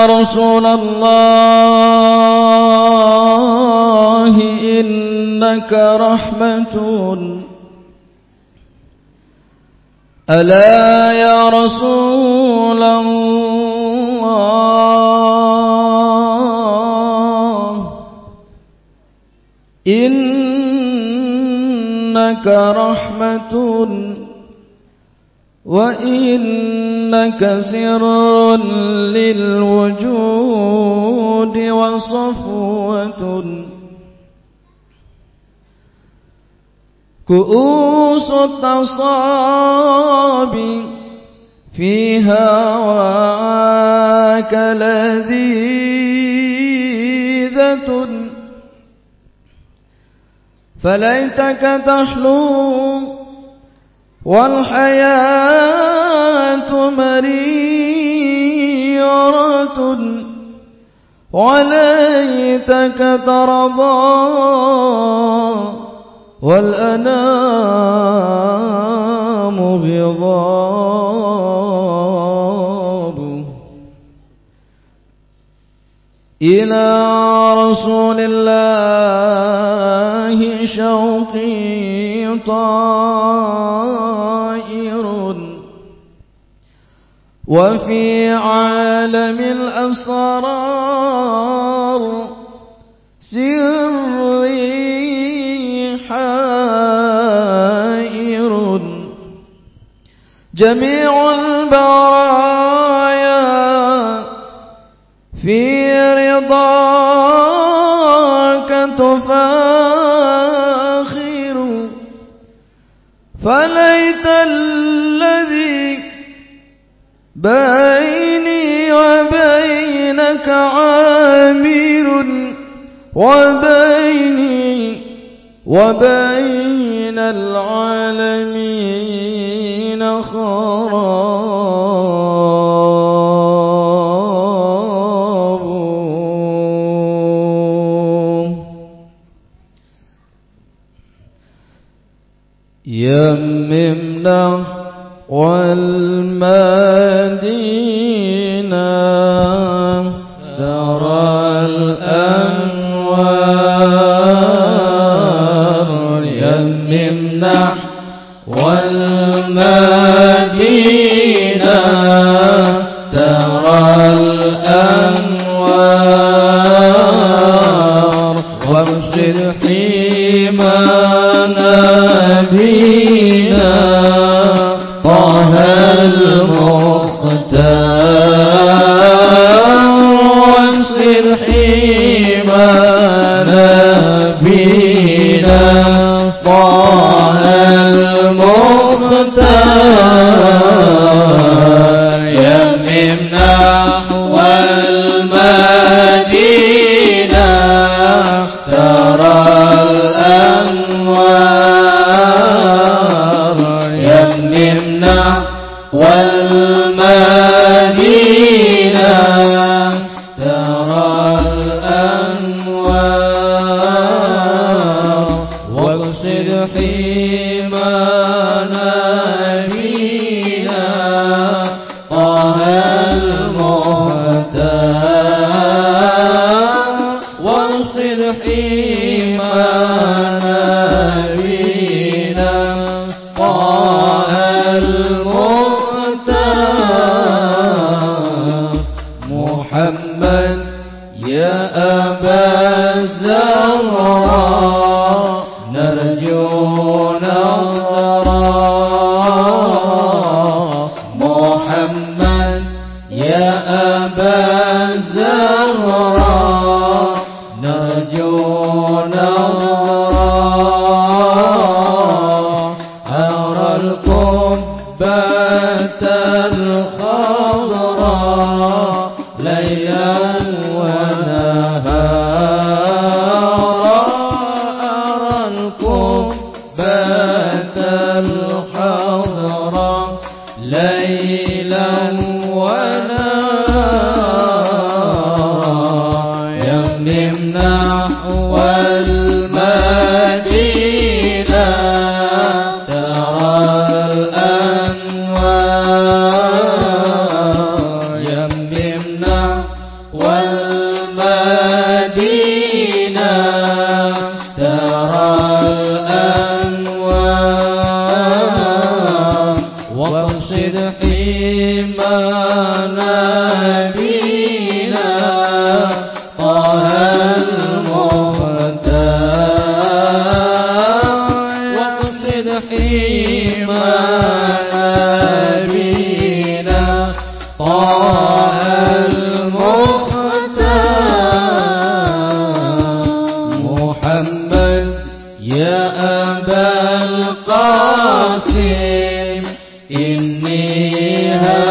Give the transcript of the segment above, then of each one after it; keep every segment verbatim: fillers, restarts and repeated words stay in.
رسول الله إنك رحمة ألا يا رسول الله إنك رحمة وإنك سر للوجود وصفوة كؤوس التصابي في هواك لذيذة فليتك تحلو والحياة مريرة وليتك ترضى والأنام غضاب إلى رسول الله شوقي طائر وفي عالم الأسرار سري حائر جميع البرايا في رضاك تفاخر فليت الذي بيني وبينك عامر وبيني وبين العالمين خراب يممنا والمدينة ترى الأنوار يممنا والمدينة ترى الأنوار وابصر حيمانا بنا طه المختار وابصر حيمانا بنا طه المختار يممنا والمدينة ترى الأنوار يممنا والمدينة ترى الأنوار واقصد حيمانا بنا طه المختار واقصد حيمانا بنا طه المختار محمد يا أبا الزهراء نرجو نظرا محمد يا أبا الزهراء نرجو نظرا أرى القبة الخضراء ليلا ونهارا أرى القبة الخضراء ليلا ونهارا والمدينة ترى الأنوار واقصد حما نبينا طه المختار واقصد حما نبينا طه المختار محمد يا أبا القاسم إني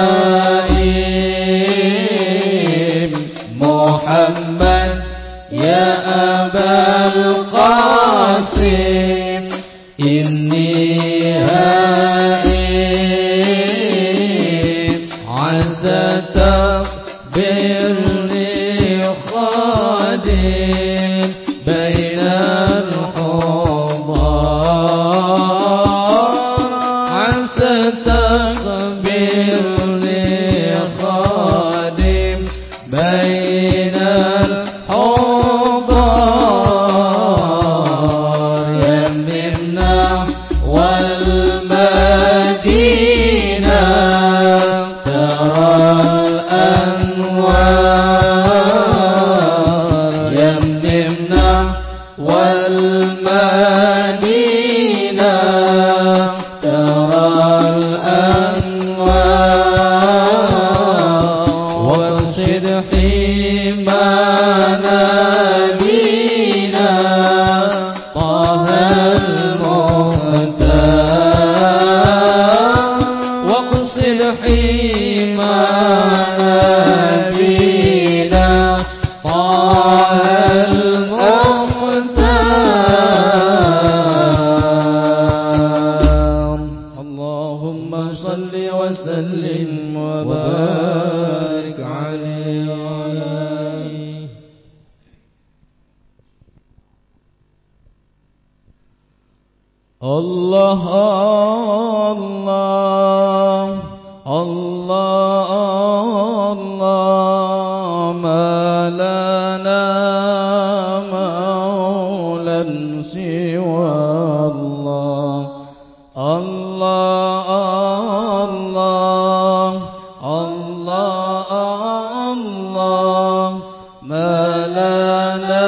هائم محمد يا أبا القاسم إني هائم عسى تخبرني خادم بين الحضار عسى تخبرني خادم بين الحضار يمنا والمدينة ترى الأنوار يمنا والمدينة ترى الأنوار واقصد حما نبينا طه المختار واقصد حما نبينا طه المختار اللهم صل وسلم وبارك عليه الله الله الله الله ما لنا مولى سوى الله الله الله الله الله ما لنا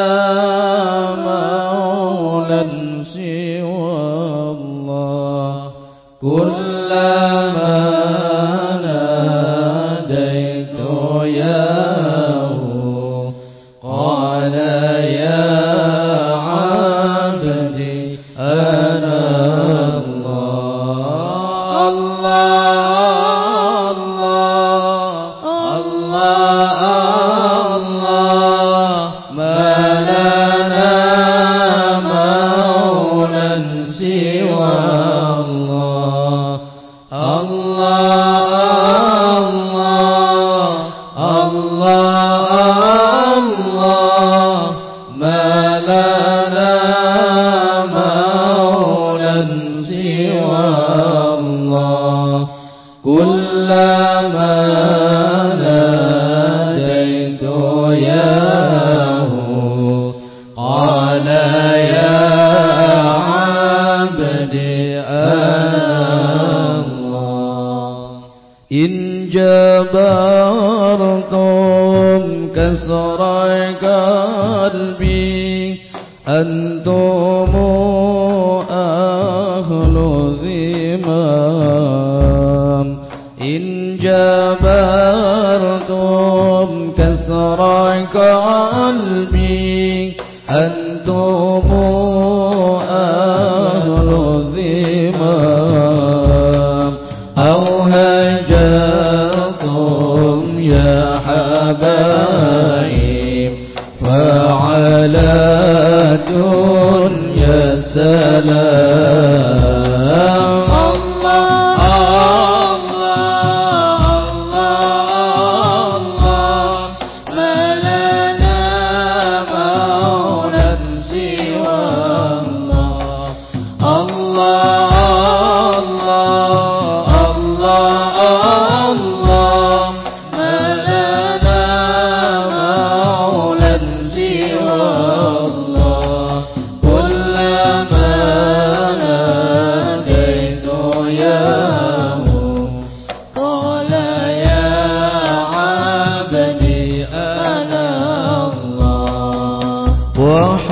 مولى سوى الله كلما ناديت ياه قال يا عبدي أنا الله الله الله الله ما لنا مولى سوى الله الله الله الله ما لنا مولى سوى الله كلما ناديت ياه قال يا عبدي أنا الله إن جبرتم كسر قلبي أنتم أهل ذمام إن جبرتم كسر قلبي أنتم أهل ذمام أو هجرتم يا حبايب فعلى دنيا سلام الله الله الله ما لنا مولى سوى الله الله الله الله ما لنا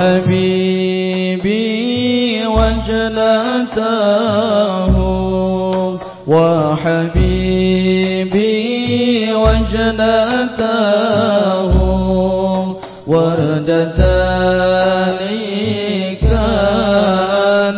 وحبيبي وجنته وحبيبي وجنته وردتان كان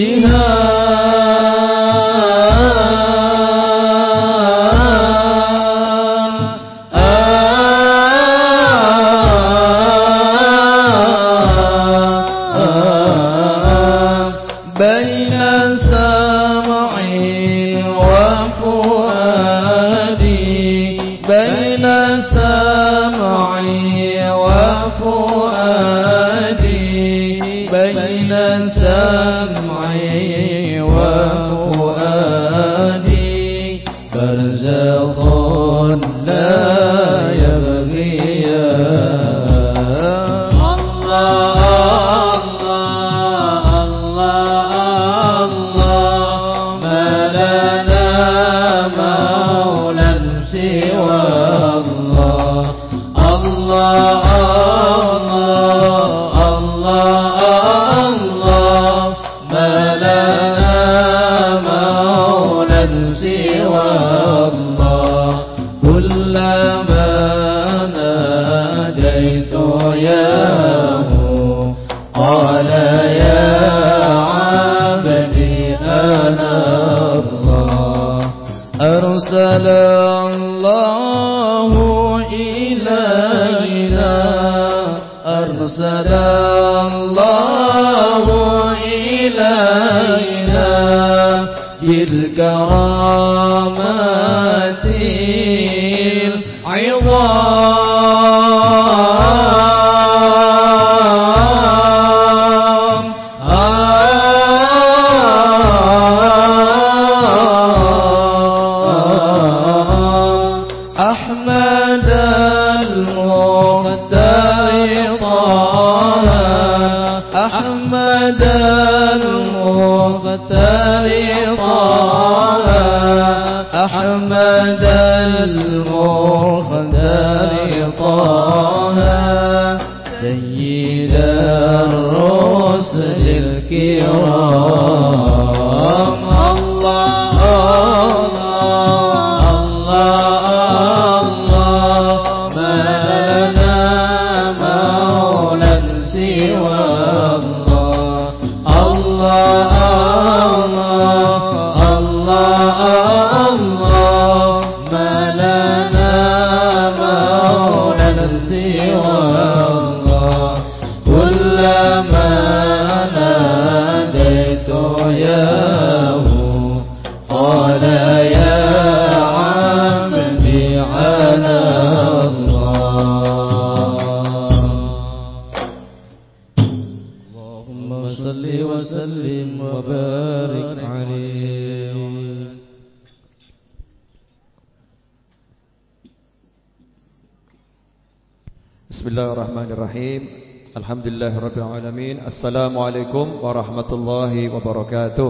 Alhamdulillahirrabbilalamin. Assalamualaikum warahmatullahi wabarakatuh.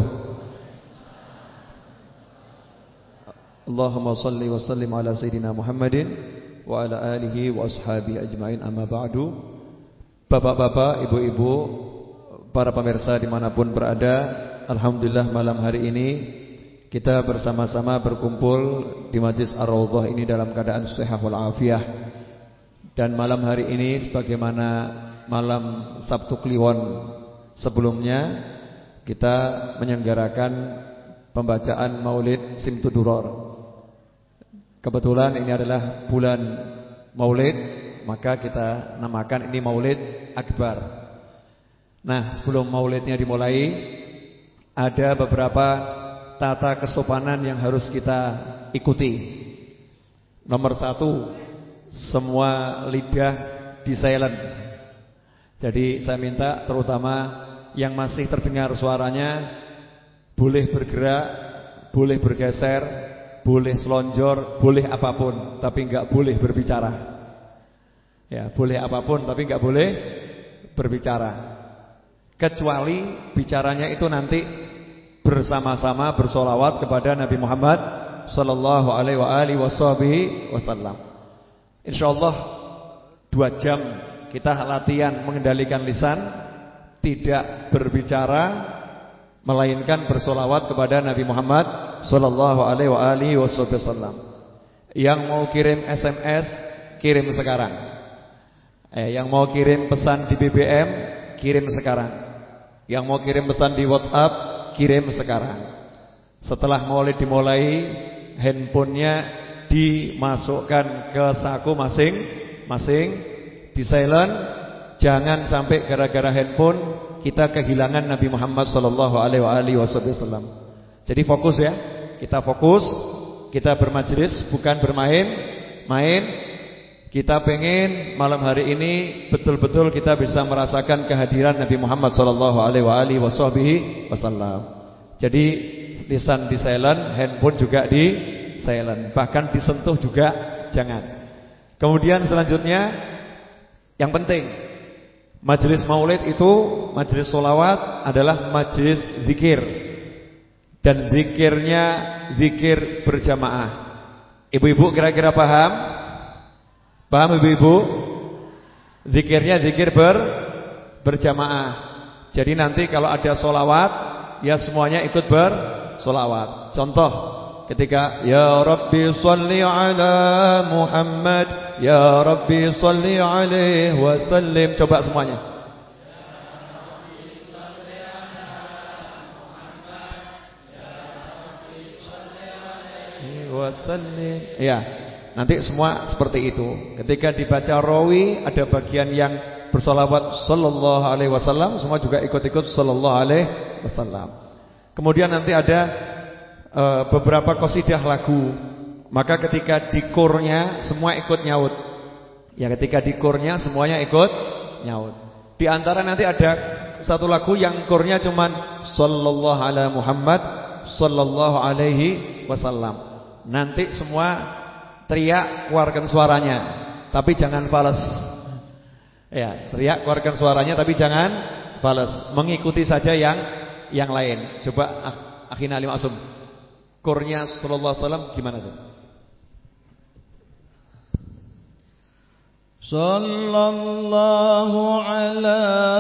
Allahumma salli wa sallim ala Sayyidina Muhammadin wa ala alihi wa ashabihi ajma'in, amma ba'du. Bapak-bapak, ibu-ibu, para pemirsa dimanapun berada, alhamdulillah malam hari ini kita bersama-sama berkumpul di Majlis Ar-Raudhah ini dalam keadaan sehat wal afiyah. Dan malam hari ini sebagaimana malam Sabtu Kliwon sebelumnya, kita menyelenggarakan pembacaan Maulid Simtuduror. Kebetulan ini adalah bulan Maulid, maka kita namakan ini Maulid Akbar. Nah, sebelum Maulidnya dimulai, ada beberapa tata kesopanan yang harus kita ikuti. Nomor satu, semua lidah di silent. Jadi saya minta terutama yang masih terdengar suaranya boleh bergerak, boleh bergeser, boleh selonjor, boleh apapun, tapi enggak boleh berbicara. Ya, boleh apapun tapi enggak boleh berbicara. Kecuali bicaranya itu nanti bersama-sama bersolawat kepada Nabi Muhammad sallallahu alaihi wasallam. Insyaallah dua jam kita latihan mengendalikan lisan, tidak berbicara melainkan bersolawat kepada Nabi Muhammad sallallahu alaihi wasallam. Yang mau kirim S M S kirim sekarang. Eh, yang mau kirim pesan di B B M kirim sekarang. Yang mau kirim pesan di WhatsApp kirim sekarang. Setelah maulid dimulai, handphonenya dimasukkan ke saku masing-masing, di silent. Jangan sampai gara-gara handphone kita kehilangan Nabi Muhammad sallallahu alaihi wasallam. Jadi fokus ya, kita fokus, kita bermajelis bukan bermain-main. Kita pengen malam hari ini betul-betul kita bisa merasakan kehadiran Nabi Muhammad sallallahu alaihi wasallam. Jadi lisan di silent, handphone juga di silent, bahkan disentuh juga jangan. Kemudian selanjutnya yang penting, majelis maulid itu, majelis solawat adalah majelis zikir. Dan zikirnya zikir berjamaah. Ibu-ibu kira-kira paham? Paham ibu-ibu? Zikirnya zikir ber, berjamaah. Jadi nanti kalau ada solawat, ya semuanya ikut bersolawat. Contoh, ketika Ya Rabbi salli ala Muhammad, Ya Rabbi salli alaihi wasallim. Coba semuanya. Ya Rabbi salli ala Muhammad, Ya Rabbi salli alaihi wasallim. Ya, nanti semua seperti itu. Ketika dibaca rawi, ada bagian yang bersolawat sallallahu alaihi wasallam, semua juga ikut-ikut sallallahu alaihi wasallam. Kemudian nanti ada uh, beberapa qasidah lagu. Maka ketika dikurnya semua ikut nyaut. Ya, ketika dikurnya semuanya ikut nyaut. Di antara nanti ada satu lagu yang kurnya cuman sallallahu ala Muhammad sallallahu alaihi wasallam. Nanti semua teriak, keluarkan suaranya, tapi jangan falas. Ya, teriak, keluarkan suaranya tapi jangan falas. Mengikuti saja yang yang lain. Coba akhina Alim Asum. Kurnya sallallahu alaihi wasallam gimana tuh? Sallallahu ala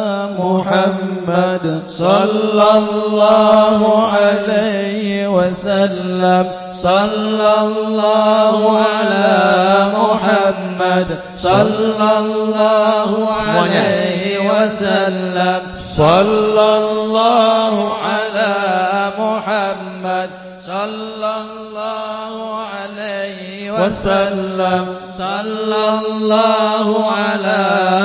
Muhammad sallallahu alaihi wasallam. Sallallahu ala Muhammad sallallahu alaihi wasallam. Sallallahu ala Muhammad sallallahu alaihi wasallam. Sallallahu ala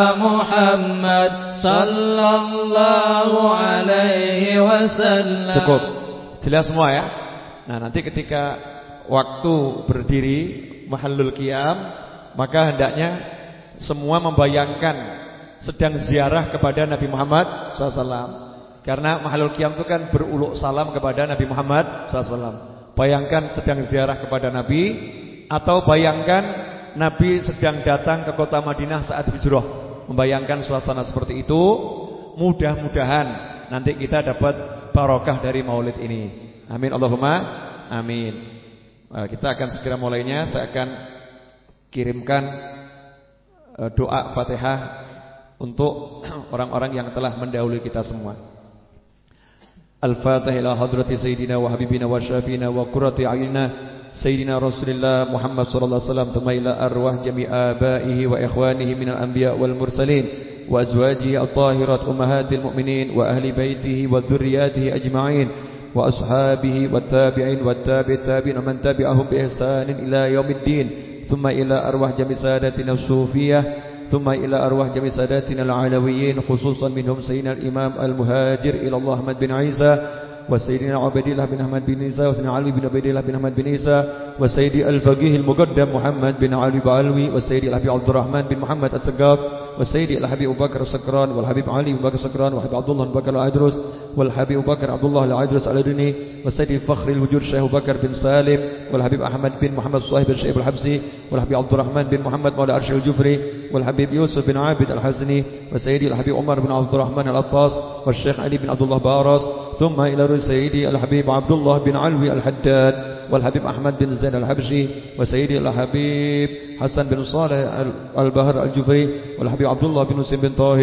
Muhammad sallallahu alaihi wasallam. Cukup. Jelas semua ya? Nah, nanti ketika waktu berdiri mahallul qiyam, maka hendaknya semua membayangkan sedang ziarah kepada Nabi Muhammad sallallahu alaihi wasallam. Karena mahallul qiyam itu kan beruluk salam kepada Nabi Muhammad sallallahu alaihi wasallam. Bayangkan sedang ziarah kepada Nabi, atau bayangkan Nabi sedang datang ke kota Madinah saat hijrah. Membayangkan suasana seperti itu. Mudah-mudahan nanti kita dapat barokah dari maulid ini. Amin Allahumma amin. Kita akan segera mulainya. Saya akan kirimkan doa Fatihah untuk orang-orang yang telah mendahului kita semua. Al-Fatihah ila hadrati Sayyidina wa Habibina wa Syafiina wa Qurrati A'yunina Sayyidina Rasulullah Muhammad sallallahu alaihi wasallam. Thumma ila arwah jami' abaihi wa ikhwanihi minal anbiya wal mursalin wa azwajihi at-tahirat ummahatil mu'minin wa ahli baitihi wa dhurriyyatihi ajma'in wa ashabihi wat tabi'in wat tabi'it tabi'in wa man tabi'ahum bi ihsanin ila yaumiddin. Thumma ila arwah jami' sadatina as-sufiyah. ثم إلى أرواح جميع ساداتنا العلويين خصوصا منهم سيدنا الإمام المهاجر إلى الله أحمد بن عيسى وسيدنا عبد الله بن أحمد بن عيسى وسيدنا علي بن عبد الله بن أحمد بن عيسى وسيدي الفقيه المقدم محمد بن علي بعلوي وسيدي الحبيب عبد الرحمن بن محمد السقاف وسيدي الحبيب أبو بكر السكران والحبيب علي أبو بكر السكران والحبيب عبد الله بن بكر العدرس والحبيب أبو بكر عبد الله العدرس الأدني وسيدي فخر الوجود الشيخ أبو بكر بن سالم والحبيب أحمد بن محمد صاحب الشيخ الحبسي والحبيب عبد الرحمن بن محمد مولى عرش الجفري والحبيب يوسف بن عابد الحسني وسيدي الحبيب عمر بن عبد الرحمن الأطاس والشيخ علي بن عبد الله بارس ثم إلى سيدي الحبيب عبد الله بن علوي الحداد والحبيب أحمد بن زين الحبشي وسيدي الحبيب حسن بن صالح البهر الجفري والحبيب عبد الله بن حسين بن طاهر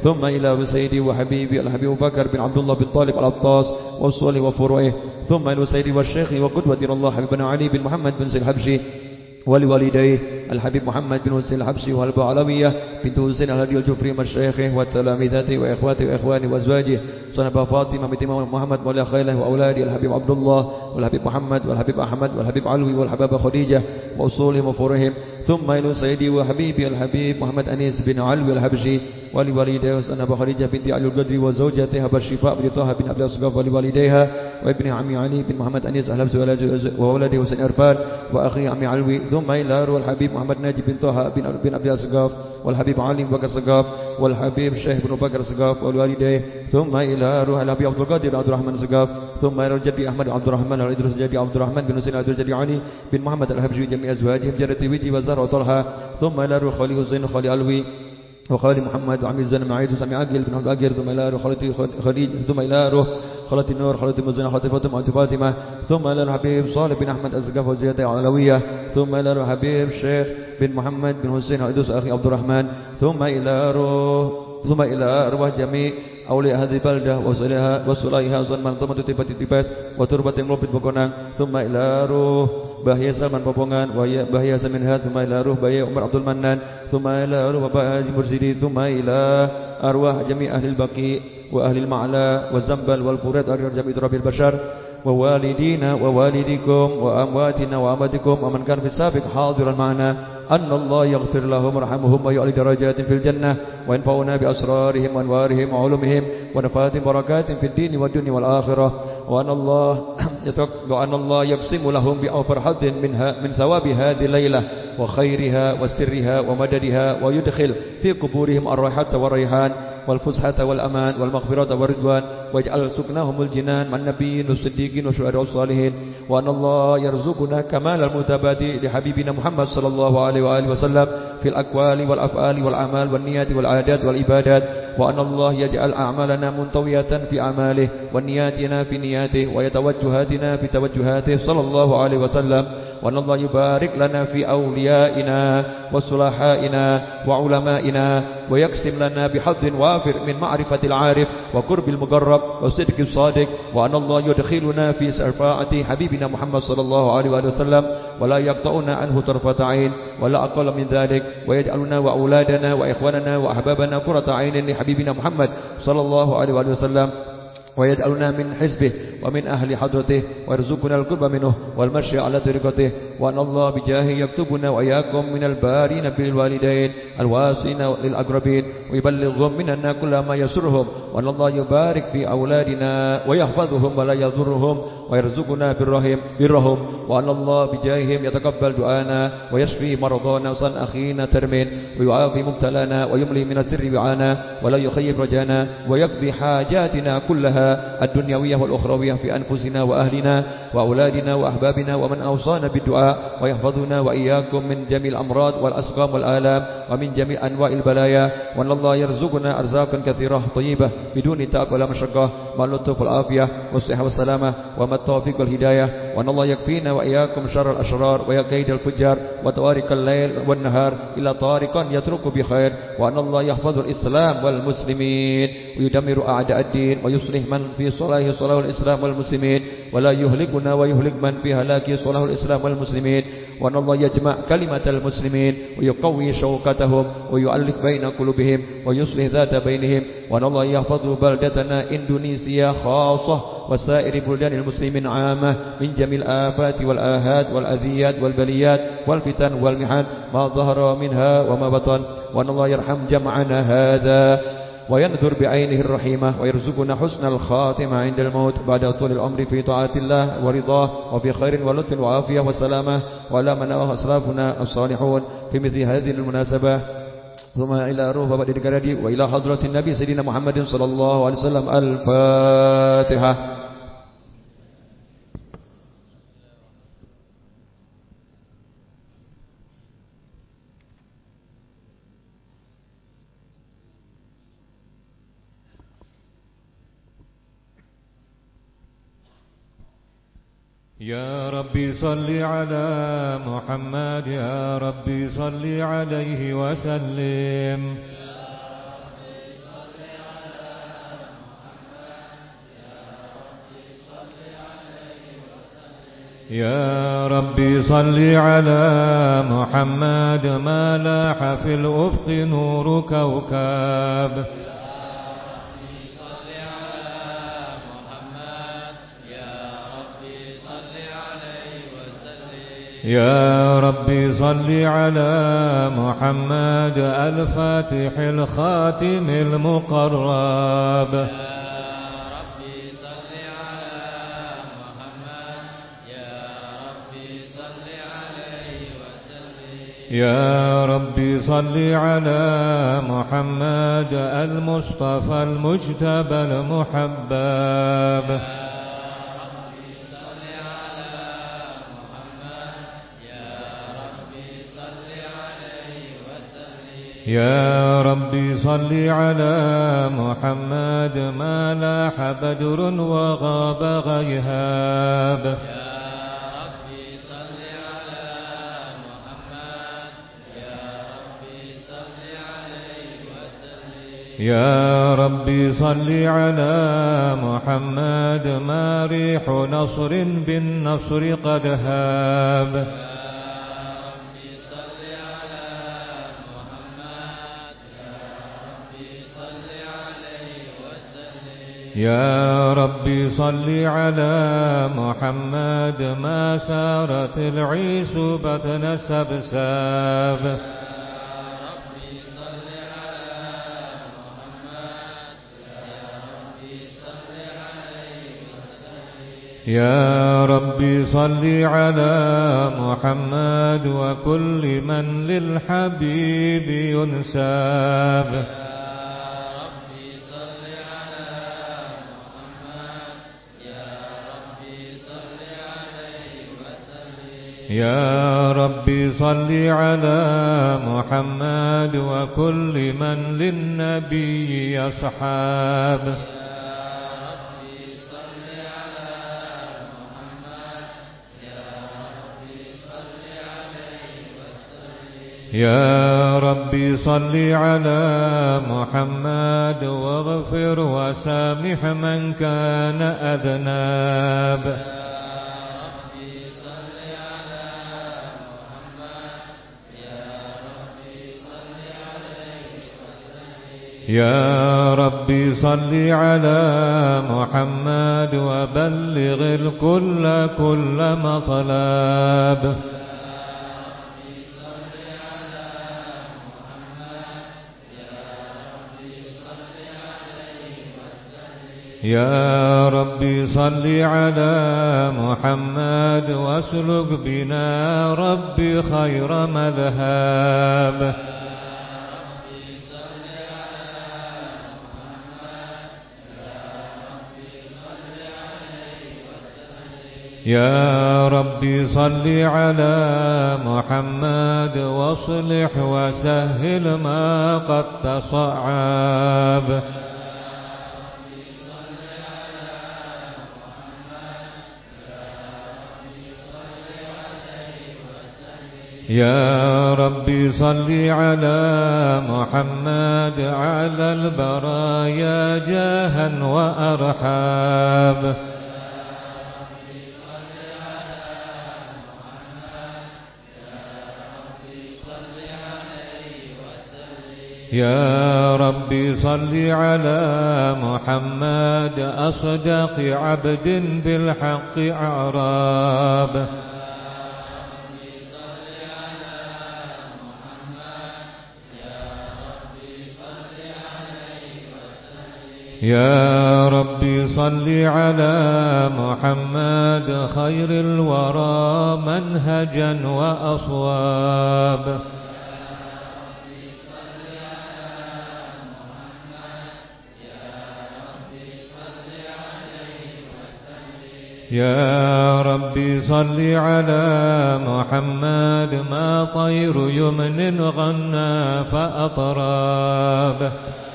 ثم إلى سيدي وحبيبي الحبيب بكر بن عبد الله بن طالب العطاس وصوله وفروعه ثم إلى سيدي والشيخ وقدوتنا الله حبيبنا علي بن محمد بن سيد الحبشي ولوالديه الحبيب محمد بن حسين الحبشي والبعلوية بنت حسين الهدي الجفري مشايخه وتلامذته وإخواته وإخوانه وأزواجه صنبا فاطمة بنت محمد ولا خيله وأولاده الحبيب عبد الله والحبيب محمد والحبيب أحمد والحبيب علوي والحبابة خديجة وأصولهم وفروعهم ثم إلى سيدي وحبيبي الحبيب محمد أنيس بن علوي الحبشي ولوالديه صنبا خديجة بنت علي القدري وزوجتها بالشفاء بن طه بن عبد الصقاف ولوالديها وابن عمي علي بن محمد أنيس الحبشي وولده حسين عرفان وأخي عمي علوي ثم إلى روح الحبيب محمد ناجي بن طه بن عبد الصقاف والحبيب علي بن بكر الصقاف والحبيب الشيخ بن بكر الصقاف والوالديه ثم إلى روح الحبيب عبد القادر بن عبد الرحمن الصقاف ثم إلى جدي أحمد عبد الرحمن والإدريس جدي عبد الرحمن بن حسين عبد الجدي علي بن محمد الحبشي جميع أزواجهم جدتي ويتي وزهر وطلحة ثم إلى روح خالي حسين وخالي علوي وخالي محمد وعمي الزن معيد وسمي عقل بن عبد العقيل ثم إلى روح خالتي خديج ثم إلى روح خالتي النور خالتي مزينة خالتي فاطمة وأنت فاطمة ثم إلى الحبيب صالح بن أحمد الزقاف وزيادة علوية ثم إلى الحبيب الشيخ بن محمد بن حسين وإدريس أخي عبد الرحمن ثم إلى روح ثم إلى أرواح جميع أولياء هذه البلدة وصلها وصلائها صنمان ثم تتبت تتبس وتربة ملوبت بكونان ثم إلى روح bahaya Salman Popongan bahaya Saminhat ثم إلى روح bahaya Umar Abdul Mannan ثم إلى روح Bapak Haji Mursidi ثم إلى أرواح جميع أهل البقي وأهل المعلى والزنبل والفرات أرواح جميع تراب البشر ووالدينا ووالديكم وأمواتنا وأمواتكم ومن كان في السابق حاضرا معنا أن الله يغفر لهم ويرحمهم ويعلي درجات في الجنة وينفعنا بأسرارهم وأنوارهم وعلومهم ونفات بركات في الدين والدنيا والآخرة وأن الله وأن الله يقسم لهم بأوفر حظ منها من ثواب هذه الليلة وخيرها وسرها ومددها ويدخل في قبورهم الراحة والريحان والفسحة والأمان والمغفرة والرضوان ويجعل سكنهم الجنان مع النبيين والصديقين والشهداء والصالحين وأن الله يرزقنا كمال المتابعة لحبيبنا محمد صلى الله عليه وآله وسلم في الأقوال والأفعال والأعمال والنيات والعادات والعبادات وأن الله يجعل أعمالنا منطوية في أعماله ونياتنا في نياته ويتوجهاتنا في توجهاته صلى الله عليه وسلم وأن الله يبارك لنا في أوليائنا وصلحائنا وعلمائنا ويقسم لنا بحظ وافر من معرفة العارف وقرب المقرب وصدق الصادق وأن الله يدخلنا في شفاعة حبيبنا محمد صلى الله عليه وآله وسلم ولا يقطعنا عنه طرفة عين ولا أقل من ذلك ويجعلنا وأولادنا وإخواننا وأحبابنا قرة عين لحبيبنا محمد صلى الله عليه وآله وسلم ويجعلنا من حزبه ومن أهل حضرته ويرزقنا القرب منه والمشي على طريقته وأن الله بجاهه يكتبنا وإياكم من البارين بالوالدين الواسين للأقربين ويبلغهم مننا كل ما يسرهم وأن الله يبارك في أولادنا ويحفظهم ولا يضرهم ويرزقنا بالرحم برهم وأن الله بجاههم يتقبل دعانا ويشفي مرضانا وصن أخينا ترمين ويعافي مبتلانا ويملي من السر بعانا ولا يخيب رجانا ويقضي حاجاتنا كلها الدنيوية والأخروية في أنفسنا وأهلنا وأولادنا وأحبابنا ومن أوصانا بالدعاء ويحفظنا وإياكم من جميع الأمراض والأسقام والآلام ومن جميع أنواع البلايا وأن الله يرزقنا أرزاقا كثيرة طيبة بدون تعب ولا مشقة مع اللطف والعافية والصحة والسلامة وما التوفيق والهداية وأن الله يكفينا وإياكم شر الأشرار ويكيد الفجار وتوارك الليل والنهار إلا طارقا يترك بخير وأن الله يحفظ الإسلام والمسلمين ويدمر أعداء الدين ويصلح من في صلاحه صلاح الإسلام والمسلمين ولا يهلكنا ويهلك من في هلاكه صلاح الإسلام والمسلمين وأن الله يجمع كلمة المسلمين ويقوي شوكتهم ويؤلف بين قلوبهم ويصلح ذات بينهم وأن الله يحفظ بلدتنا إندونيسيا خاصة وسائر بلدان المسلمين عامة من جميع الآفات والآهات والأذيات والبليات والفتن والمحن ما ظهر منها وما بطن وأن الله يرحم جمعنا هذا وينذر بعينه الرحيمة ويرزقنا حسن الخاتمة عند الموت بعد طول العمر في طاعة الله ورضاه وفي خير ولطف وعافية وسلامة ولا من أسلافنا الصالحون في مثل هذه المناسبة ثم إلى روح Bapak Didi Karadi وإلى حضرة النبي سيدنا محمد صلى الله عليه وسلم الفاتحة. يا ربي صل على محمد يا ربي صل عليه وسلم يا ربي صل يا ربي صل على محمد ما لاح في الأفق نور كوكب. يا ربي صل على محمد الفاتح الخاتم المقرب. يا ربي صل على محمد يا ربي صل عليه وسلم. يا ربي صل على محمد المصطفى المجتبى المحبب. يا ربي صل على محمد ما لاح بدر وغاب غيهاب. يا ربي صل على محمد يا ربي صل عليه وسلم. يا ربي صل على محمد ما ريح نصر بالنصر قد هاب. يا ربي صل على محمد ما سارت العيس بطن سبساب. يا ربي صل على محمد يا ربي صل عليه وسلم. يا ربي صل على محمد وكل من للحبيب ينساب. يا ربي صل على محمد وكل من للنبي يصحاب. يا ربي صل على محمد يا ربي صل عليه وسلم. يا ربي صل على محمد واغفر وسامح من كان أذناب. يا ربي صل على محمد وبلغ الكل كل مطلب. يا ربي صل على محمد واسلك بنا ربي خير مذهب. يا ربي صل على محمد واصلح وسهل ما قد تصعب. يا ربي صل على محمد على البرايا جاها وأرحاب. يا ربي صل على محمد أصدق عبد بالحق أعراب. يا ربي صل على محمد خير الورى منهجا وأصواب. يا ربي صل على محمد ما طير يمن غنى فأطراب.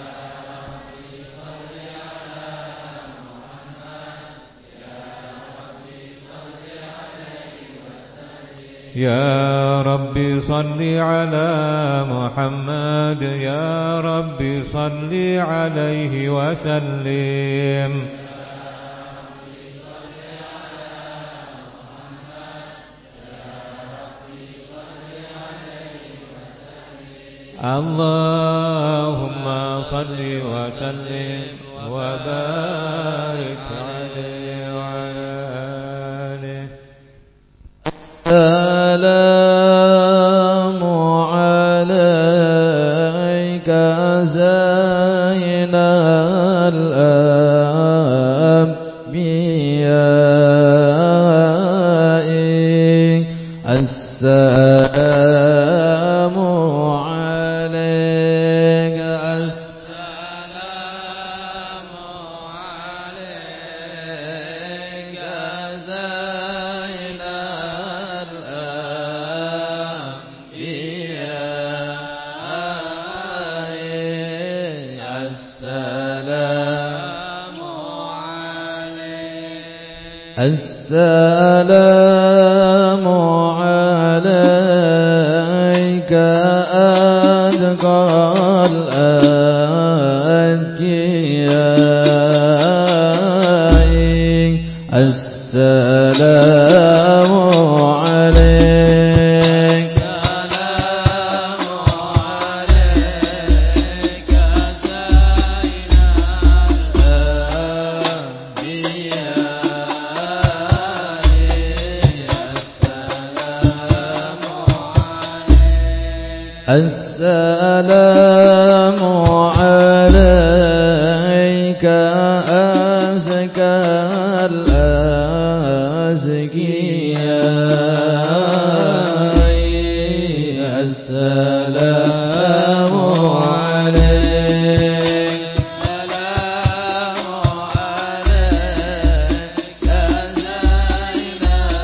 يا ربي صل على محمد يا ربي صل عليه وسلم. اللهم صل وسلم وبارك عليه وعلى آله. السلام عليك زين الأنبياء السلام عليك السلام عليك زين الأنبياء السلام عليك السلام عليك أزكى الأزكياء السلام عليك السلام عليك زين الأنبياء السلام عليك أزكى الأزكياء السلام عليك السلام عليك زين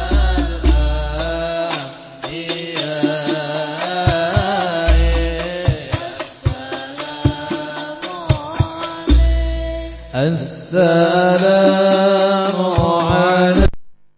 الأنبياء السلام عليك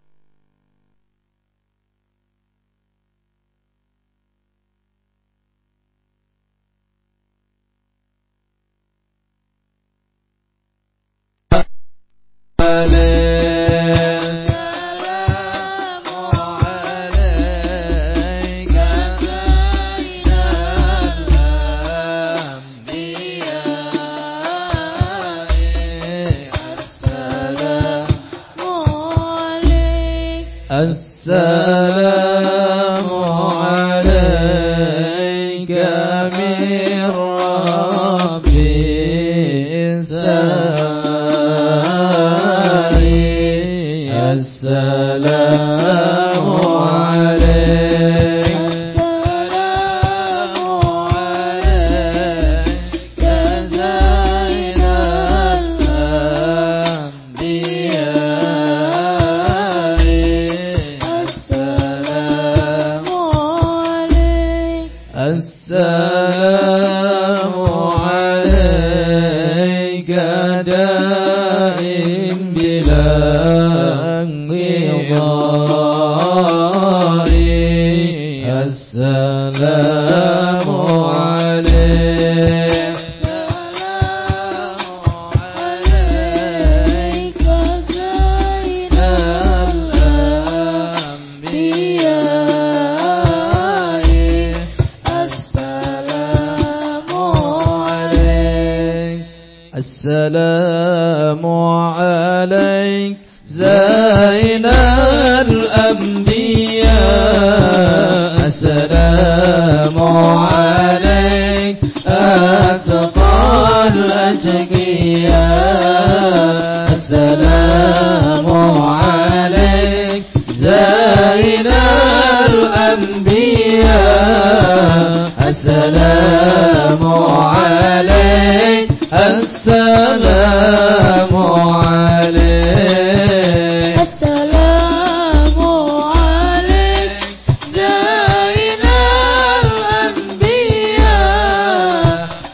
السلام عليك من ربي السماء السلام عليك السلام عليك زين السلام عليك دائم بلا انقضاء السلام عليك السلام عليك زين الأنبياء السلام عليك السلام عليك زين الأنبياء السلام عليك أتقى الأتقياء السلام عليك زين الأنبياء السلام عليك السلام عليك السلام عليك زين الأنبياء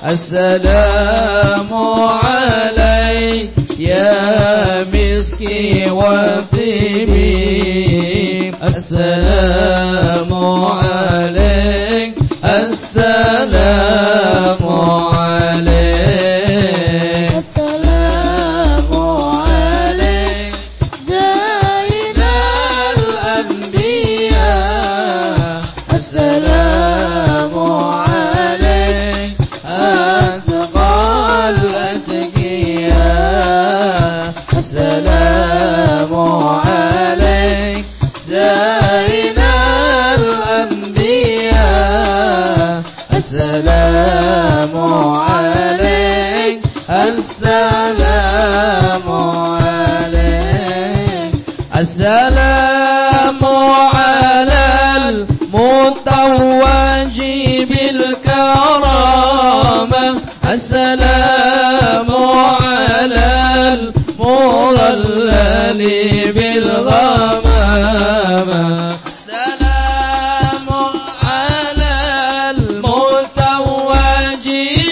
السلام عليك يا مسكي وطيبي السلام عليك السلام عليك السلام عليك زين الأنبياء السلام عليك أتقى الأتقياء السلام عليك زين الأنبياء السلام عليك السلام عليك السلام على المتوج بالكرامة السلام على المضلل بالغمامة السلام على المتوج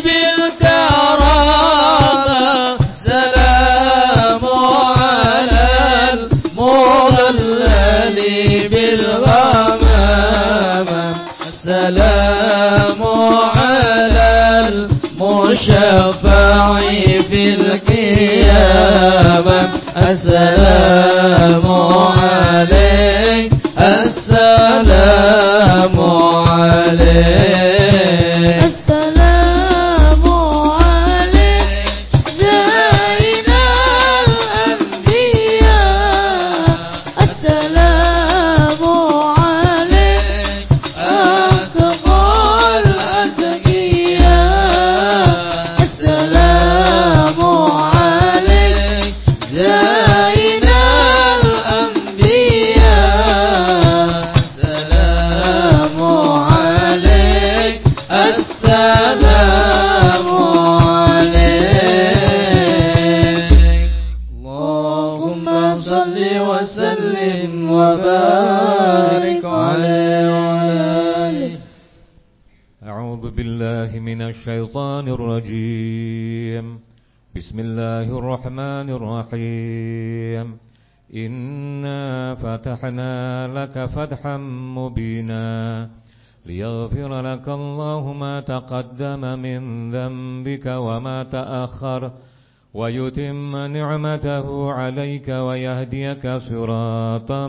بالكرامة السلام على المضلل بالغمامة السلام على المشفع في القيامة السلام عليك السلام عليك السلام عليك زين الأنبياء السلام عليك أتقى الأتقياء السلام عليك زين الأنبياء السلام عليك السلام عليك اللهم صل وسلم وبارك عليه وعلى آله. أعوذ بالله من الشيطان الرجيم. بسم الله الرحمن الرحيم. إنا فتحنا لك فتحا مبينا ليغفر لك الله ما تقدم من ذنبك وما تأخر ويتم نعمته عليك ويهديك صراطا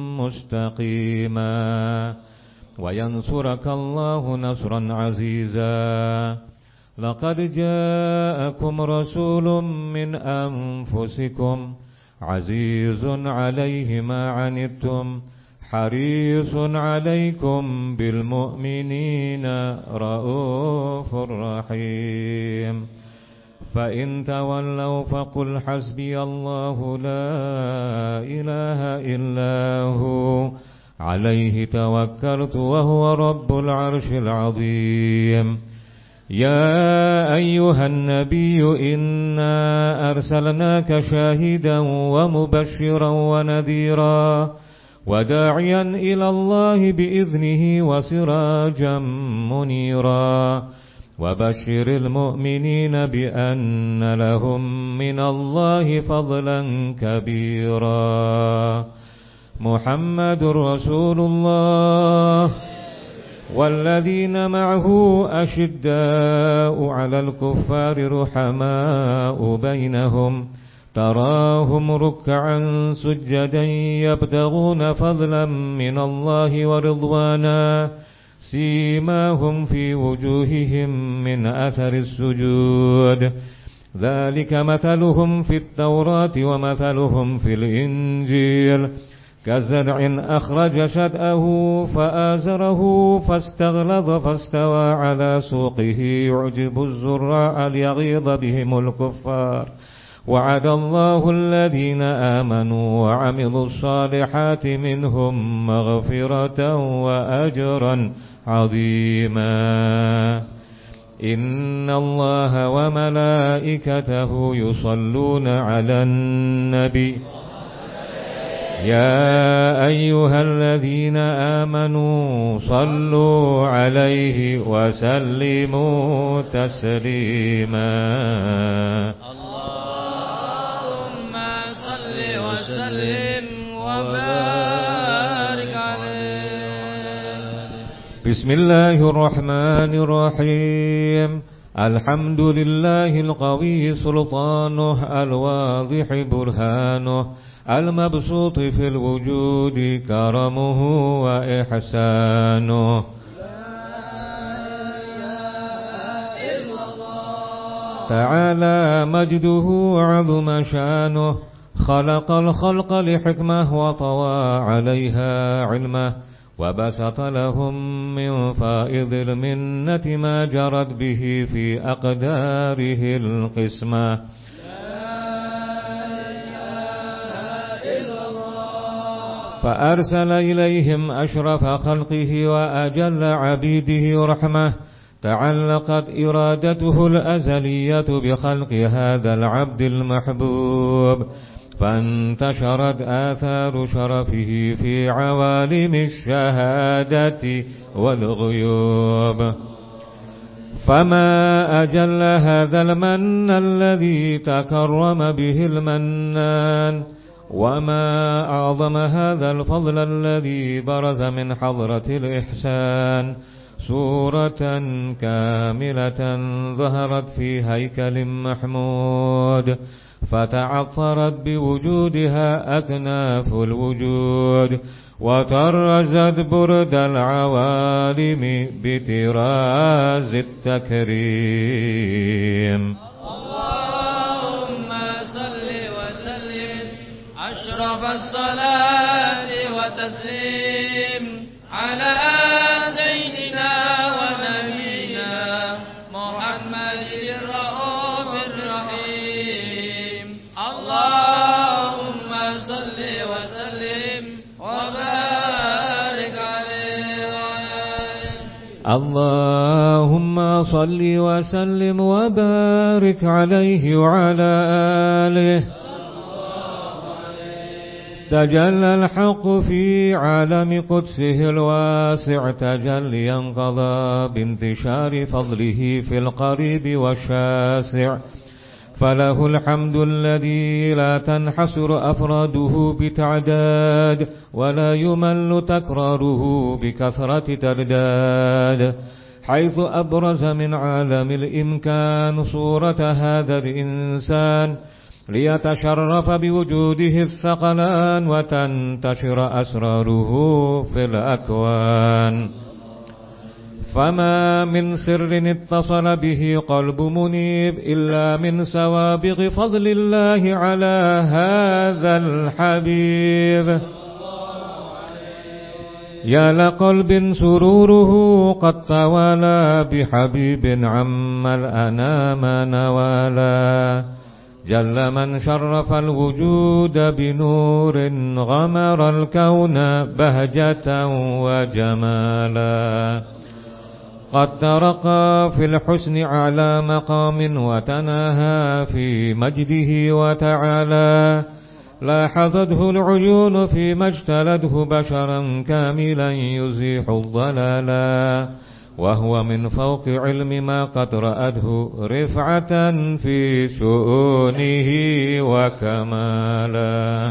مستقيما وينصرك الله نصرا عزيزا. لقد جاءكم رسول من أنفسكم عزيز عليه ما عنتم حريص عليكم بالمؤمنين رؤوف رحيم. فإن تولوا فقل حسبي الله لا إله إلا هو عليه توكلت وهو رب العرش العظيم. يا أيها النبي إنا أرسلناك شاهدا ومبشرا ونذيرا وداعيا إلى الله بإذنه وسراجا منيرا وبشر المؤمنين بأن لهم من الله فضلا كبيرا. محمد رسول الله والذين معه أشداء على الكفار رحماء بينهم تراهم ركعا سجدا يبتغون فضلا من الله ورضوانا سيماهم في وجوههم من أثر السجود ذلك مثلهم في التوراة ومثلهم في الإنجيل كزرع أخرج شطأه فآزره فاستغلظ فاستوى على سوقه يعجب الزراع ليغيظ بهم الكفار. وعد الله الذين آمنوا وعملوا الصالحات منهم مغفرة وأجرا عظيما. إن الله وملائكته يصلون على النبي يا أيها الذين آمنوا صلوا عليه وسلموا تسليما اللهم صل وسلم وبارك عليه. بسم الله الرحمن الرحيم. الحمد لله القوي سلطانه، الواضح برهانه، المبسوط في الوجود كرمه وإحسانه. تعالى مجده وعظم شانه، خلق الخلق لحكمه وطوى عليها علمه، وبسط لهم من فائض المنة ما جرت به في أقداره القسمة. فأرسل إليهم أشرف خلقه وأجل عبيده رحمة، تعلقت إرادته الأزلية بخلق هذا العبد المحبوب، فانتشرت آثار شرفه في عوالم الشهادة والغيوب. فما أجل هذا المن الذي تكرم به المنان، وما أعظم هذا الفضل الذي برز من حضرة الإحسان، صورة كاملة ظهرت في هيكل محمود، فتعطرت بوجودها أكناف الوجود، وطرزت برد العوالم بطراز التكريم. اللهم صل وسلم أشرف الصلاة وتسليم على سيدنا ونبينا محمد الرؤوف الرحيم. اللهم صل وسلم وبارك عليه. اللهم صل وسلم وبارك عليه وعلى آله. تجلى الحق في عالم قدسه الواسع تجليا قضى بانتشار فضله في القريب والشاسع، فله الحمد الذي لا تنحصر أفراده بتعداد، ولا يمل تكراره بكثرة ترداد، حيث أبرز من عالم الإمكان صورة هذا الإنسان، ليتشرف بوجوده الثقلان وتنتشر أسراره في الأكوان. فما من سر اتصل به قلب منيب إلا من سوابغ فضل الله على هذا الحبيب. يا لقلب سروره قد توالى بحبيب عم الأنام نوالا، جل من شرف الوجود بنور غمر الكون بهجة وجمالا، قد ترقى في الحسن أعلى مقام وتناهى في مجده وتعالى، لاحظته العيون فيما اجتلته بشرا كاملا يزيح الضلالا، وهو من فوق علم ما قد رأته رفعة في شؤونه وكمالا.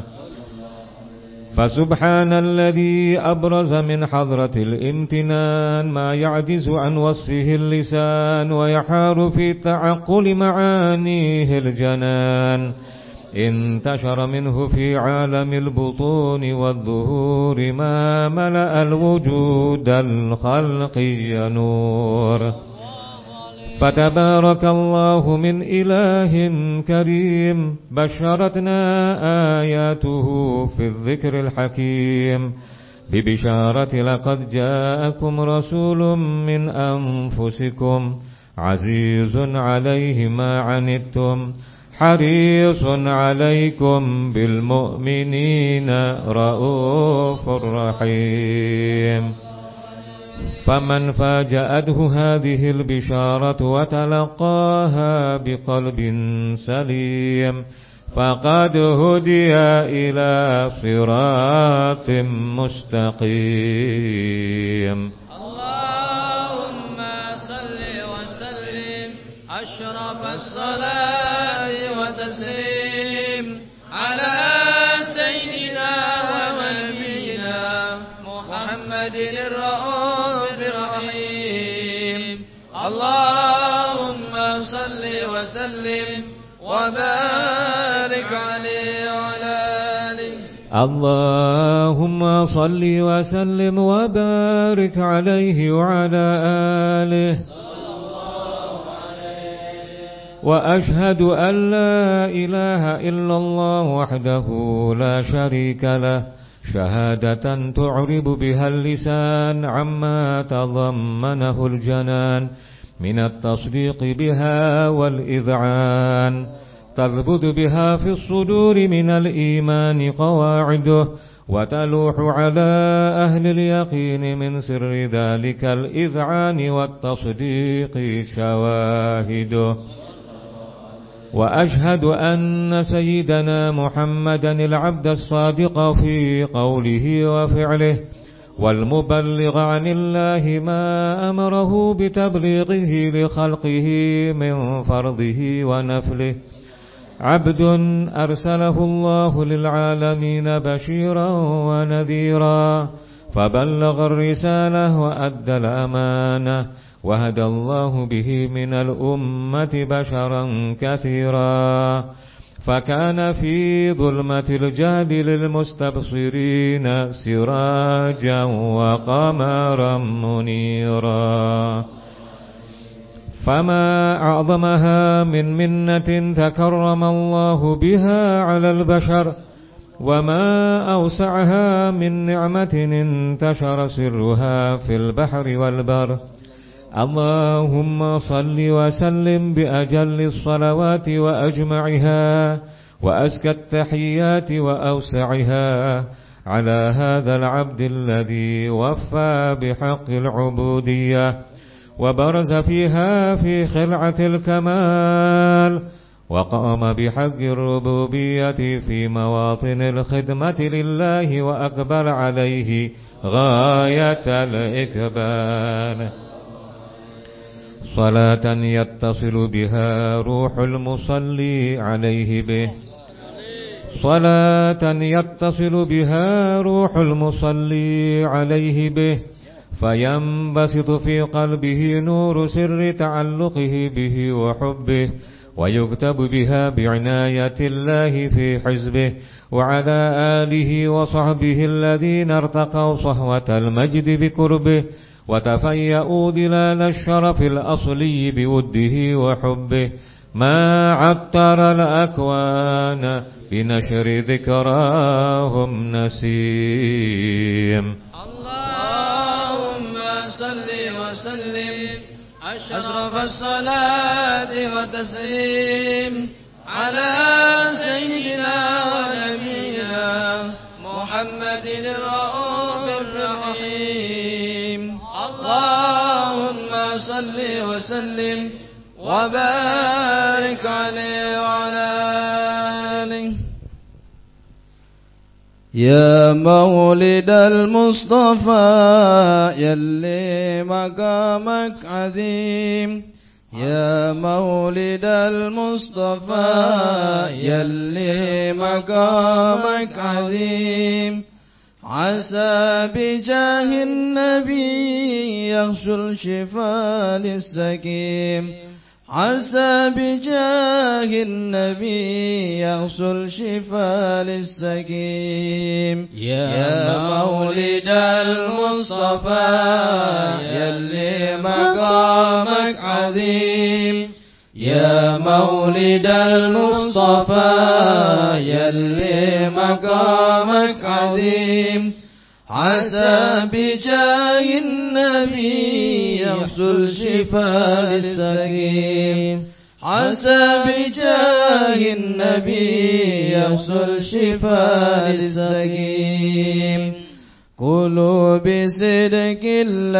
فسبحان الذي أبرز من حضرة الامتنان ما يعجز عن وصفه اللسان، ويحار في تعقل معانيه الجنان، انتشر منه في عالم البطون والظهور ما ملأ الوجود الخلقي نور. فتبارك الله من إله كريم، بشرتنا آياته في الذكر الحكيم ببشارة لقد جاءكم رسول من أنفسكم عزيز عليه ما عنتم حريص عليكم بالمؤمنين رؤوف رحيم. فمن فاجأته هذه البشارة وتلقاها بقلب سليم، فقد هدي إلى صراط مستقيم. اللهم صل وسلم أشرف الصلاة وتسليم على سيدنا ونبينا محمد الرؤوف الرحيم. اللهم صل وسلم وبارك عليه وعلى آله. اللهم صل وسلم وبارك عليه وعلى آله. وأشهد أن لا إله إلا الله وحده لا شريك له شهادة تعرب بها اللسان عما تضمنه الجنان من التصديق بها والإذعان، تثبت بها في الصدور من الإيمان قواعده، وتلوح على أهل اليقين من سر ذلك الإذعان والتصديق شواهده. وأشهد أن سيدنا محمدا العبد الصادق في قوله وفعله، والمبلغ عن الله ما أمره بتبليغه لخلقه من فرضه ونفله، عبد أرسله الله للعالمين بشيرا ونذيرا، فبلغ الرسالة وأدى الأمانة، وهدى الله به من الأمة بشرا كثيرا، فكان في ظلمة الجهل للمستبصرين سراجا وقمرا منيرا. فما أعظمها من منة تكرم الله بها على البشر، وما أوسعها من نعمة انتشر سرها في البحر والبر. اللهم صل وسلم بأجل الصلوات وأجمعها وأزكى التحيات وأوسعها على هذا العبد الذي وفى بحق العبودية وبرز فيها في خلعة الكمال، وقام بحق الربوبية في مواطن الخدمة لله وأقبل عليه غاية الإقبال. صلاة يتصل بها روح المصلي عليه به، صلاة يتصل بها روح المصلي عليه به، فينبسط في قلبه نور سر تعلقه به وحبه، ويكتب بها بعناية الله في حزبه، وعلى آله وصحبه الذين ارتقوا صهوة المجد بقربه، وتفيأوا ظلال الشرف الأصلي بوده وحبه، ما عطر الأكوان بنشر ذكراهم نسيم. اللهم صل وسلم أشرف الصلاة وتسليم على سيدنا ونبينا محمد الرؤوف الرحيم. اللهم صل وسلم وبارك عليه وعلى آله. يا مولد المصطفى يلي مقامك عظيم، يا مولد المصطفى يلي مقامك عظيم، عسى بجاه النبي يغشو الشفاء للسقيم، عسى بجاه النبي يغشو الشفاء للسقيم. يا مولد المصطفى يلي مقامك عظيم، يا مولد المصطفى يلي مقامك عظيم، عسى بجاه النبي يحصل شفاء للسقيم، عسى بجاه النبي يحصل شفاء للسقيم. قولوا بصدق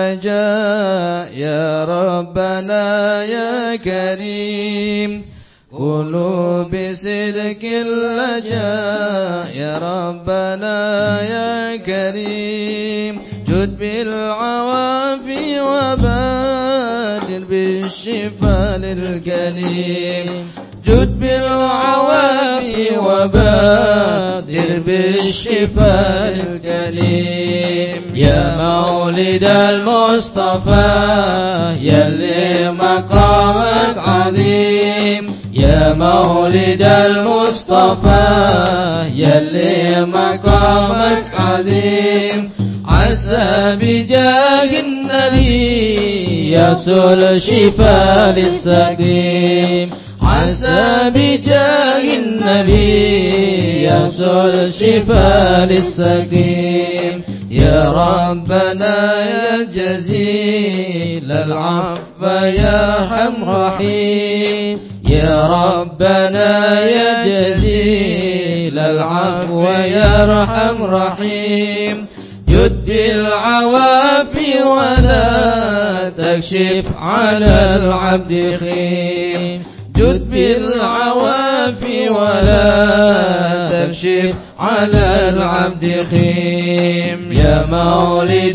اللجاء يا ربنا يا كريم، قلوب بصدق اللجا يا ربنا يا كريم جد بالعوافي وبادر بالشفاء للكريم جد بالعوافي وبادر بالشفاء للكريم يا مولد المصطفى يلي مقامك عظيم يا مولد المصطفى يلي مقامك عظيم عسى بجاه النبي يصل الشفاء للسقيم عسى بجاه النبي يصل الشفاء للسقيم يا ربنا يا جزيل العفو يا ارحم رحيم يا ربنا يا جزيل العفو يا ارحم رحيم جد بالعوافي ولا تكشف على العبد خيم جد بالعوافي ولا تكشف على العبد خيم يا مولد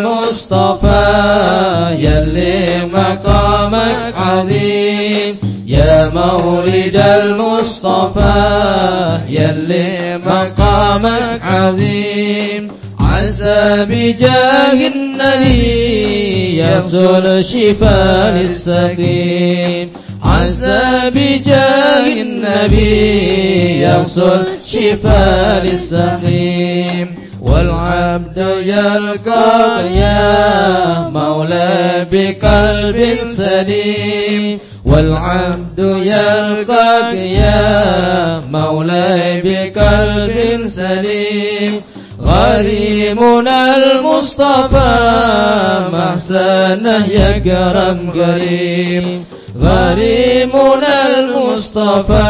المصطفى يلي مقامك عظيم يا مولد المصطفى يلي مقامك عظيم عسى بجاه النبي يصل شفاء للسقيم عسى بجاه النبي يصل شفاء للسقيم والعبد يلقاك يا مولاي بقلب سليم والعبد يلقاك يا مولاي بقلب سليم غريمنا المصطفى محسنه يا كرم كريم غريمنا المصطفى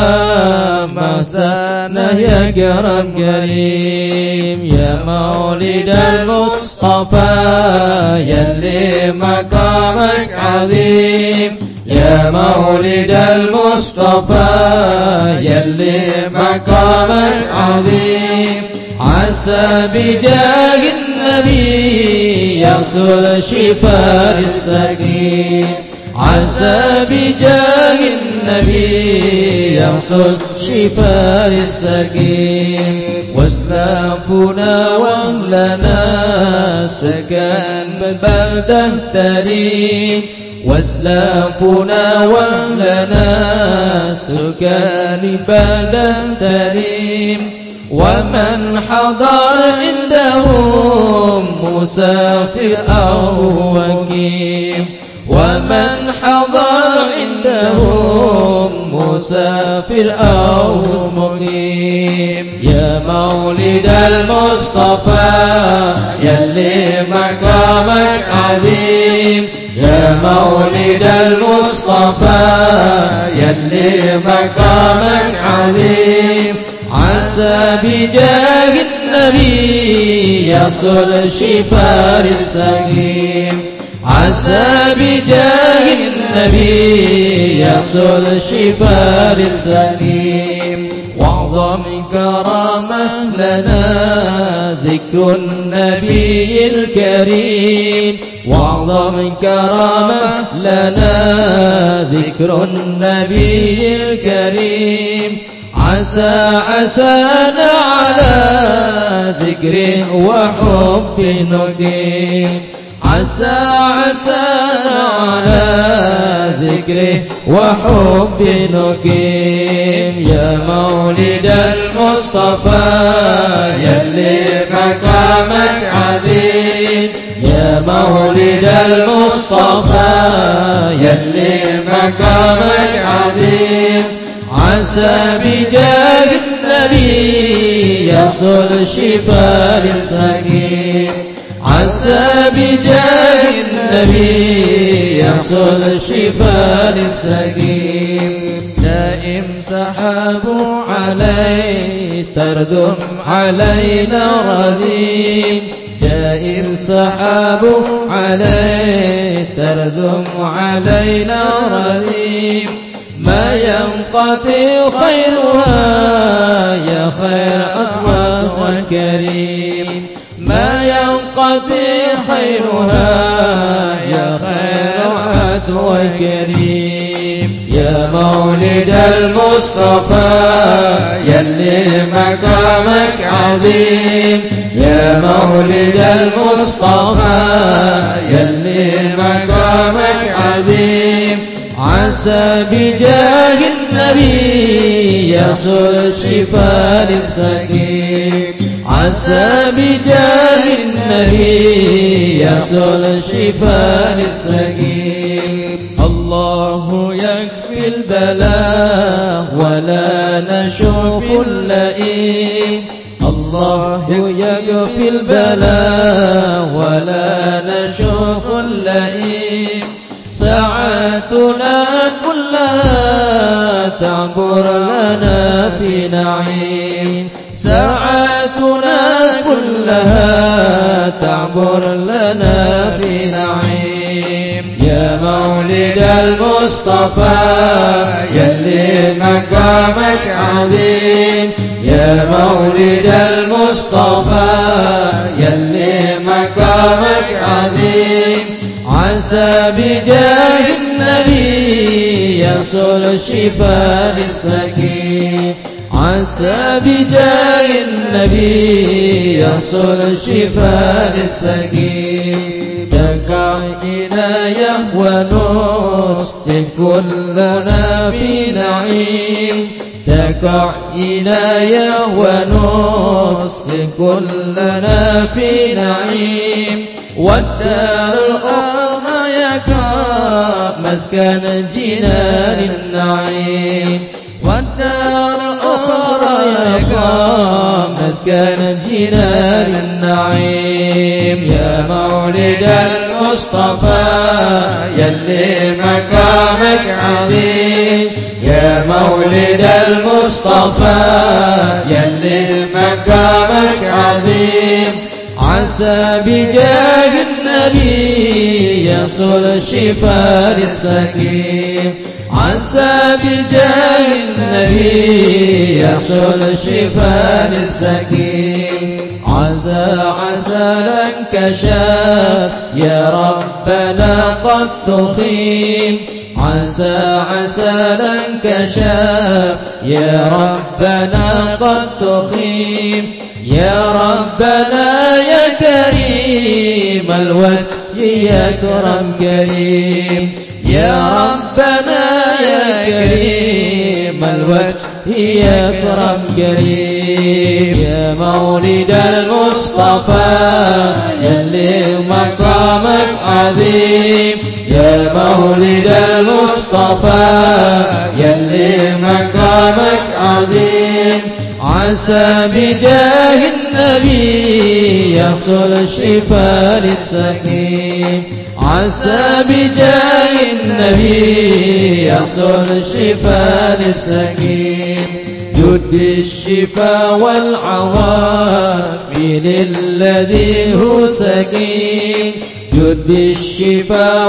محسنه يا كرم كريم يا مولد المصطفى يلي مقامك عظيم يا مولد المصطفى يلي مقامك عظيم عسى بجاه النبي يصل شفاء السقيم عسى بجاه النبي يصل شفاء السقيم واسلافنا واهلنا سكن بلده تريم واسلافنا واهلنا سكن بلده تريم ومن حضر عندهم مسافر أو وكيم ومن حضر عندهم مسافر أو مقيم يا مولد المصطفى يلي مقامك عظيم يا مولد المصطفى يلي مقامك عظيم عسى بجاه النبي يصل شفاء للسقيم عسى بجاه النبي يصل شفاء للسقيم واعظم كرامة لنا ذكر النبي الكريم واعظم كرامة لنا ذكر النبي الكريم عسى عسانا على ذكره وحب نقيم عسى عسانا على ذكره وحب نقيم يا مولد المصطفى يلي مقامك عظيم يا مولد المصطفى يلي مقامك عظيم عسى بجاه النبي يصل شفاء للسقيم عسى بجاه النبي يصل شفاء للسقيم دائم سحاب علي تردم علينا رذيم دائم سحاب علي تردم علينا رذيم ما ينقضي خيرها يا خير عطوة الكريم ما ينقضي خيرها يا خير عطوة الكريم يا مولد المصطفى يلي مقامك عظيم يا مولد المصطفى يلي مقامك عظيم عسى بجاه النبي يصل شفاء للسقيم عسى بجاه النبي يصل شفاء للسقيم الله يكفي البلاء ولا نشوف اللئيم الله يكفي البلاء ولا نشوف اللئيم ساعاتنا كلها تعبر لنا في نعيم ساعاتنا كلها تعبر لنا في نعيم يا مولد المصطفى يلي مقامك عظيم يا مولد المصطفى يلي مقامك عظيم عسى بجاه النبي يصل شفاء للسقيم عسى بجاه النبي يصل شفاء للسقيم تقع إناية ونصف كلنا في نعيم تقع إناية ونصف كلنا في نعيم والدار الأخرى يكا مسكن جنان النعيم والدار الأخرى يكا مسكن جنان النعيم يا مولد المصطفى يلي مقامك عظيم يا مولد المصطفى يلي مقامك عظيم عسى بجاه النبي يصل شفاء للسقيم عسى بجاه النبي يصل شفاء للسقيم عسى عسى لانكشاف يا ربنا قد تخيم عسى عسى لانكشاف يا ربنا قد تخيم يا ربنا يا كريم الوجه يا كرم كريم يا ربنا يا كريم الوجه يا كرم كريم يا مولد المصطفى يلي مقامك عظيم يا مولد المصطفى يلي مقامك عظيم عسى بجاه النبي يحصل شفاء للسقيم عسى بجاه النبي يحصل شفاء للسقيم جد الشفاء والعوافي للذي هو سقيم جد الشفاء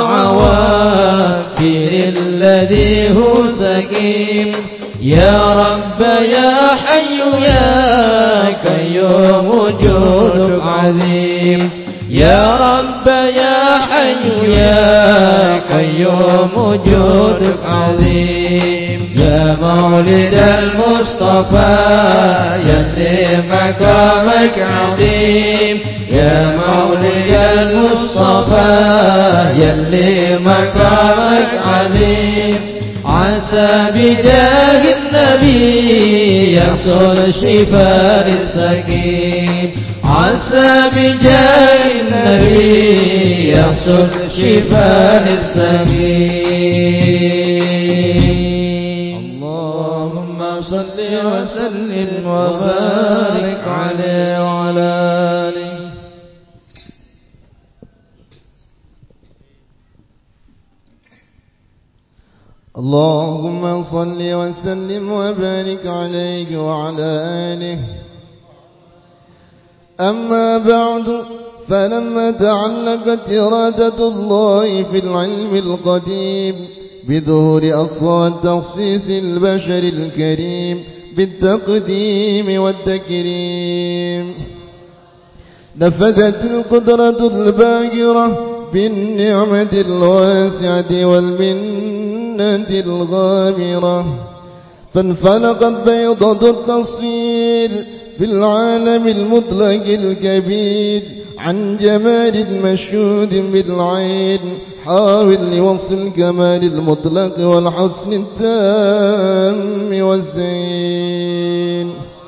والعوافي للذي هو سقيم يا رب يا حي يا قيوم وجودك عظيم يا رب يا حي يا قيوم وجودك عظيم يا مولد المصطفى يلي مقامك عظيم يا مولد المصطفى يلي مقامك عظيم عسى بجاه النبي يحصل شفاء للسقيم عسى بجاه النبي يحصل شفاء للسقيم اللهم صل وسلم وبارك عليه وعلى آله. اللهم صل وسلم وبارك عليه وعلى آله. أما بعد، فلما تعلقت إرادة الله في العلم القديم بظهور أصوات تخصيص البشر الكريم بالتقديم والتكريم. نفذت القدرة الباهرة بالنعمة الواسعة والمنة الغامرة، فانفلقت بيضة التصوير في العالم المطلق الكبير عن جمال مشهود بالعين، حاول لوصف الكمال المطلق والحسن التام والزين.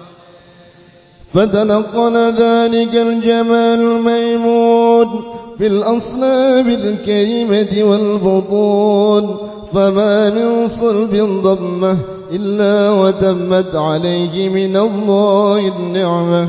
فتنقل ذلك الجمال الميمون في الأصلاب الكريمة والبطون، فما من صلب ضمه إلا وتمت عليه من الله النعمة.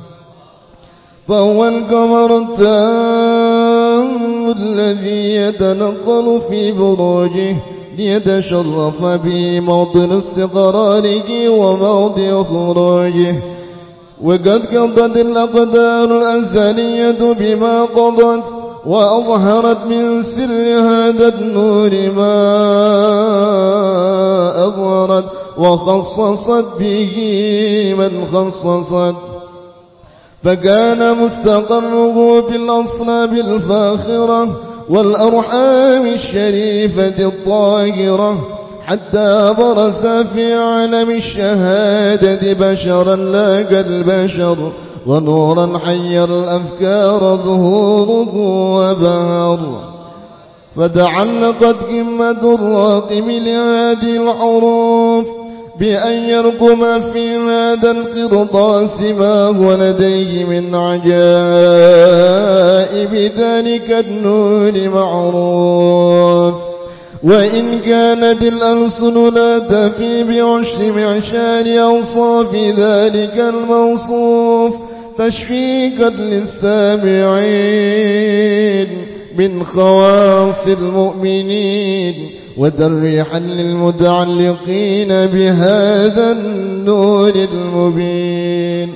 فهو القمر التام الذي يتنقل في بروجه ليتشرف به موطن استقراره وموضع خروجه. وقد قضت الأقدار الأزلية بما قضت، وأظهرت من سر هذا النور ما أظهرت، وخصصت به من خصصت. فكان مستقره في الأصلاب الفاخرة والأرحام الشريفة الطاهرة، حتى برز في عالم الشهادة بشرا لا كالبشر، ونورا حير الأفكار ظهوره وبهر. فتعلقت قمة الراقم لهذه الحروف بأن يرقم في هذا القرطاس ما هو لديه من عجائب ذلك النور معروف. وإن كانت الألسن لا تفي بعشر معشار أوصاف ذلك الموصوف، تشفيقا للسامعين من خواص المؤمنين، وتريحا للمتعلقين بهذا النور المبين.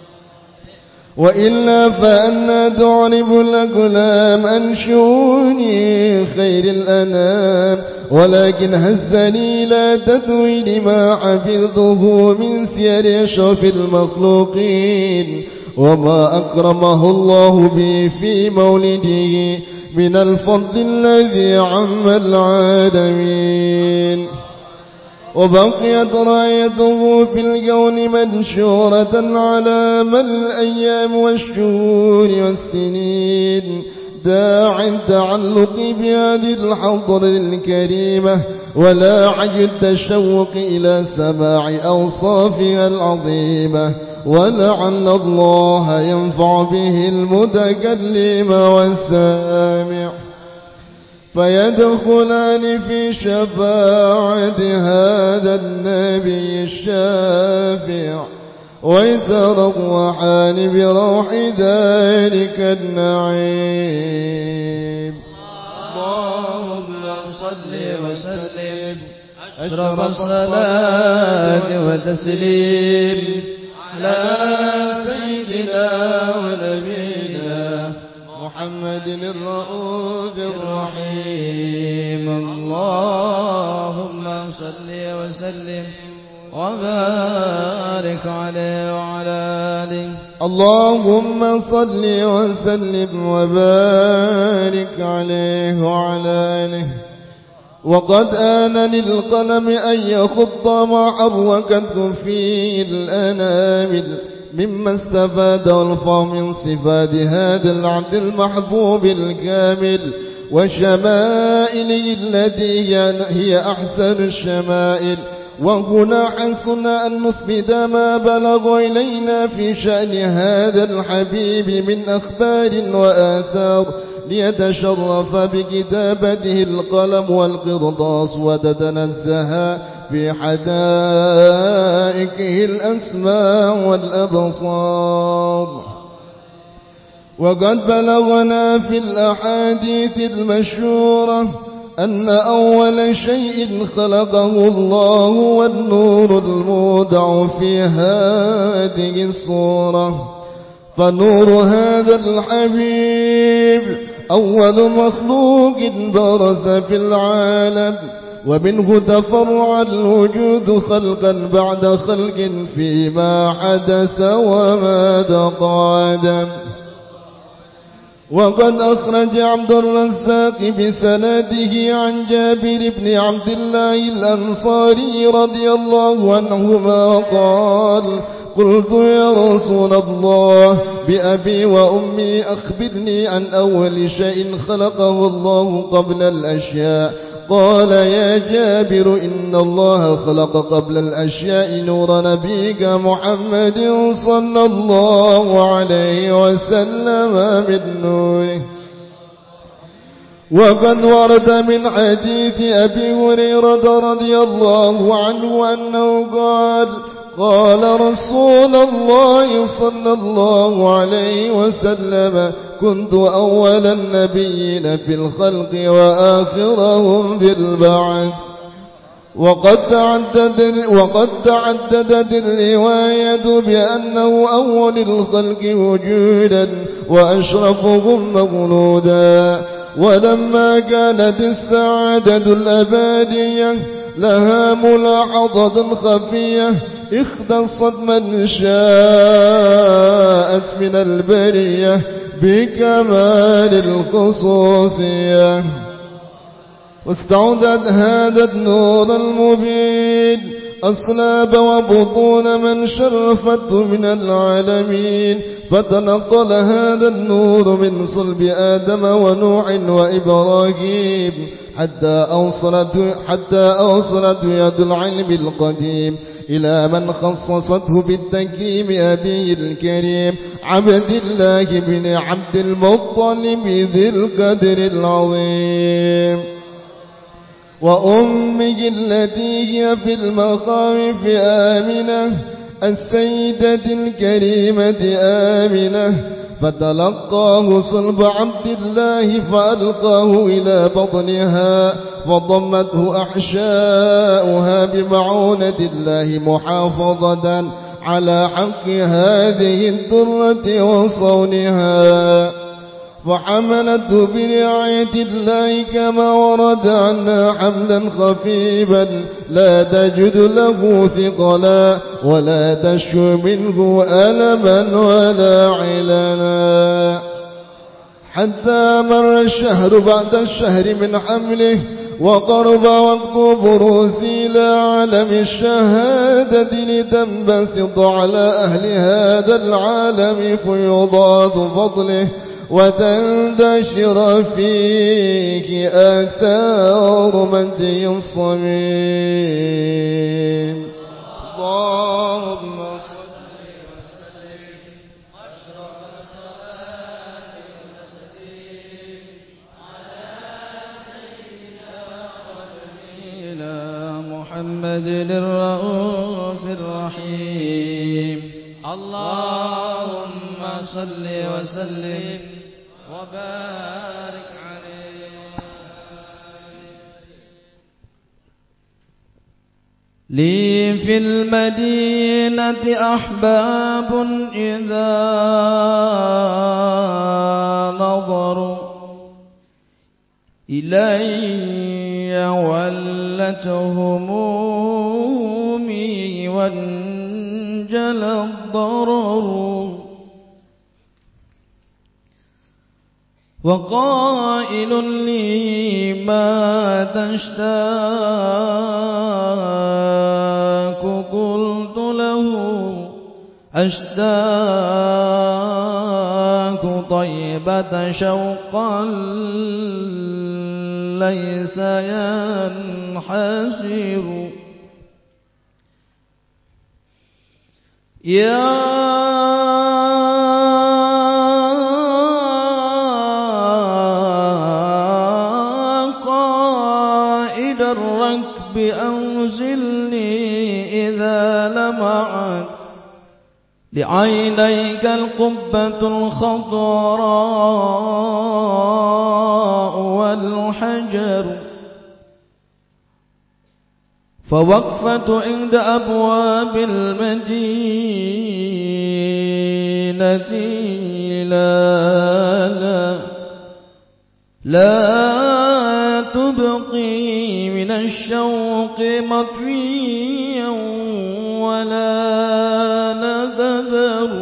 وإلا فأنا تعرب الأقلام عن شؤون خير الأنام، ولكن هزني لا تدوي لما حفظه من سير أشرف المخلوقين، وما أكرمه الله به في مولده من الفضل الذي عم العالمين. وبقيت رايته في الكون منشورة على مدى الأيام والشهور والسنين، داعي التعلق بهذه الحضرة الكريمة، ولا عجل التشوق إلى سماع أوصافها العظيمة، ولعل الله ينفع به المتكلم والسامع، فيدخلان في شفاعة هذا النبي الشافع، ويتروحان بروح ذلك النعيم. اللهم صل وسلم أشرف الصلاة وتسليم على سيدنا ونبينا محمد الرؤوف الرحيم. اللهم صل وسلم وبارك عليه وعلى آله. اللهم صل وسلم وبارك عليه وعلى آله. وقد آن للقلم أن يخط ما حركته فيه الأنامل مما استفاده الفهم من صفات هذا العبد المحبوب الكامل، وشمائله التي هي أحسن الشمائل. وهنا حسنا أن نثبت ما بلغ إلينا في شأن هذا الحبيب من أخبار وآثار، ليتشرف بكتابته القلم والقرطاس، وتتنزه في حدائقه الأسماء والأبصار. وقد بلغنا في الأحاديث المشهورة أن أول شيء خلقه الله والنور المودع في هذه الصورة، فنور هذا الحبيب أول مخلوق برز في العالم، ومنه تفرع الوجود خلقا بعد خلق فيما حدث وما تقادم. وقد أخرج عبد الرزاق بسنده عن جابر بن عبد الله الأنصاري رضي الله عنهما قال: قلت يا رسول الله بأبي وأمي أخبرني عن أول شيء خلقه الله قبل الأشياء. قال: يا جابر إن الله خلق قبل الأشياء نور نبيك محمد صلى الله عليه وسلم من نوره. وقد ورد من حديث أبي هريرة رضي الله عنه أنه قال: قال رسول الله صلى الله عليه وسلم: كنت أول النبيين في الخلق وآخرهم في البعث. وقد تعدد وقد تعددت الرواية بأنه أول الخلق وجودا وأشرفهم مولودا. ولما كانت السعادة الأبدية لها ملاحظة خفية اختصت من شاءت من البرية بكمال الخصوصية، واستعدت هذا النور المبين أصلاب وبطون من شرفته من العالمين، فتنقل هذا النور من صلب آدم ونوح وإبراهيم حتى أوصلت, حتى أوصلت يد العلم القديم إلى من خصصته بالتكريم أبي الكريم عبد الله بن عبد المطلب ذي القدر العظيم، وأمه التي هي في المخاوف آمنة السيدة الكريمة آمنة، فتلقاه صلب عبد الله فألقاه إلى بطنها فضمته أحشاؤها بمعونة الله محافظة على حق هذه الدرة وصونها، فحملته برعاية الله كما ورد عنها حملا خفيفا لا تجد له ثقلا ولا تشكو منه ألما ولا علنا، حتى مر الشهر بعد الشهر من حمله وقرب وقت بروز إلى عالم الشهادة لتنبسط على أهل هذا العالم فيضاد فضله وتندشر فيه آثار مجده الصميم. اللهم صل وسلم أشرف الصلاة والتسليم على سيدنا ونبينا محمد الرؤوف الرحيم. اللهم صل وسلم وبارك عليه. لي في المدينة أحباب إذا نظروا إلي ولت همومي وانجلى الضرر، وقائل لي ما تشتاق قلت له أشتاق طيبة شوقا ليس ينحسر، يا بأنزلني إذا لمعت لعينيك القبة الخضراء والحجر، فوقفت عند أبواب المدينة لا لا لا تبقي من من الشوق مطويا ولا نذر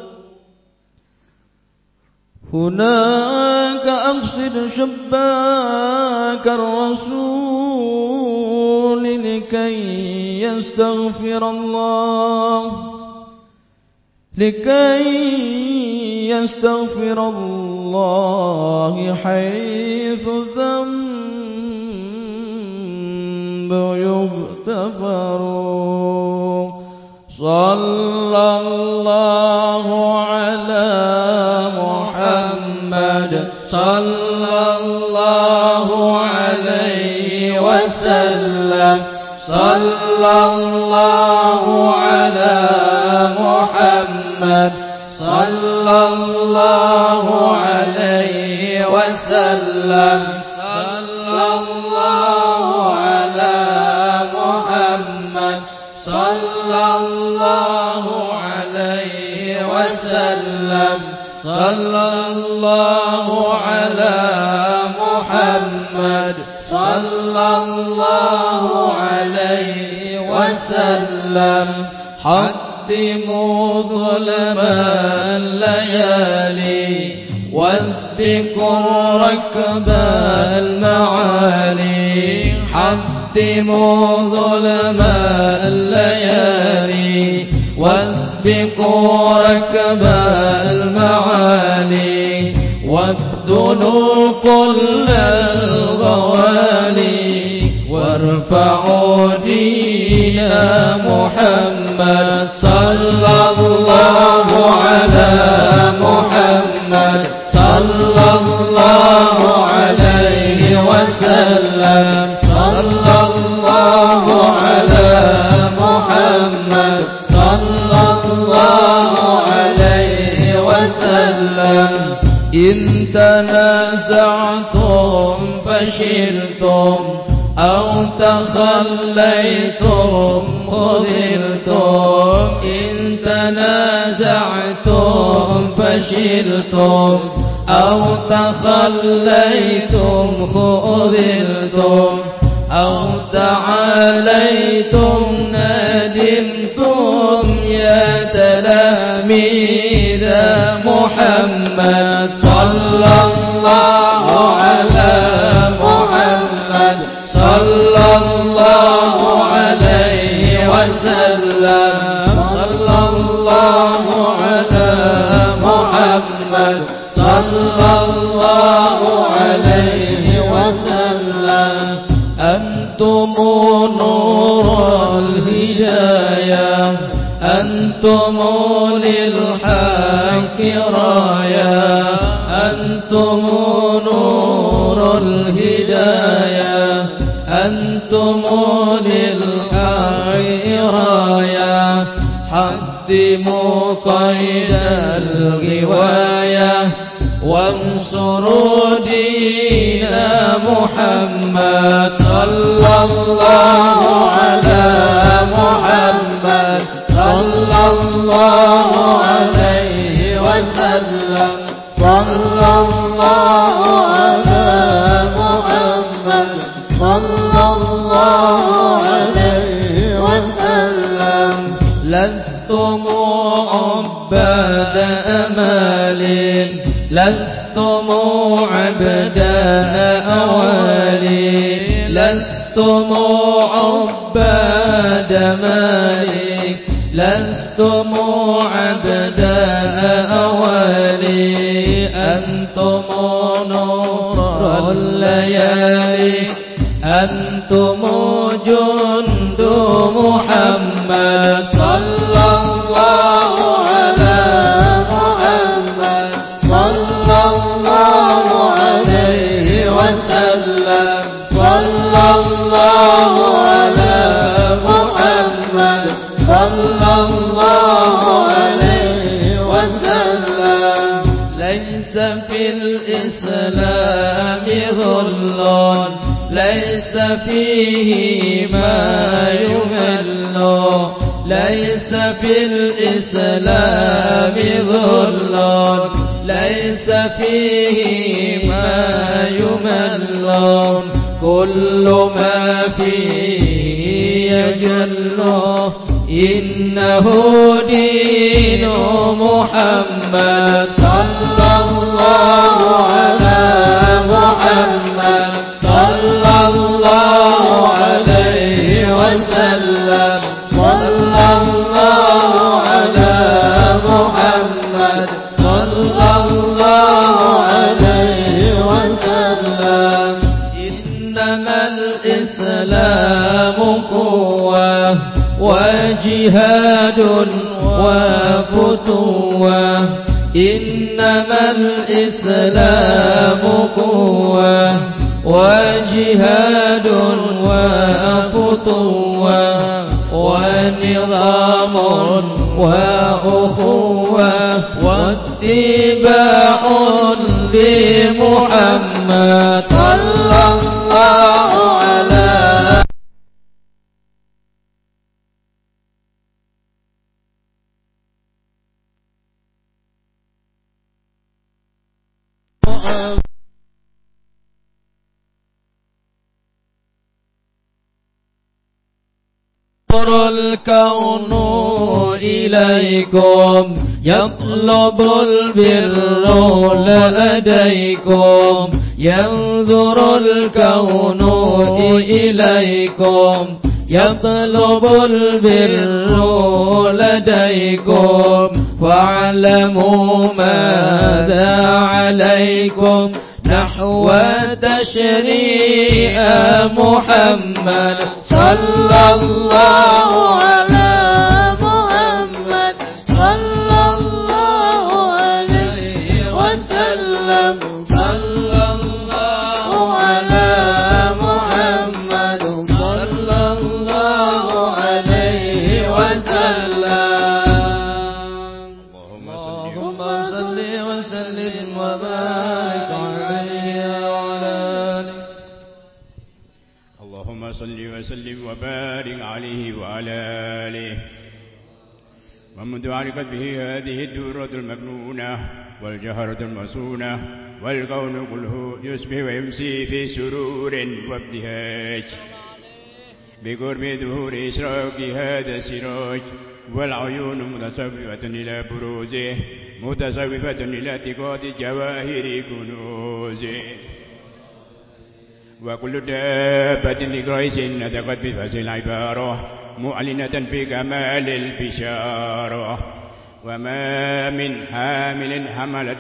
هناك أقصد شباك الرسول لكي يستغفر الله لكي يستغفر الله حيث ذنب يغتفر صلى الله على محمد صلى الله عليه وسلم صلى الله على محمد صلى الله عليه وسلم صلى الله على محمد صلى الله عليه وسلم صلى الله على محمد صلى الله عليه وسلم حطموا ظلم الليالي واسبقوا ركب المعالي حطموا ظلم الليالي واسبقوا ركب المعالي وابدلوا كل الغوالي وارفعوا دين محمد صلى الله على محمد صلى الله عليه وسلم صلى الله على محمد صلى الله عليه وسلم إن تنازعتم فشلتم أو تخليتم خذلتم إن تنازعتم فشلتم أو تخليتم خذلتم أو تعاليتم ندمتم يا تلاميذ محمد صلى الله على محمد صلى الله عليه وسلم صلى الله على محمد صلى الله عليه وسلم أنتم نور الهداية أنتم للحق راية أنتم نور الهداية أنتم للحق راية حطموا قيد الغواية وانصروا دين محمد صلى الله على محمد صلى الله عليه وسلم صلى الله على محمد صلى الله عليه وسلم لستم عباد أمال لستم عبداء أوالي لستم عباد مالك لستم عبداء أوالي أنتم نور الليالي أنتم جند محمد صلى الله على محمد صلى الله عليه وسلم صلى الله على محمد صلى الله عليه وسلم ليس في الإسلام غل ليس فيه ما يمل ليس في الإسلام غل ليس فيه ما يمل كل ما فيه يجل إنه دين محمد صلى الله على محمد صلى الله عليه وسلم صلى الله على محمد صلى الله عليه وسلم إنما الإسلام قوة وجهاد وفتوة إنما الإسلام قوة وجهاد وفتوة ونظام وأخوة واتباع لمحمد صلى الله على الكون إليكم يطلب البر لديكم ينظر الكون إليكم يطلب البر لديكم فاعلموا ماذا عليكم نحو تشريع محمد صلى الله على محمد صلى الله عليه وسلم صلى الله على محمد صلى الله عليه وسلم اللهم صل وسلم وبارك صل وسلم وبارك عليه وعلى آله ومن عرقت به هذه الدورة المكنونة والجهرة المصونة والكون كله يصبح ويمسي في سرور وابتهاج بقرب ظهور إشراق هذا السراج والعيون متصوفة إلى بروزه متصوفة إلى اعتقاد جواهر كنوزه وكل دابة لقريش نطقت بفصل العبارة معلنة بكمال البشارة وما من حامل حملت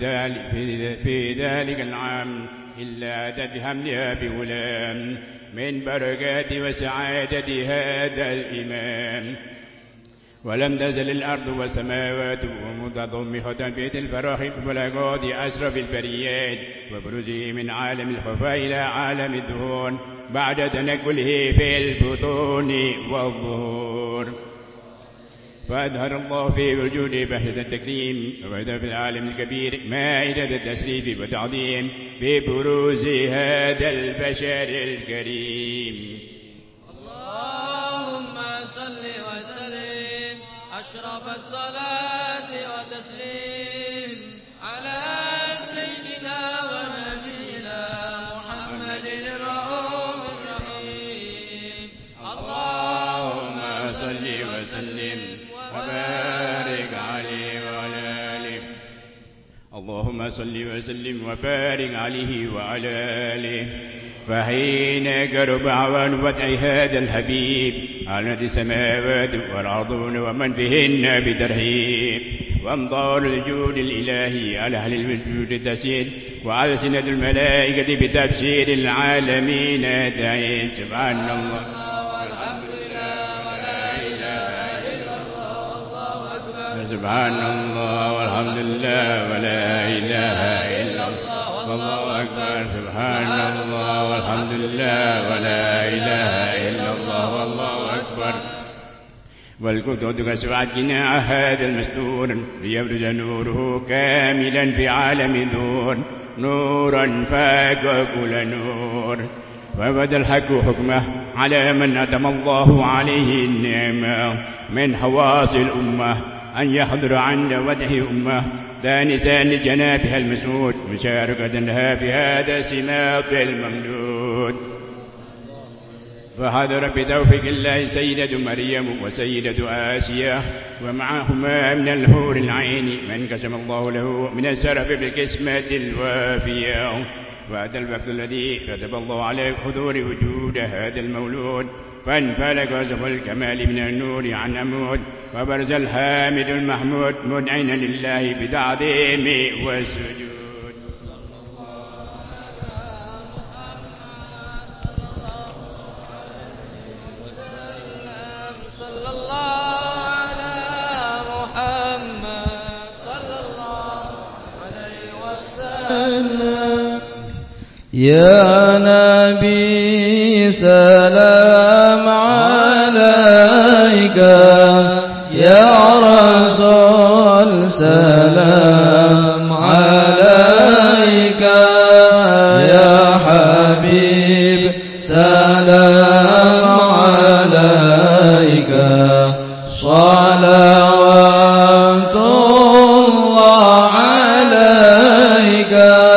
في ذلك العام إلا أتت بحملها بغلام من بركات وسعادة هذا الإمام ولم تزل الأرض والسماوات متضمخة بيت الفراخ بملاقات أشرف البريات وبروزه من عالم الخفاء إلى عالم الظهور بعد تنقله في البطون والظهور فأظهر الله في وجوده بهجة التكريم وبدأ في العالم الكبير مائدة التشريف والتعظيم ببروز هذا البشر الكريم اللهم صل وسلم أشرف الصلاة وتسليم على سيدنا ونبينا محمد الرؤوف الرحيم اللهم صل وسلم وبارك عليه وعلى آله اللهم صل وسلم وبارك عليه وعلى آله فحين قرب عوان وضع هذا الحبيب على السماوات والأرضون ومن فيهن بترهيب وامطار الجود الإلهي على أهل الوجود تسير وعلى سنة الملائكة بتبشير العالمين دعين سبحان الله والحمد لله ولا إله إلا الله والله أكبر سبحان الله والحمد لله ولا إله إلا الله والله أكبر سبحان الله والحمد لله ولا إله إلا الله والله أكبر والكتب كسبعت جناع هذا المستور ليبرز نوره كاملا في عالم نور نورا فاق كل نور وبدا الحق حكمه على من أدم الله عليه النعمة من حواس الأمة أن يحضر عند وجه أمة دانسا لجنابها المسعود مشاركة لها في هذا السماط الممدود فحضر بتوفيق الله سيدة مريم وسيدة آسيا ومعهما من الحور العين من قسم الله له من الشرف بالقسمة الوافية. وهذا الوقت الذي كتب الله عليه حضور وجود هذا المولود فانفلق وصف الكمال من النور عن عمود وبرز الحامد المحمود مدعنا لله بتعظيم والسجود. يا نبي سلام عليك يا رسول سلام عليك يا حبيب سلام عليك صلوات الله عليك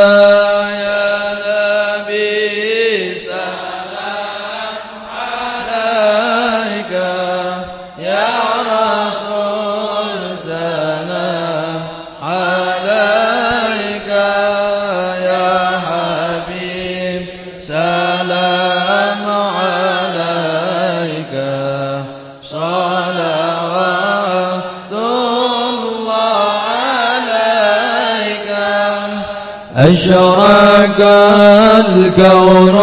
أشرق الكون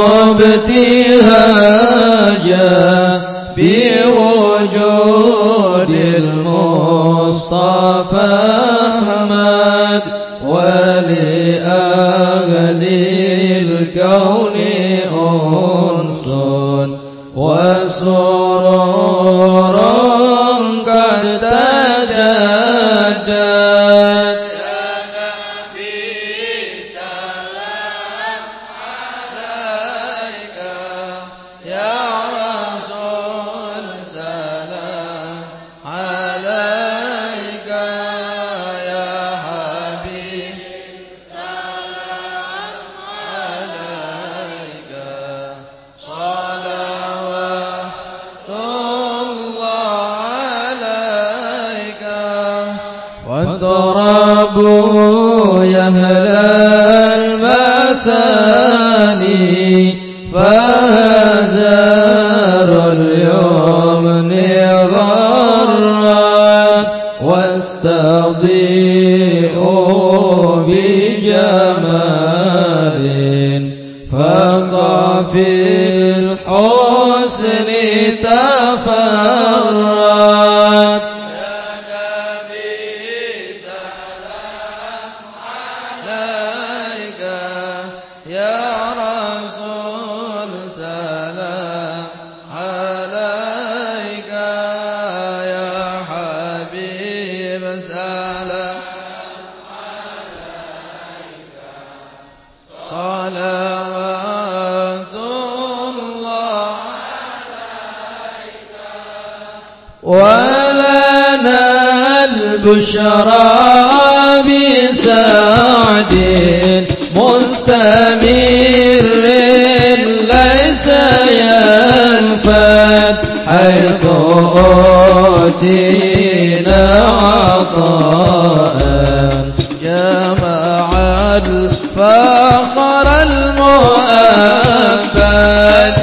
ابتهاجا بوجود المصطفى أحمد ولأهل الكون أنس وسرور قد تجدد. وتربوا يا أهل المثاني فهزار اليمن غرات واستضيئوا بجمال فقفي الحسن تفرات. ولنا البشرى بسعد مستمر ليس ينفد حيث أوتينا عطاء جمع الفقر المؤبد.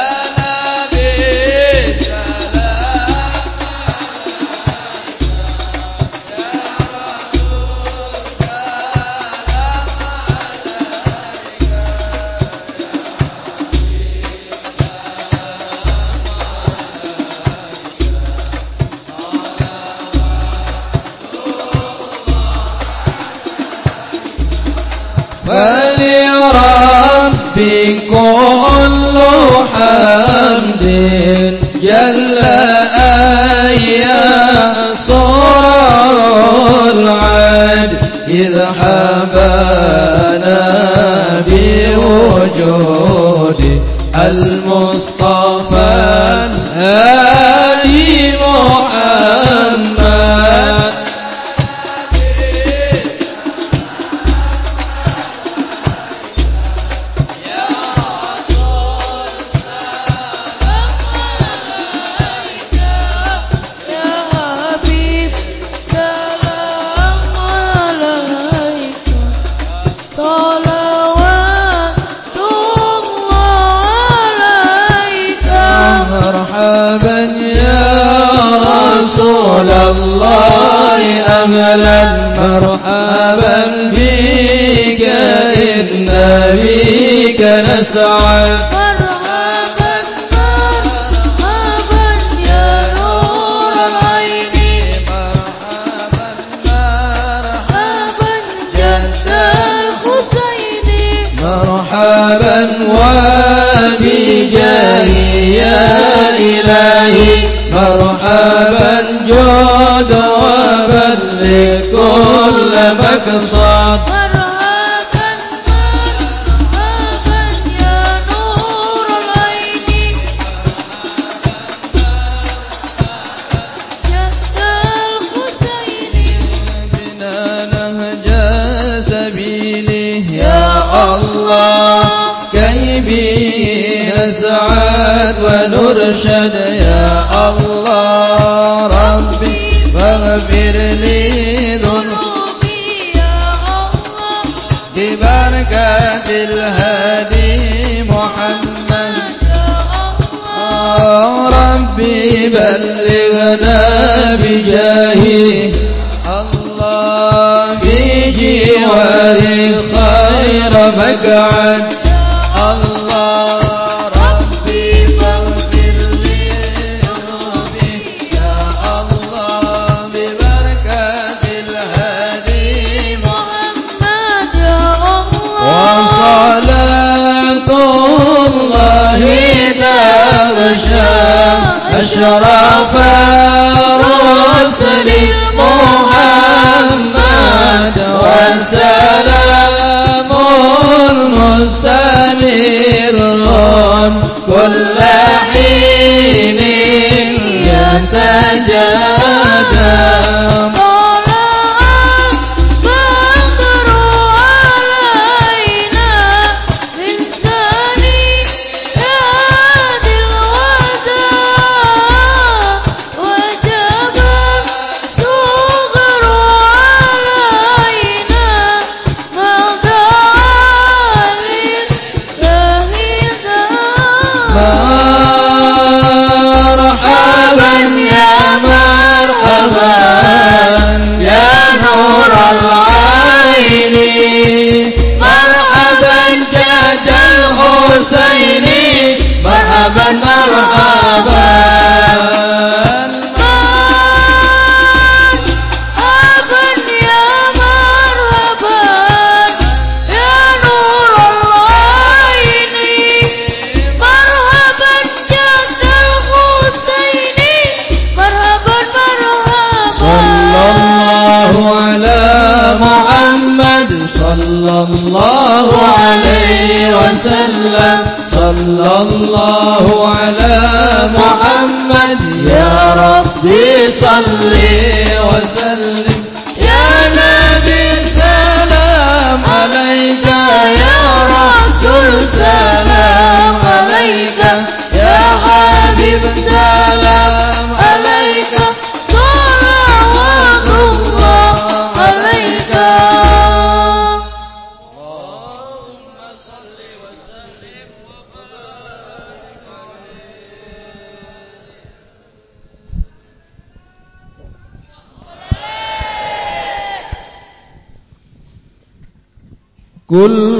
فلربي كل حمد جل أيسر العد إذ حبانا بوجود المصطفى الهادي محمد. رسول الله أهلا مرحبا بك إنا بك نسعد مرحبا مرحبا يا نور العين مرحبا مرحبا جد الحسين مرحبا وبجاهي يا إلهي مرحبا جود وبلغ كل مقصد مرحبا مرحبا يا نور العين جد الحسين بنا نهج سبيله يا الله كي به نسعد ونرشد يا الله ربي فاغفر لي ذنوبي يا الله ببركة الهادي محمد يا الله ربي بلغنا بجاهه الله في جوار خير مقعد الله ربي فاغفر لي ذنوبي يا الله ببركة الهادي محمد يا الله وصلاة الله تغشى أشرف رسل محمد والسلام المستمر كل حين يتجدد بدر علينا من ثنيات الوداع وجب الصغر علينا ما دعا لله مرحبا يا مرحبا يا نور العين مرحبا جد الحسين مرحبا مرحبا مرحبا يا مرحبا يا نور العين مرحبا جد الحسين مرحبا صلى الله عليه وسلم صلى الله على محمد يا ربي صل وسلم يا نبي سلام عليك يا رسول سلام عليك يا حبيب سلام عليك صلوات الله عليك كل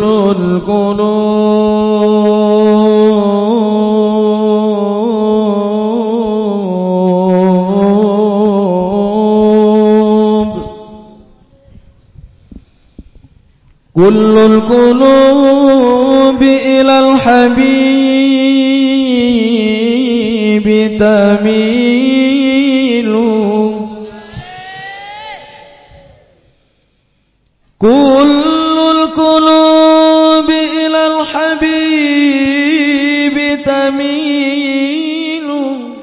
القلوب كل القلوب إلى الحبيب تميل كل القلوب إلى الحبيب تميل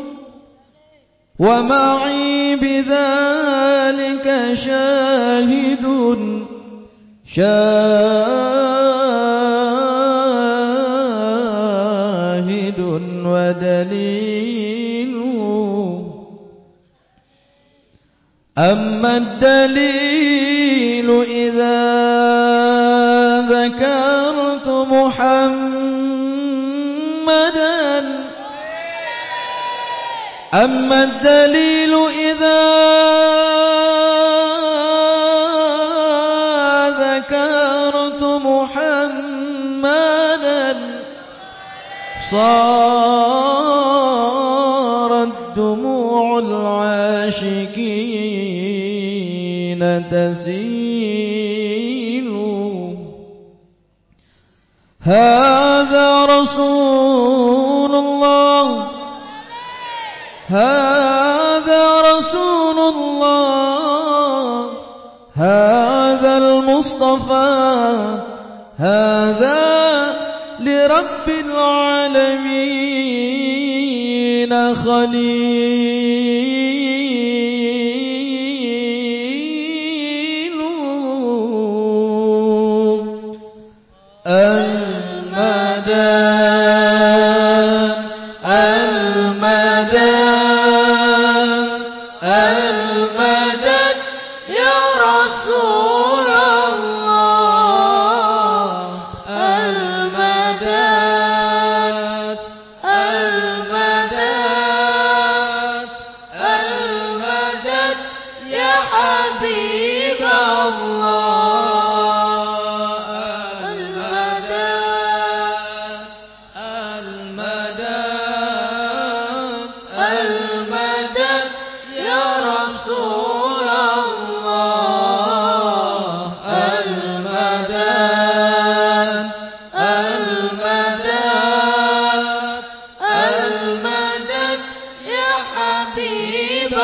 ومعي بذلك شاهد شاهد ودليل أما الدليل إذا ذكرت محمدا أما الدليل إذا ذكرت محمدا صارت دموع العاشقين تسيل. هذا رسول الله هذا رسول الله هذا المصطفى هذا لرب العالمين خليل. المدى المدى المدد يا رسول الله. المدد المدد المدد يا حبيب الله. المدد المدد المدد يا رسول الله. المدد المدد المدد يا حبيب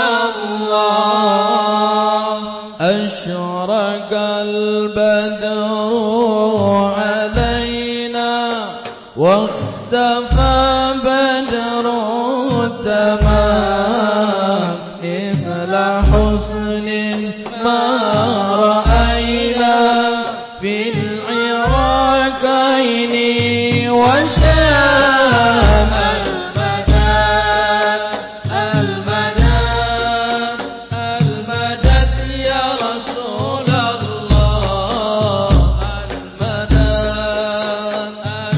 الله. أشرق البدر علينا واختفى بدر التمام مثل حسن ما رأينا في العراقين والشام. المدد المدد المدد يا رسول الله. المدد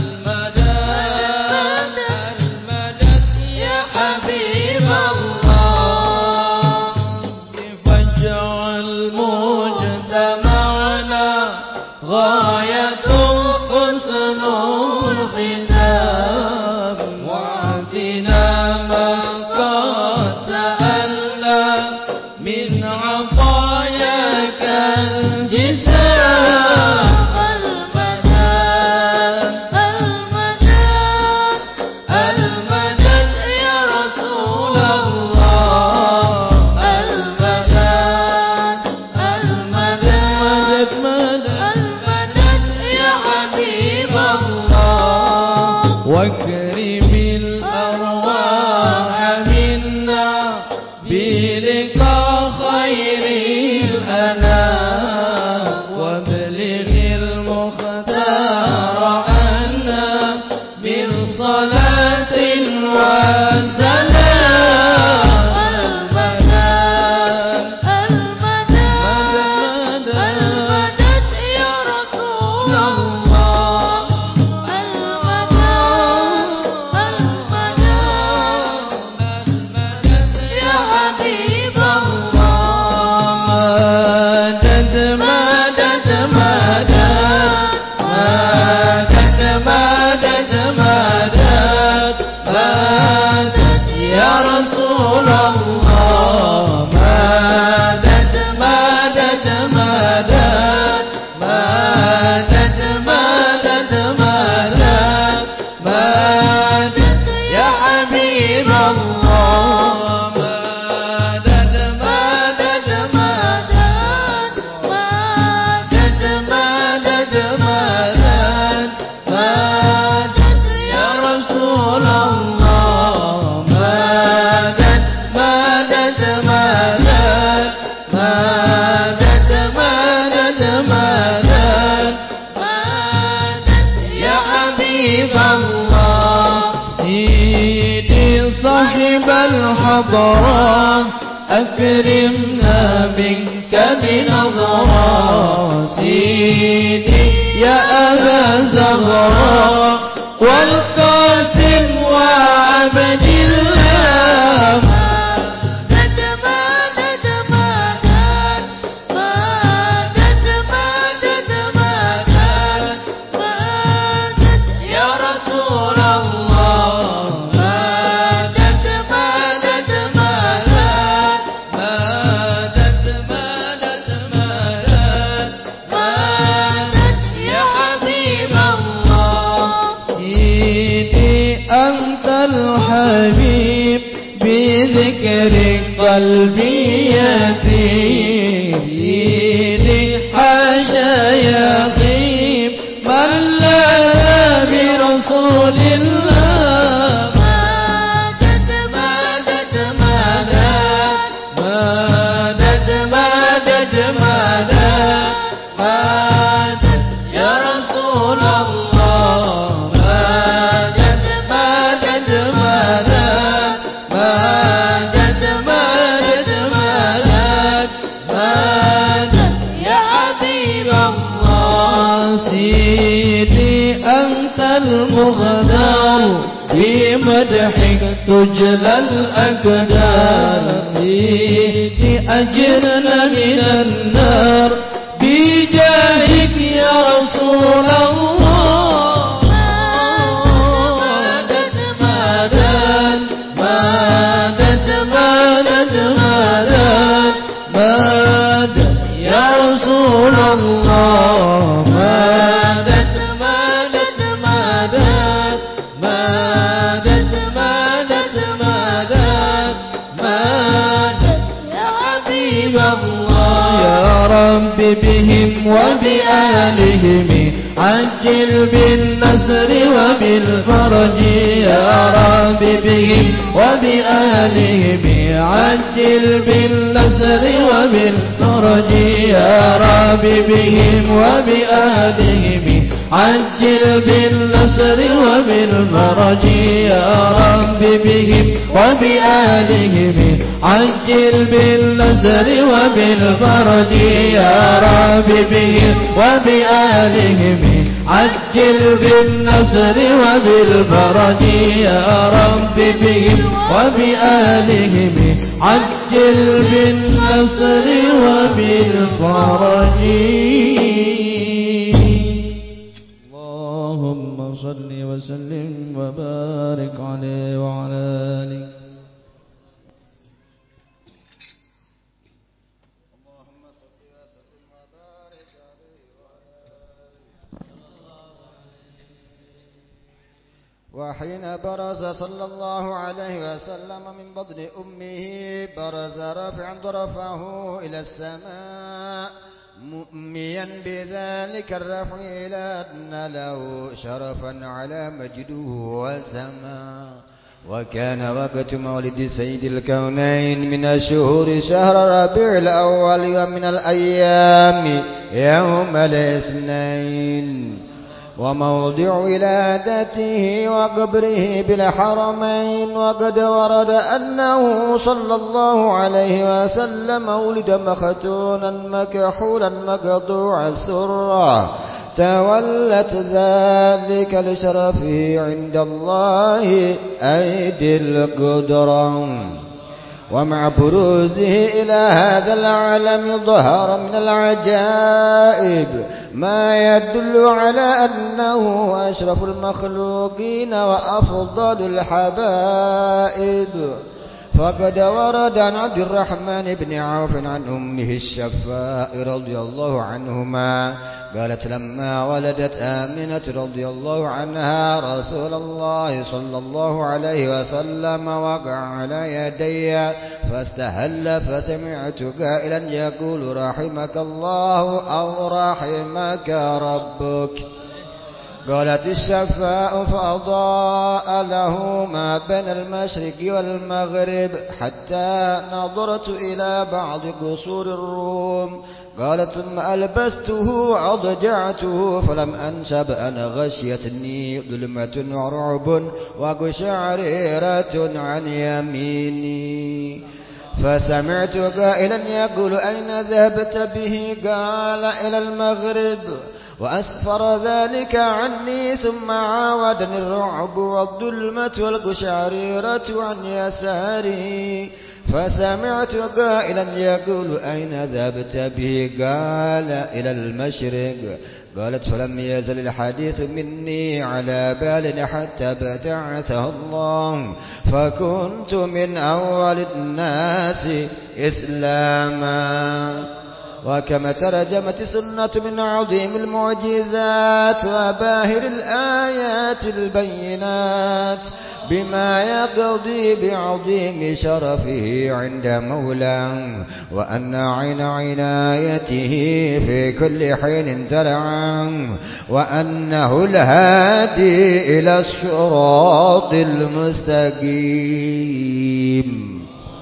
المدد المدد يا حبيب الله. فاجعل مجتمعنا غاية حسن الختام واعطنا ما قد سألنا من عطاياك الجسام. المدد المدد المدد يا رسول الله. المدد المدد المدد يا حبيب الله. واكرم الأرواح منا بلقاء خير الأنام وابلغ المختار عنا من صلاة وسلام. المدد المدد المدد يا رسول الله. المدد المدد يا حبيب الله. مدد مدد مدد مدد مدد مدد يا رسول الله. مدد مدد مدد مدد مدد مدد مدد يا حبيب الله. مدد مدد مدد مدد مدد مدد مدد يا رسول الله. مدد مدد مدد مدد مدد مدد مدد يا حبيب الله. سيدي صاحب الحضرة أكرمنا منك بنظرة. سيدي يا أبا زغراء والقاسم وعبد الله. قلبي يزيد حاشا يغيب من لا برسول الله مادت مادت مادت مادت مادت مادت مادت يا رسول الله مادت مادت مادت مادت مادت مادت مادت يا حبيب الله سيدي أنت المختار بمدحك تجلى الأقدار سيدي أجرنا من النار بجاهك يا رسول الله مادت مادت مادت مادت مادت مادت يا رسول الله مادت مادت مادت مادت مادت مادت مادت يا حبيب الله يا رب بهم وبآلهم عجل بالنصر وبالفرج يا رب بهم وبآلهم عجل بالنصر وبالفرج يا رب بهم وبآلهم عجل بالنصر وبالفرج يا رب بهم وبآلهم عجل بالنصر وبالفرج يا رب بهم وبآلهم عجل بالنصر وبالفرج يا رب بهم وبآلهم عجل بالنصر وبالفرج اللهم صل وسلم وبارك عليه وعلى آله وحين برز صلى الله عليه وسلم من بطن أمه برز رافعا ضرفه إلى السماء مؤميا بذلك الرفع إلى أن له شرفا على مجده وسما وكان وقت مولد سيد الكونين من الشهور شهر ربيع الأول ومن الأيام يوم الاثنين وموضع ولادته وقبره بالحرمين وقد ورد أنه صلى الله عليه وسلم ولد مختونا مكحولا مقطوع السرة تولت ذلك لشرفه عند الله أيدي القدرة ومع بروزه إلى هذا العالم ظهر من العجائب ما يدل على أنه أشرف المخلوقين وأفضل الحبائب فقد ورد عن عبد الرحمن بن عوف عن أمه الشفاء رضي الله عنهما قالت لما ولدت آمنة رضي الله عنها رسول الله صلى الله عليه وسلم وقع على يدي فاستهل فسمعت قائلا يقول رحمك الله أو رحمك ربك قالت الشفاء فأضاء له ما بين المشرق والمغرب حتى نظرت إلى بعض قصور الروم قالت ثم ألبسته أضجعته فلم أنشب أنا غشيتني ظلمة ورعب وقشعريرة عن يميني فسمعت قائلا يقول أين ذهبت به قال إلى المغرب وأسفر ذلك عني ثم عاودني الرعب والظلمة والقشعريرة عن يساري فسمعت قائلا يقول أين ذهبت به قال إلى المشرق قالت فلم يزل الحديث مني على بال حتى ابتعثه الله فكنت من أول الناس إسلاما وكما ترجمت سنة من عظيم المعجزات وباهر الآيات البينات بما يقضي بعظيم شرفه عند مولاه وأن عين عنايته في كل حين ترعى وأنه الهادي إلى الصراط المستقيم.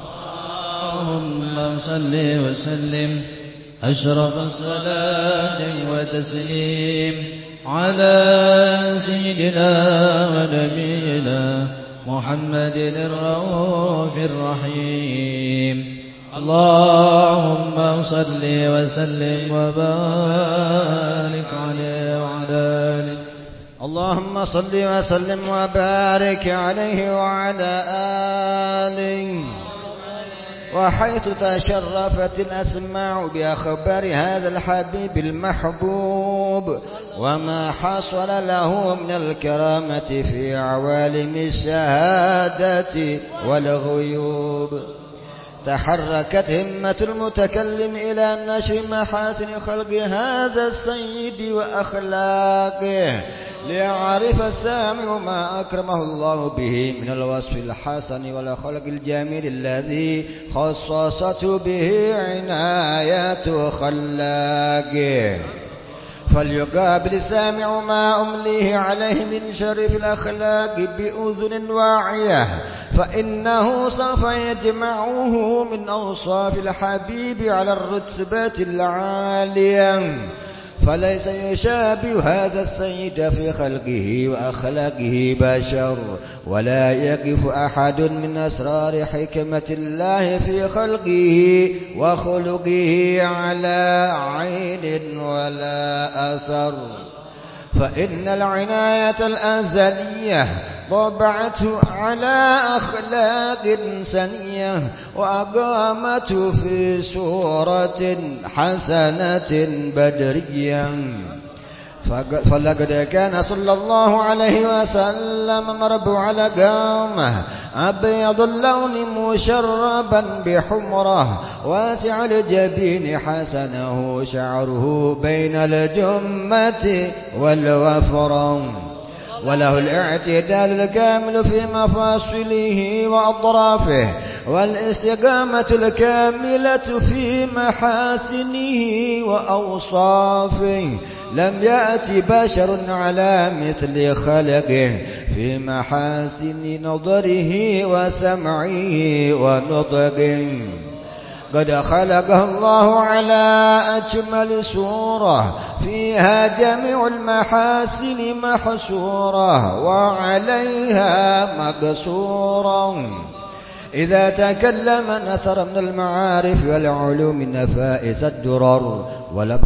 اللهم صل وسلم أشرف الصلاة وتسليم على سيدنا ونبينا محمد الرؤوف الرحيم. اللهم صل وسلم وبارك عليه وعلى آله. اللهم صل وسلم وبارك عليه وعلى آله. وحيث تشرفت الأسماع بأخبار هذا الحبيب المحبوب وما حصل له من الكرامة في عوالم الشهادة والغيوب تحركت همة المتكلم إلى نشر محاسن خلق هذا السيد وأخلاقه ليعرف السامع ما أكرمه الله به من الوصف الحسن والخلق الجميل الذي خصصته به عناية خلاقه. فليقابل السامع ما أمليه عليه من شرف الأخلاق بأذن واعية فإنه سوف يجمعه من أوصاف الحبيب على الرتبة العالية فليس يشابه هذا السيد في خلقه وأخلاقه بشر ولا يقف أحد من أسرار حكمة الله في خلقه وخلقه على عين ولا أثر. فإن العناية الأزلية طبعته على أخلاق سنية وأقامته في صورة حسنة بدرية. فلقد كان صلى الله عليه وسلم مربوع لقامه أبيض اللون مشربا بحمره واسع الجبين حسنه شعره بين الجمة والوفر وله الاعتدال الكامل في مفاصله وأطرافه والاستقامة الكاملة في محاسنه وأوصافه. لم يأتي بشر على مثل خلقه في محاسن نظره وسمعه ونطقه. قد خلقه الله على أجمل صورة فيها جميع المحاسن محصورة وعليها مقصورة. إذا تكلم نثر من المعارف والعلوم نفائس الدرر ولقد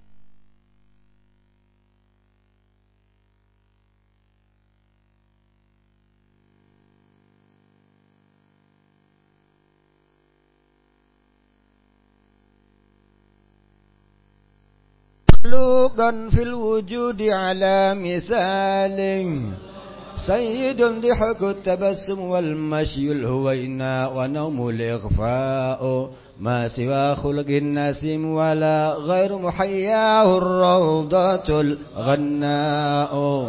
مخلوقا في الوجود على مثال سيد ضحك التبسم والمشي الهوينا ونوم الإغفاء ما سوى خلق النسيم ولا غير محياه الروضة الغناء.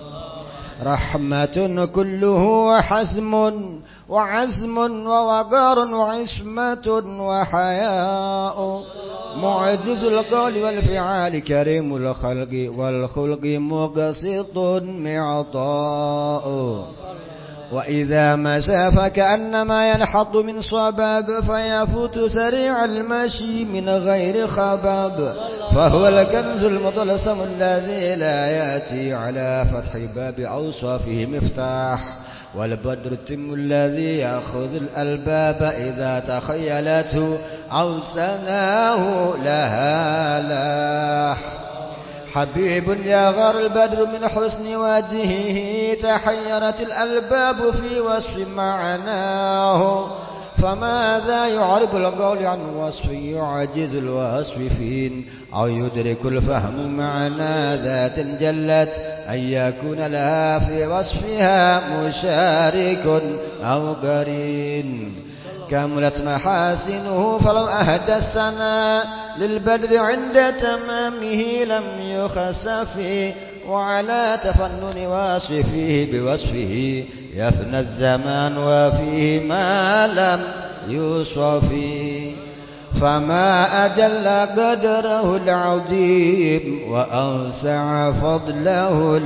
رحمة كله وحزم وعزم ووقار وعصمة وحياء معجز القول والفعال كريم الخلق والخلق مقسط معطاء. وإذا مشى فكأنما ينحط من صباب فيفوت سريع المشي من غير خباب فهو الكنز المطلسم الذي لا يأتي على فتح باب أوصافه مفتاح والبدر التم الذي يأخذ الألباب إذا تخيلته أو سناه لها لاح. حبيب يغار البدر من حسن وجهه تحيرت الألباب في وصف معناه فماذا يعرب القول عن وصف يعجز الوصفين أو يدرك الفهم معنى ذات جلت أن يكون لها في وصفها مشارك أو قرين. كملت محاسنه فلو أهدى السنة للبدر عند تمامه لم يخسف وعلى تفنن وصفه بوصفه يفنى الزمان وفيه ما لم يوصف فما أجل قدره العظيم وأوسع فضله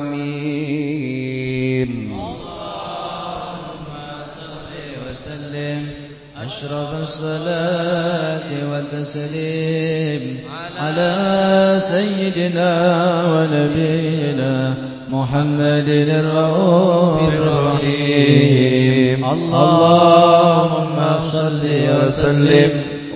العميم. اللهم صل وسلم أشرف الصلاة والتسليم على سيدنا ونبينا محمد الرؤوف الرحيم. اللهم صل وسلم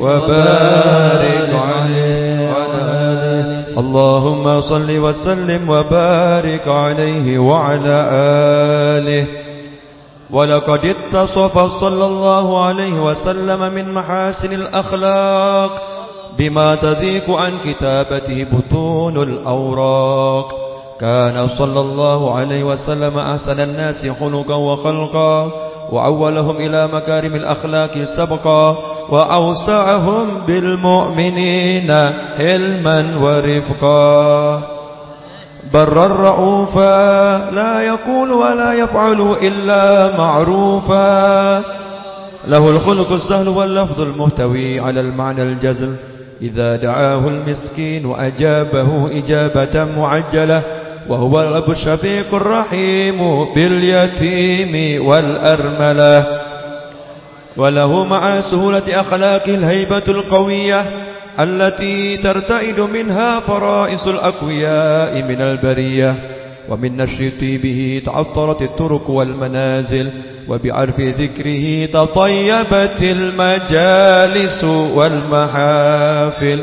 وبارك عليه وعلى آله. اللهم صل وسلم وبارك عليه وعلى آله. ولقد اتصف صلى الله عليه وسلم من محاسن الأخلاق بما تذيق عن كتابته بطون الأوراق. كان صلى الله عليه وسلم أحسن الناس خلقا وخلقا وأولهم إلى مكارم الأخلاق سبقا وأوسعهم بالمؤمنين حلما ورفقا. برا رؤوفا لا يقول ولا يفعل إلا معروفا. له الخلق السهل واللفظ المحتوي على المعنى الجزل. إذا دعاه المسكين أجابه إجابة معجلة. وهو الأب الشفيق الرحيم باليتيم والأرملة. وله مع سهولة أخلاق الهيبة القوية التي ترتئد منها فرائس الأقوياء من البرية. ومن نشر طيبه تعطرت الطرق والمنازل. وبعرف ذكره تطيبت المجالس والمحافل.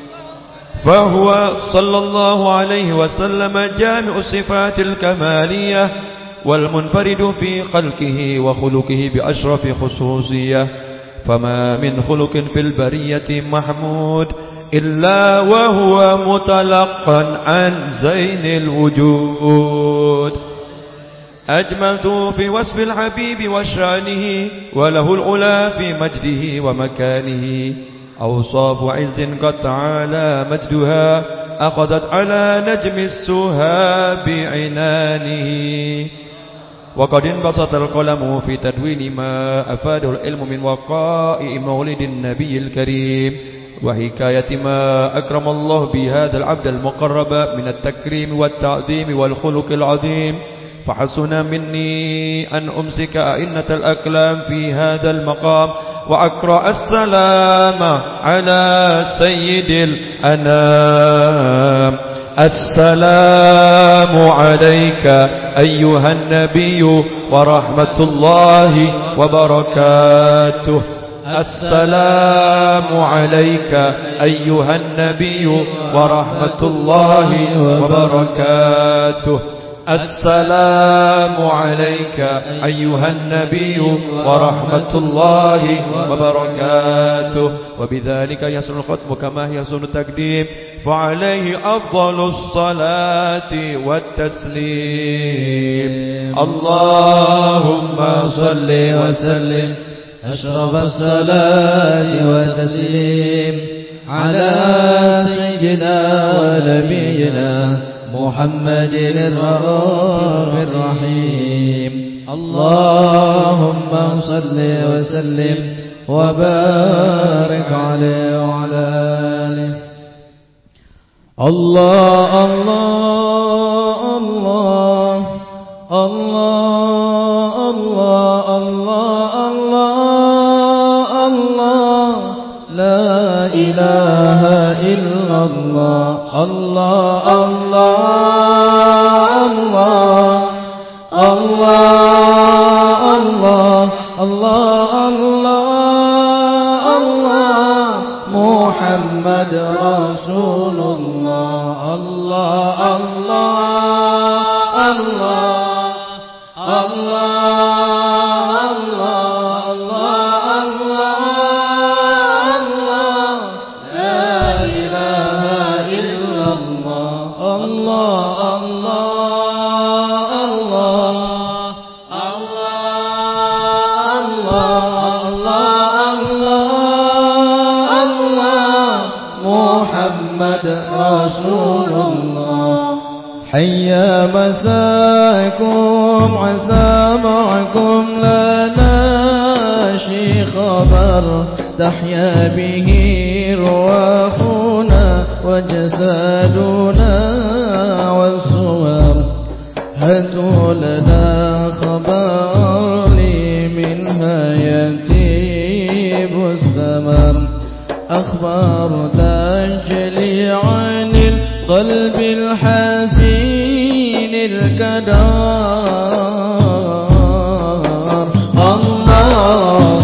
فهو صلى الله عليه وسلم جامع الصفات الكمالية والمنفرد في خلقه وخلقه بأشرف خصوصية. فما من خلق في البرية محمود إلا وهو متلقا عن زين الوجود. أجملت في وصف الحبيب وشأنه وله العلا في مجده ومكانه. أوصاف عز قد تعالى مجدها أخذت على نجم السها بعنانه. وقد انبسط القلم في تدوين ما أفاده العلم من وقائع مولد النبي الكريم وحكاية ما أكرم الله بهذا العبد المقرب من التكريم والتعظيم والخلق العظيم. فحسن مني أن أمسك أئنة الأكلام في هذا المقام وأقرأ السلام على سيد الأنام. السلام عليك أيها النبي ورحمة الله وبركاته. السلام عليك أيها النبي ورحمة الله وبركاته. السلام عليك أيها النبي ورحمة الله وبركاته. وبذلك يسن الختم كما يسن التقديم فعليه أفضل الصلاة والتسليم. اللهم صل وسلم أشرف الصلاة والتسليم على سيدنا ونبينا محمد الرؤوف الرحيم. اللهم صل وسلم وبارك عليه وعلى آله. الله الله الله الله الله الله الله الله لا إله إلا الله. الله الله الله الله الله الله الله محمد رسول الله. الله الله الله الله محمد رسول الله. حيا مساكم عسى معكم لنا شي خبر تحيا به رواحنا وجسادنا والصور هاتوا لنا خبر لي منها يتيب الثمر أخبار تجلي عن القلب الحزين الكدار الله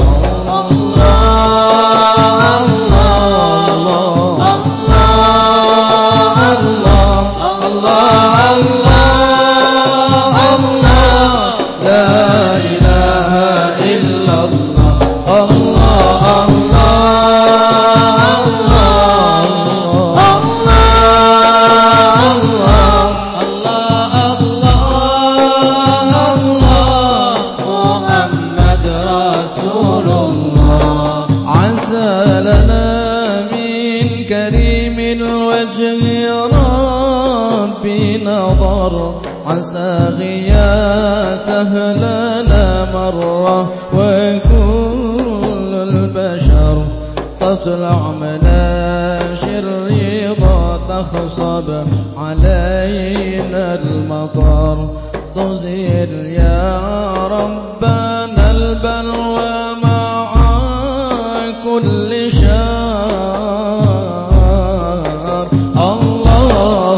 عسى غياثه لنا مرة وكل البشر تطلع مناشر الرضا تخصب علينا المطر تزيل يا ربنا البلوى مع كل شر الله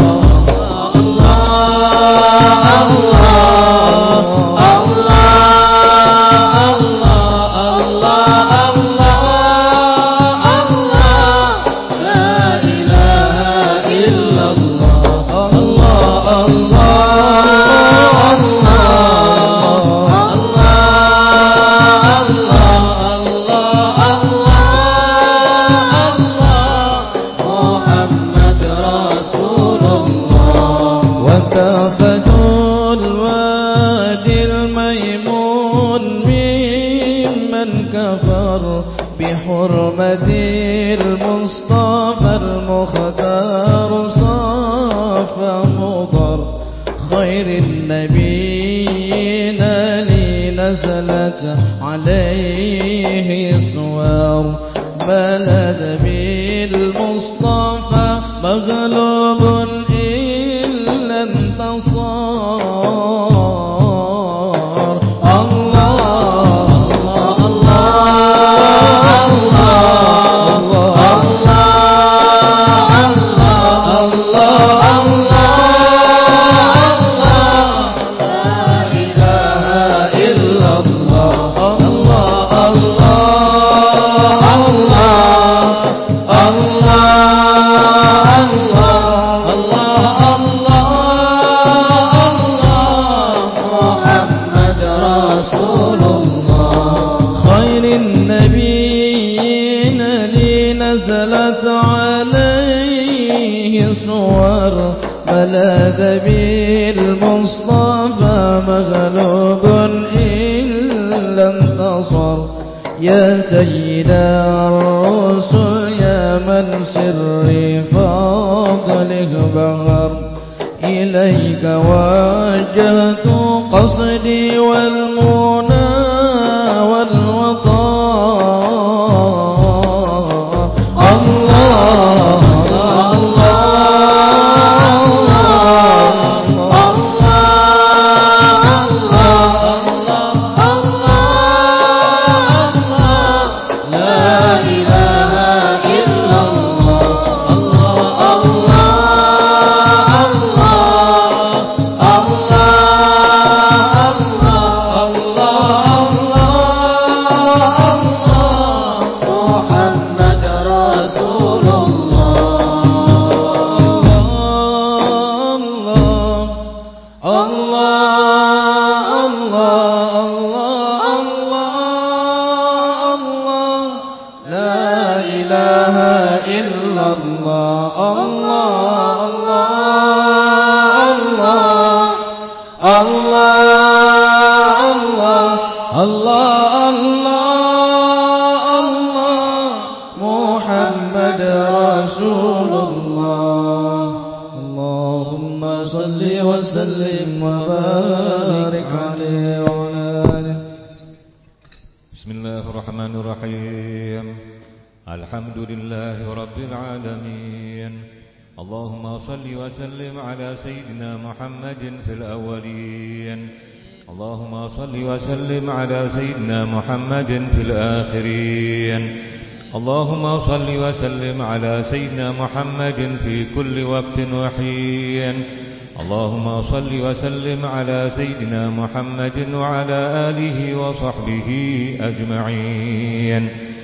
بحرمة المصطفى المختار صافى مضر خير النبيين لي نزلت عليه صور بلد بالمصطفى مغلوب إلا انتصر بلد بالمصطفى مغلوب إلا انتصر يا سيد الرسل يا من سر فضلك بغر إليك وجهت قصدي والمنى والوطن الله وسلم وبارك عليه وعلى آله. بسم الله الرحمن الرحيم. الحمد لله رب العالمين. اللهم صل وسلم على سيدنا محمد في الأولين. اللهم صل وسلم على سيدنا محمد في الآخرين. اللهم صل وسلم على سيدنا محمد في كل وقت وحين. اللهم صل وسلم على سيدنا محمد وعلى آله وصحبه أجمعين.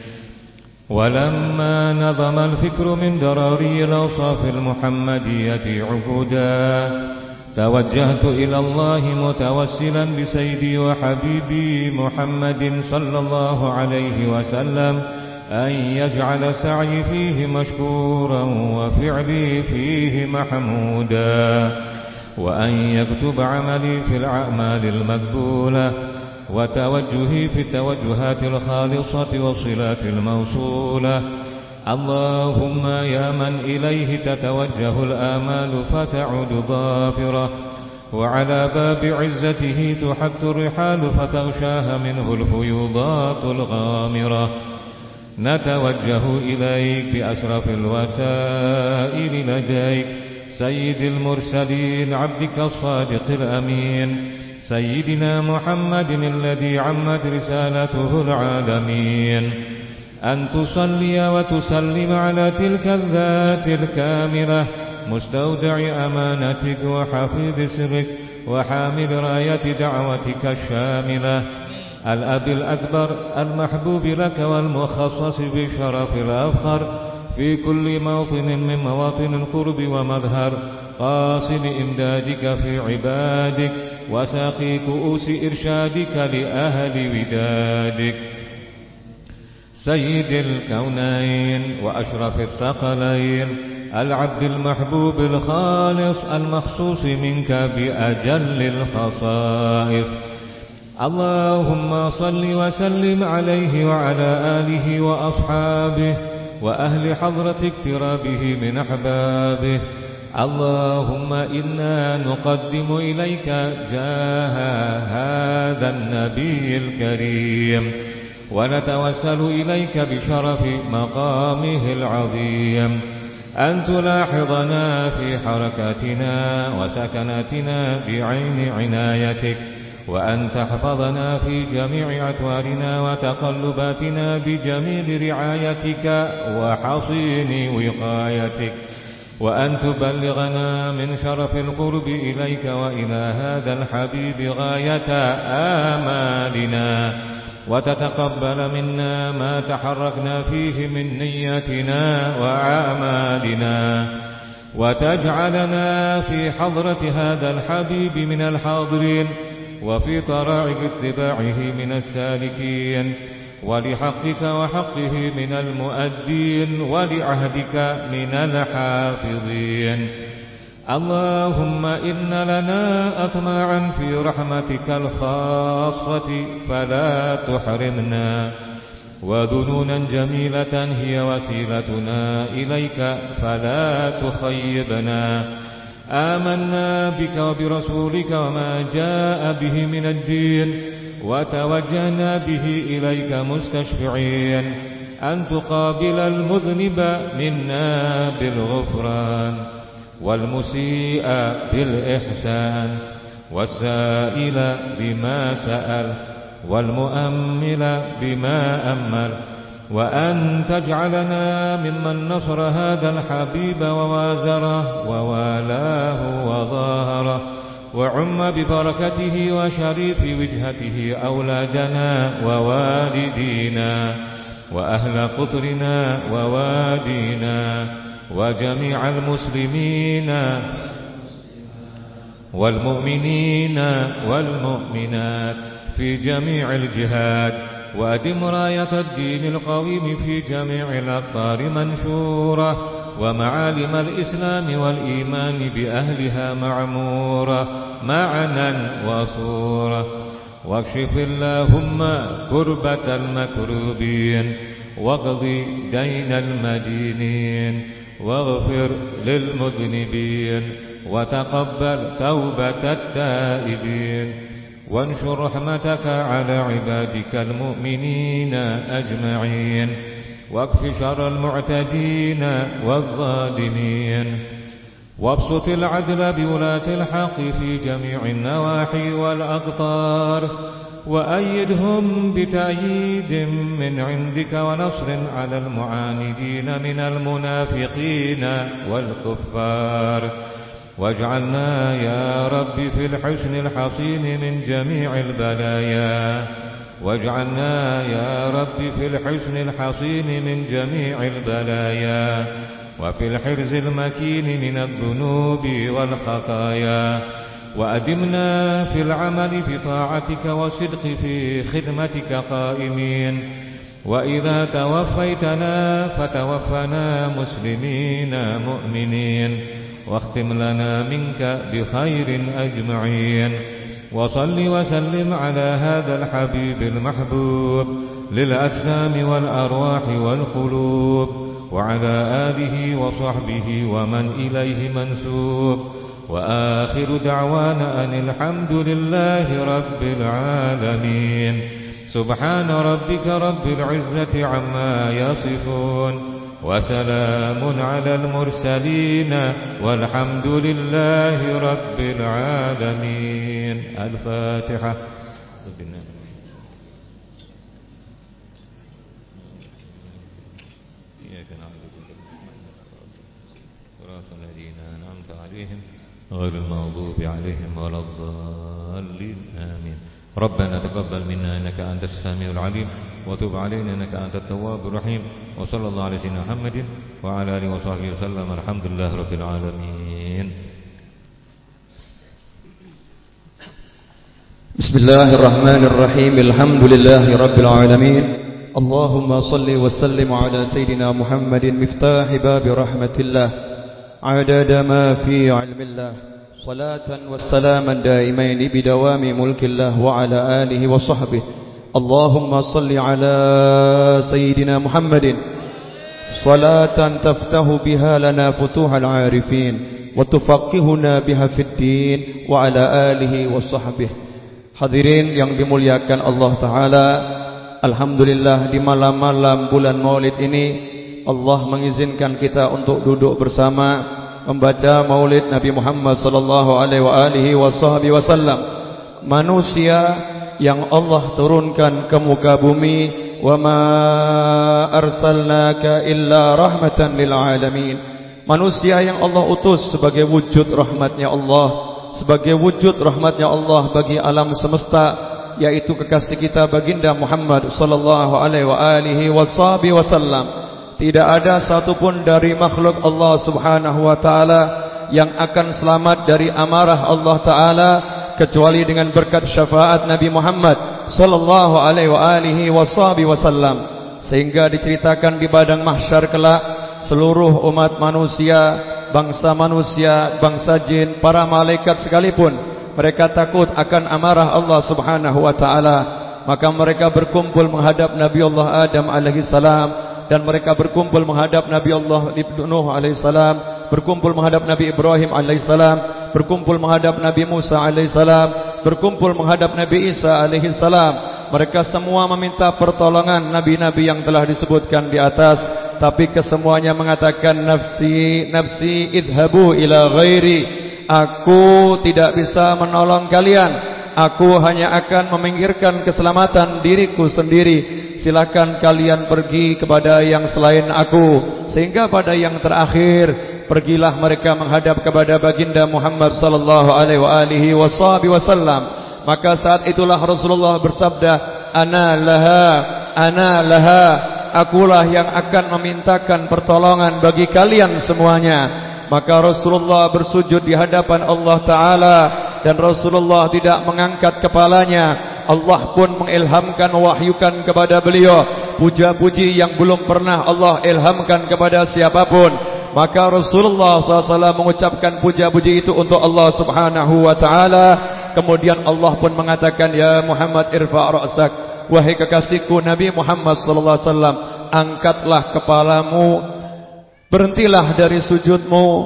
ولما نظم الفكر من دراري الأوصاف المحمدية عقودا توجهت إلى الله متوسلا بسيدي وحبيبي محمد صلى الله عليه وسلم أن يجعل سعي فيه مشكورا وفعلي فيه محمودا، وأن يكتب عملي في الأعمال المقبولة، وتوجهي في التوجهات الخالصة والصلات الموصولة. اللهم يا من إليه تتوجه الآمال فتعود ظافرة، وعلى باب عزته تحد الرحال فتغشاها منه الفيوضات الغامرة، نتوجه إليك بأشرف الوسائل لديك سيد المرسلين عبدك الصادق الأمين سيدنا محمد الذي عمت رسالته العالمين، أن تصلي وتسلم على تلك الذات الكاملة مستودع أمانتك وحفيظ سرك وحامل راية دعوتك الشاملة، الأب الأكبر المحبوب لك والمخصص بشرف الأفخر في كل موطن من مواطن القرب ومظهر قاصد إمدادك في عبادك وساقي كؤوس إرشادك لأهل ودادك، سيد الكونين وأشرف الثقلين العبد المحبوب الخالص المخصوص منك بأجل الخصائص. اللهم صل وسلم عليه وعلى آله وأصحابه وأهل حضرة اقترابه من أحبابه. اللهم إنا نقدم إليك جاه هذا النبي الكريم، ونتوسل إليك بشرف مقامه العظيم أن تلاحظنا في حركاتنا وسكناتنا بعين عنايتك، وأن تحفظنا في جميع أطوارنا وتقلباتنا بجميل رعايتك وحصين وقايتك، وأن تبلغنا من شرف القرب إليك وإلى هذا الحبيب غاية آمالنا، وتتقبل منا ما تحركنا فيه من نياتنا وأعمالنا، وتجعلنا في حضرة هذا الحبيب من الحاضرين، وفي طرائق اتباعه من السالكين، ولحقك وحقه من المؤدين، ولعهدك من الحافظين. اللهم إن لنا أطماعا في رحمتك الخاصة فلا تحرمنا، وذنونا جميلة هي وسيلتنا إليك فلا تخيبنا. آمنا بك وبرسولك وما جاء به من الدين، وتوجهنا به إليك مستشفعين أن تقابل المذنب منا بالغفران، والمسيء بالإحسان، والسائل بما سأل، والمؤمل بما أمل، وأن تجعلنا ممن نصر هذا الحبيب ووازره ووالاه وظاهره، وعم ببركته وشريف وجهته أولادنا ووالدينا وأهل قطرنا ووادينا وجميع المسلمين والمؤمنين والمؤمنات في جميع الجهات، وأدم راية الدين القويم في جميع الأقطار منشورة، ومعالم الإسلام والإيمان بأهلها معمورة معنى وصورة. واكشف اللهم كربة المكروبين، واقض دين المدينين، واغفر للمذنبين، وتقبل توبة التائبين وانشر رحمتك على عبادك المؤمنين أجمعين واكف شر المعتدين والظالمين وابسط العدل بولاة الحق في جميع النواحي والأقطار وأيدهم بتأييد من عندك ونصر على المعاندين من المنافقين والكفار واجعلنا يا رب في الحسن الحصين من جميع البلايا واجعلنا يا رب في الحسن الحصين من جميع البلايا وفي الحرز المكين من الذنوب والخطايا وأدمنا في العمل بطاعتك والصدق في خدمتك قائمين وإذا توفيتنا فتوفنا مسلمين مؤمنين واختم لنا منك بخير أجمعين وصل وسلم على هذا الحبيب المحبوب للأجسام والأرواح والقلوب وعلى آله وصحبه ومن إليه منسوب وآخر دعوانا أن الحمد لله رب العالمين سبحان ربك رب العزة عما يصفون وسلام على المرسلين والحمد لله رب العالمين. الفاتحة. إياك نعبد صراط الذين أنعمت عليهم غير المغضوب عليهم ولا الضالين آمين. ربنا تقبل منا إنك أنت السميع العليم وتب علينا إنك أنت التواب الرحيم وصلى الله على سيدنا محمد وعلى آله وصحبه وسلم. الحمد لله رب العالمين. بسم الله الرحمن الرحيم. الحمد لله رب العالمين. اللهم صل وسلم على سيدنا محمد مفتاح باب رحمة الله عدد ما في علم الله صلاة والسلاما دائمين بدوام ملك الله وعلى آله وصحبه. اللهم صل على سيدنا محمد صلاة تفتح بها لنا فتوح العارفين وتفقهنا بها في الدين وعلى آله وصحبه. Hadirin yang dimuliakan Allah Ta'ala, alhamdulillah di malam-malam bulan Maulid ini Allah mengizinkan kita untuk duduk bersama membaca Maulid Nabi Muhammad sallallahu alaihi wasallam, manusia yang Allah turunkan ke muka bumi. Wa ma arsalnaka illa rahmatan lil alamin. Manusia yang Allah utus sebagai wujud rahmatnya Allah, sebagai wujud rahmatnya Allah bagi alam semesta, yaitu kekasih kita baginda Muhammad sallallahu alaihi wasallam. Tidak ada satupun dari makhluk Allah subhanahu wa ta'ala yang akan selamat dari amarah Allah ta'ala kecuali dengan berkat syafaat Nabi Muhammad sallallahu alaihi wasallam. Sehingga diceritakan di padang mahsyar kelak, seluruh umat manusia, bangsa manusia, bangsa jin, para malaikat sekalipun, mereka takut akan amarah Allah subhanahu wa ta'ala. Maka mereka berkumpul menghadap Nabi Allah Adam alaihi salam, dan mereka berkumpul menghadap Nabi Allah Nuh alaihi salam, berkumpul menghadap Nabi Ibrahim alaihi salam, berkumpul menghadap Nabi Musa alaihi salam, berkumpul menghadap Nabi Isa alaihi salam. Mereka semua meminta pertolongan nabi-nabi yang telah disebutkan di atas, tapi kesemuanya mengatakan nafsi nafsi idhabu ila ghairi. Aku tidak bisa menolong kalian, aku hanya akan meminggirkan keselamatan diriku sendiri. Silakan kalian pergi kepada yang selain aku. Sehingga pada yang terakhir, pergilah mereka menghadap kepada baginda Muhammad sallallahu alaihi wasallam. Maka saat itulah Rasulullah bersabda, ana laha, ana laha, akulah yang akan memintakan pertolongan bagi kalian semuanya. Maka Rasulullah bersujud di hadapan Allah Ta'ala, dan Rasulullah tidak mengangkat kepalanya. Allah pun mengilhamkan, wahyukan kepada beliau puja-puji yang belum pernah Allah ilhamkan kepada siapapun. Maka Rasulullah shallallahu alaihi wasallam mengucapkan puja-puji itu untuk Allah subhanahu wa ta'ala. Kemudian Allah pun mengatakan, ya Muhammad irfa' ra'sak, wahai kekasihku Nabi Muhammad sallallahu alaihi wasallam, angkatlah kepalamu, berhentilah dari sujudmu,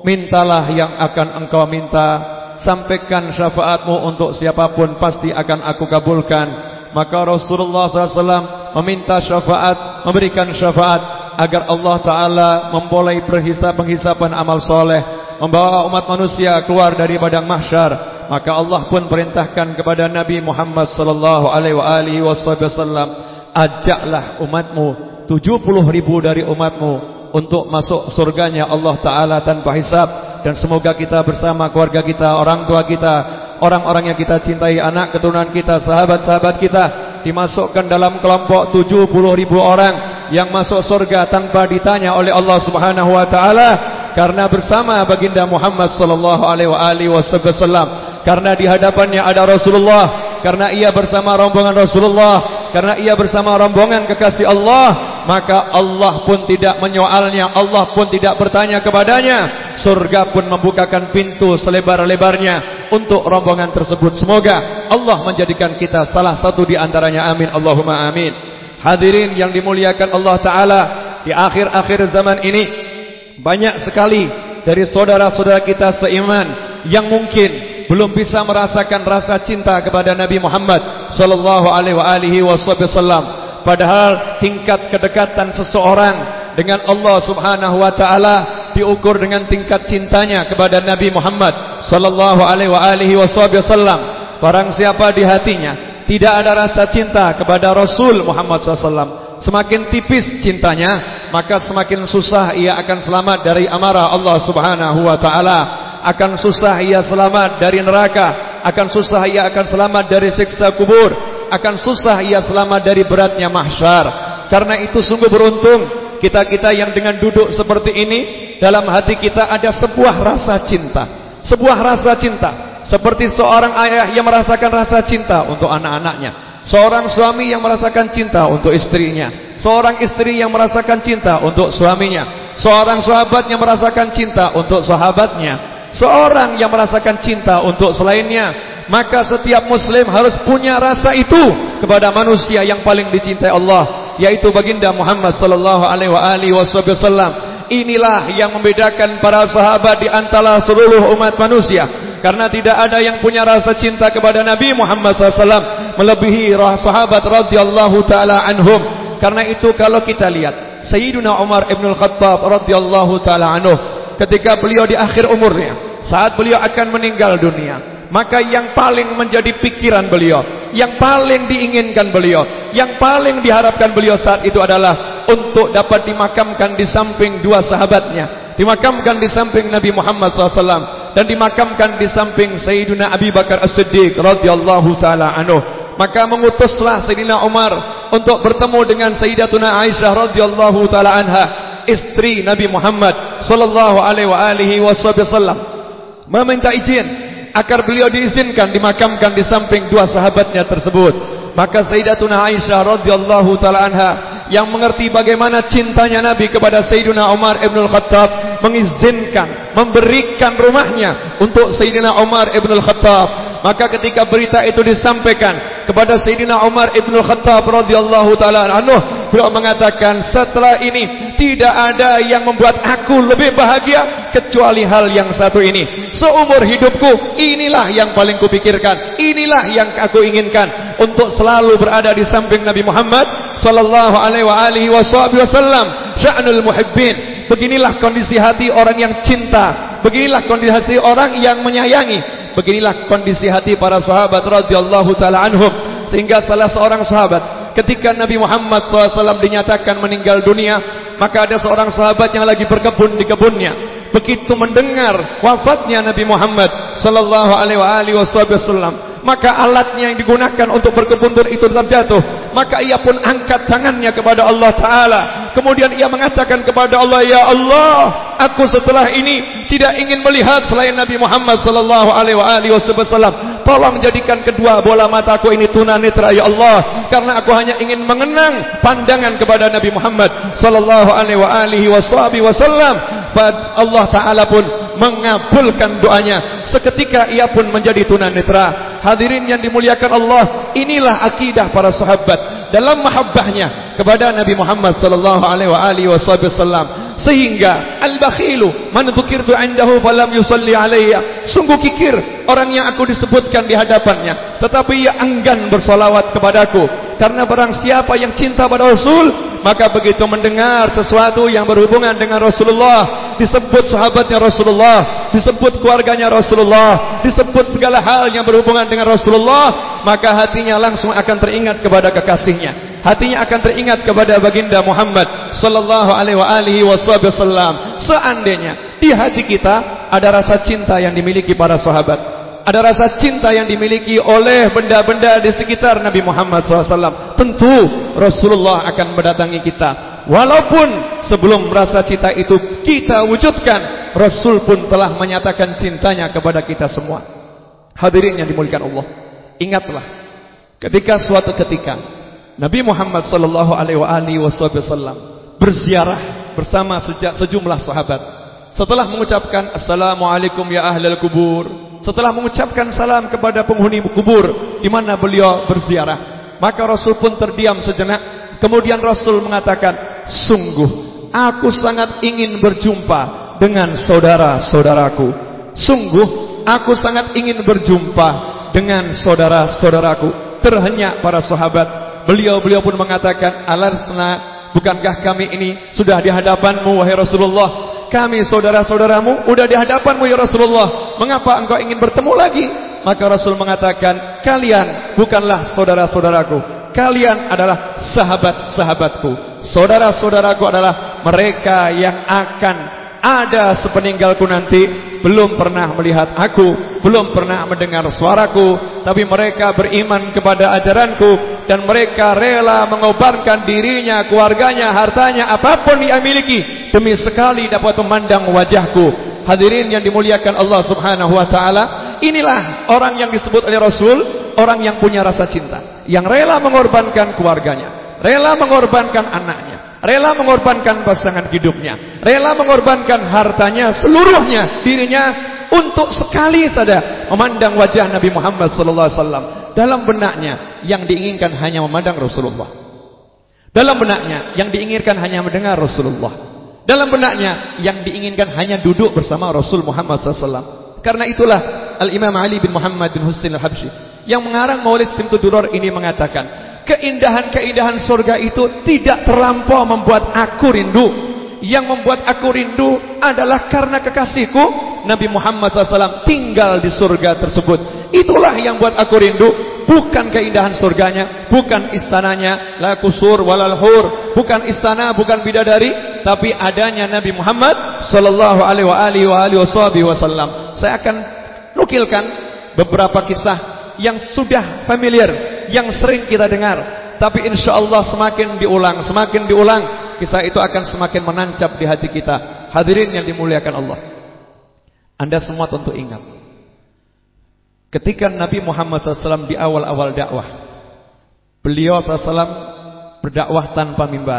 mintalah yang akan engkau minta. Sampaikan syafaatmu untuk siapapun, pasti akan aku kabulkan. Maka Rasulullah shallallahu alaihi wasallam meminta syafaat, memberikan syafaat agar Allah Ta'ala memulai perhisab penghisaban amal soleh, membawa umat manusia keluar dari padang mahsyar. Maka Allah pun perintahkan kepada Nabi Muhammad sallallahu alaihi wasallam, ajaklah umatmu, tujuh puluh ribu dari umatmu untuk masuk surganya Allah Ta'ala tanpa hisab. Dan semoga kita bersama keluarga kita, orang tua kita, orang-orang yang kita cintai, anak keturunan kita, sahabat-sahabat kita, dimasukkan dalam kelompok tujuh puluh ribu orang yang masuk surga tanpa ditanya oleh Allah Subhanahu wa Ta'ala, karena bersama baginda Muhammad sallallahu alaihi wasallam, karena di hadapannya ada Rasulullah, karena ia bersama rombongan Rasulullah, karena ia bersama rombongan kekasih Allah. Maka Allah pun tidak menyoalnya, Allah pun tidak bertanya kepadanya. Surga pun membukakan pintu selebar-lebarnya untuk rombongan tersebut. Semoga Allah menjadikan kita salah satu di antaranya. Amin, Allahumma amin. Hadirin yang dimuliakan Allah Ta'ala, di akhir-akhir zaman ini banyak sekali dari saudara-saudara kita seiman yang mungkin belum bisa merasakan rasa cinta kepada Nabi Muhammad sallallahu alaihi wasallam. Padahal tingkat kedekatan seseorang dengan Allah Subhanahu wa Ta'ala diukur dengan tingkat cintanya kepada Nabi Muhammad sallallahu alaihi wasallam. Barang siapa di hatinya tidak ada rasa cinta kepada Rasul Muhammad sallallahu alaihi wasallam, semakin tipis cintanya, maka semakin susah ia akan selamat dari amarah Allah Subhanahu wa Ta'ala. Akan susah ia selamat dari neraka, akan susah ia akan selamat dari siksa kubur, akan susah ia selamat dari beratnya mahsyar. Karena itu sungguh beruntung kita-kita yang dengan duduk seperti ini, dalam hati kita ada sebuah rasa cinta, sebuah rasa cinta, seperti seorang ayah yang merasakan rasa cinta untuk anak-anaknya, seorang suami yang merasakan cinta untuk istrinya, seorang istri yang merasakan cinta untuk suaminya, seorang sahabat yang merasakan cinta untuk sahabatnya, seorang yang merasakan cinta untuk selainnya. Maka setiap muslim harus punya rasa itu kepada manusia yang paling dicintai Allah, yaitu baginda Muhammad sallallahu alaihi wasallam. Inilah yang membedakan para sahabat di antara seluruh umat manusia, karena tidak ada yang punya rasa cinta kepada Nabi Muhammad sallallahu alaihi wasallam melebihi sahabat radhiyallahu taala anhum. Karena itu kalau kita lihat Sayyiduna Umar ibn al-Khattab radhiyallahu taala anhu, ketika beliau di akhir umurnya, saat beliau akan meninggal dunia, maka yang paling menjadi pikiran beliau, yang paling diinginkan beliau, yang paling diharapkan beliau saat itu adalah untuk dapat dimakamkan di samping dua sahabatnya, dimakamkan di samping Nabi Muhammad sallallahu alaihi wasallam, dan dimakamkan di samping Sayyidina Abi Bakar As-Siddiq radhiyallahu taala anhu. Maka mengutuslah Sayyidina Umar untuk bertemu dengan Sayyidatuna Aisyah radhiyallahu taala anha, istri Nabi Muhammad sallallahu alaihi wasallam, meminta izin agar beliau diizinkan dimakamkan di samping dua sahabatnya tersebut. Maka Sayyidatuna Aisyah radhiyallahu taala anha yang mengerti bagaimana cintanya Nabi kepada Sayyidina Umar ibn al-Khattab mengizinkan, memberikan rumahnya untuk Sayyidina Umar ibn al-Khattab. Maka ketika berita itu disampaikan kepada Sayyidina Umar ibn al-Khattab radhiyallahu taala anhu, beliau mengatakan, setelah ini tidak ada yang membuat aku lebih bahagia kecuali hal yang satu ini. Seumur hidupku inilah yang paling kupikirkan, inilah yang aku inginkan, untuk selalu berada di samping Nabi Muhammad sallallahu alaihi wasallam. Sya'nul muhibbin, beginilah kondisi hati orang yang cinta, beginilah kondisi hati orang yang menyayangi, beginilah kondisi hati para sahabat radhiyallahu taala anhum. Sehingga salah seorang sahabat ketika Nabi Muhammad sallallahu alaihi wasallam dinyatakan meninggal dunia, maka ada seorang sahabat yang lagi berkebun di kebunnya. Begitu mendengar wafatnya Nabi Muhammad sallallahu alaihi wasallam, maka alatnya yang digunakan untuk berkebun itu terjatuh. Maka ia pun angkat tangannya kepada Allah Ta'ala. Kemudian ia mengatakan kepada Allah, ya Allah, aku setelah ini tidak ingin melihat selain Nabi Muhammad sallallahu alaihi wasallam. Tolong jadikan kedua bola mataku ini tunanetra ya Allah, karena aku hanya ingin mengenang pandangan kepada Nabi Muhammad sallallahu alaihi wasallam. Allah Ta'ala pun mengabulkan doanya. Seketika ia pun menjadi tunanetra. Hadirin yang dimuliakan Allah, inilah akidah para sahabat dalam mahabbahnya kepada Nabi Muhammad sallallahu alaihi wasallam. Sehingga al-bakhilu man dzukirtu 'indahu falam yusalli alayya. Sungguh kikir orang yang aku disebutkan di hadapannya tetapi ia enggan bersolawat kepadaku. Karena barang siapa yang cinta pada Rasul, maka begitu mendengar sesuatu yang berhubungan dengan Rasulullah, disebut sahabatnya Rasulullah, disebut keluarganya Rasulullah, disebut segala hal yang berhubungan dengan Rasulullah, maka hatinya langsung akan teringat kepada kekasihnya. Hatinya akan teringat kepada baginda Muhammad sallallahu alaihi wasallam. Seandainya di hati kita ada rasa cinta yang dimiliki para sahabat, ada rasa cinta yang dimiliki oleh benda-benda di sekitar Nabi Muhammad shallallahu alaihi wasallam, tentu Rasulullah akan mendatangi kita. Walaupun sebelum rasa cinta itu kita wujudkan, Rasul pun telah menyatakan cintanya kepada kita semua. Hadirin yang dimuliakan Allah, ingatlah ketika suatu ketika Nabi Muhammad sallallahu alaihi wasallam berziarah bersama sejumlah sahabat. Setelah mengucapkan assalamualaikum ya ahlal kubur, setelah mengucapkan salam kepada penghuni kubur di mana beliau berziarah, maka Rasul pun terdiam sejenak. Kemudian Rasul mengatakan, sungguh aku sangat ingin berjumpa dengan saudara-saudaraku. Sungguh aku sangat ingin berjumpa dengan saudara-saudaraku. Terhenyak para sahabat. Beliau-beliau pun mengatakan, alarsna, bukankah kami ini sudah di hadapanmu wahai Rasulullah? Kami saudara-saudaramu udah di hadapanmu ya Rasulullah. Mengapa engkau ingin bertemu lagi? Maka Rasul mengatakan, kalian bukanlah saudara-saudaraku, kalian adalah sahabat-sahabatku. Saudara-saudaraku adalah mereka yang akan ada sepeninggalku nanti, belum pernah melihat aku, belum pernah mendengar suaraku, tapi mereka beriman kepada ajaranku dan mereka rela mengorbankan dirinya, keluarganya, hartanya, apapun yang miliki demi sekali dapat memandang wajahku. Hadirin yang dimuliakan Allah Subhanahu wa taala, inilah orang yang disebut oleh Rasul, orang yang punya rasa cinta, yang rela mengorbankan keluarganya, rela mengorbankan anaknya, rela mengorbankan pasangan hidupnya, rela mengorbankan hartanya, seluruhnya, dirinya, untuk sekali saja memandang wajah Nabi Muhammad sallallahu alaihi wasallam. Dalam benaknya yang diinginkan hanya memandang Rasulullah. Dalam benaknya yang diinginkan hanya mendengar Rasulullah. Dalam benaknya yang diinginkan hanya duduk bersama Rasul Muhammad sallallahu alaihi wasallam. Karena itulah Al-Imam Ali bin Muhammad bin Husain Al-Habsyi yang mengarang Maulid Simtud Duror ini mengatakan, keindahan-keindahan surga itu tidak terlampau membuat aku rindu. Yang membuat aku rindu adalah karena kekasihku Nabi Muhammad sallallahu alaihi wasallam tinggal di surga tersebut. Itulah yang buat aku rindu, bukan keindahan surganya, bukan istananya, la kusur walal hur, bukan istana, bukan bidadari, tapi adanya Nabi Muhammad sallallahu alaihi wasallam. Saya akan nukilkan beberapa kisah yang sudah familiar, yang sering kita dengar, tapi insya Allah semakin diulang, semakin diulang, kisah itu akan semakin menancap di hati kita. Hadirin yang dimuliakan Allah, Anda semua tentu ingat, ketika Nabi Muhammad sallallahu alaihi wasallam di awal-awal dakwah, beliau sallallahu alaihi wasallam berdakwah tanpa mimbar.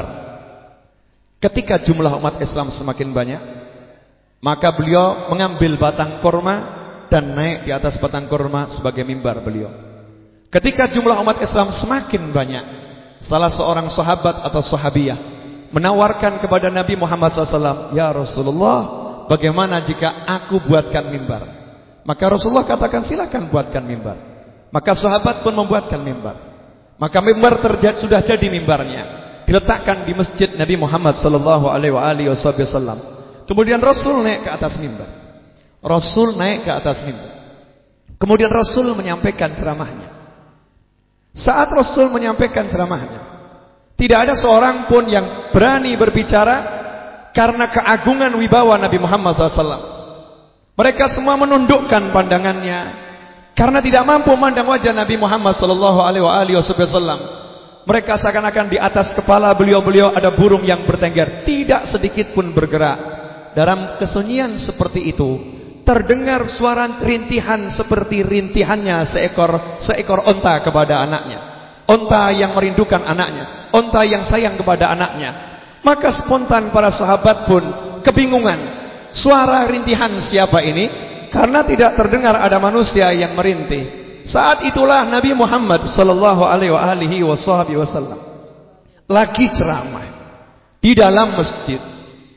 Ketika jumlah umat Islam semakin banyak, maka beliau mengambil batang korma dan naik di atas batang korma sebagai mimbar beliau. Ketika jumlah umat Islam semakin banyak, salah seorang sahabat atau sahabiyah menawarkan kepada Nabi Muhammad sallallahu alaihi wasallam, ya Rasulullah, bagaimana jika aku buatkan mimbar? Maka Rasulullah katakan, silakan buatkan mimbar. Maka sahabat pun membuatkan mimbar. Maka mimbar terjadi, sudah jadi mimbarnya, diletakkan di masjid Nabi Muhammad sallallahu alaihi wasallam. Kemudian Rasul naik ke atas mimbar. Rasul naik ke atas mimbar. Kemudian Rasul menyampaikan ceramahnya. Saat Rasul menyampaikan ceramahnya, tidak ada seorang pun yang berani berbicara karena keagungan wibawa Nabi Muhammad sallallahu alaihi wasallam. Mereka semua menundukkan pandangannya karena tidak mampu memandang wajah Nabi Muhammad sallallahu alaihi wasallam. Mereka seakan-akan di atas kepala beliau-beliau ada burung yang bertengger, tidak sedikit pun bergerak. Dalam kesunyian seperti itu, terdengar suara rintihan seperti rintihannya seekor seekor onta kepada anaknya. Onta yang merindukan anaknya, onta yang sayang kepada anaknya. Maka spontan para sahabat pun kebingungan. Suara rintihan siapa ini? Karena tidak terdengar ada manusia yang merintih. Saat itulah Nabi Muhammad sallallahu alaihi wasallam lagi ceramah di dalam masjid.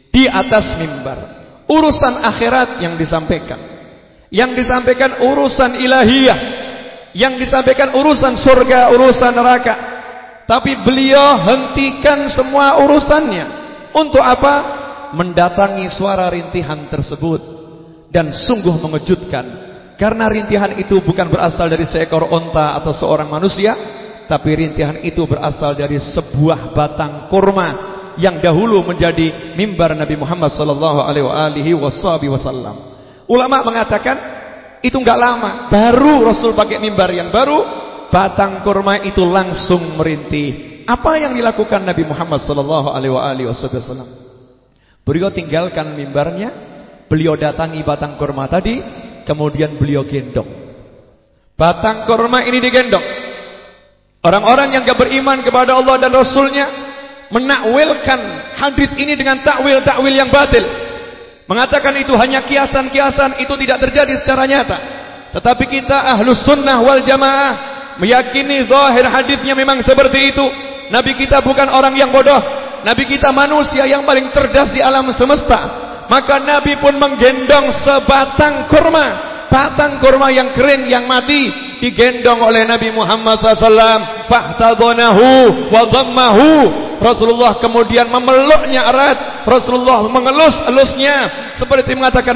di atas mimbar. Urusan akhirat yang disampaikan. Yang disampaikan urusan ilahiyah. Yang disampaikan urusan surga, urusan neraka. Tapi beliau hentikan semua urusannya. Untuk apa? Mendatangi suara rintihan tersebut. Dan sungguh mengejutkan. Karena rintihan itu bukan berasal dari seekor onta atau seorang manusia. Tapi rintihan itu berasal dari sebuah batang kurma yang dahulu menjadi mimbar Nabi Muhammad sallallahu alaihi wasallam. Ulama mengatakan itu enggak lama, baru Rasul pakai mimbar yang baru, batang kurma itu langsung merintih. Apa yang dilakukan Nabi Muhammad sallallahu alaihi wasallam? Beliau tinggalkan mimbarnya, beliau datangi batang kurma tadi, kemudian beliau gendong. Batang kurma ini digendong. Orang-orang yang enggak beriman kepada Allah dan Rasulnya menakwilkan hadits ini dengan takwil-takwil yang batil. Mengatakan itu hanya kiasan-kiasan, itu tidak terjadi secara nyata. Tetapi kita Ahlus Sunnah wal Jamaah meyakini zahir haditsnya memang seperti itu. Nabi kita bukan orang yang bodoh. Nabi kita manusia yang paling cerdas di alam semesta. Maka Nabi pun menggendong sebatang kurma, batang kurma yang kering yang mati, digendong oleh Nabi Muhammad sallallahu alaihi wasallam. Fahtadhanahu wa dhammahu. Rasulullah kemudian memeluknya erat. Rasulullah mengelus-elusnya seperti mengatakan,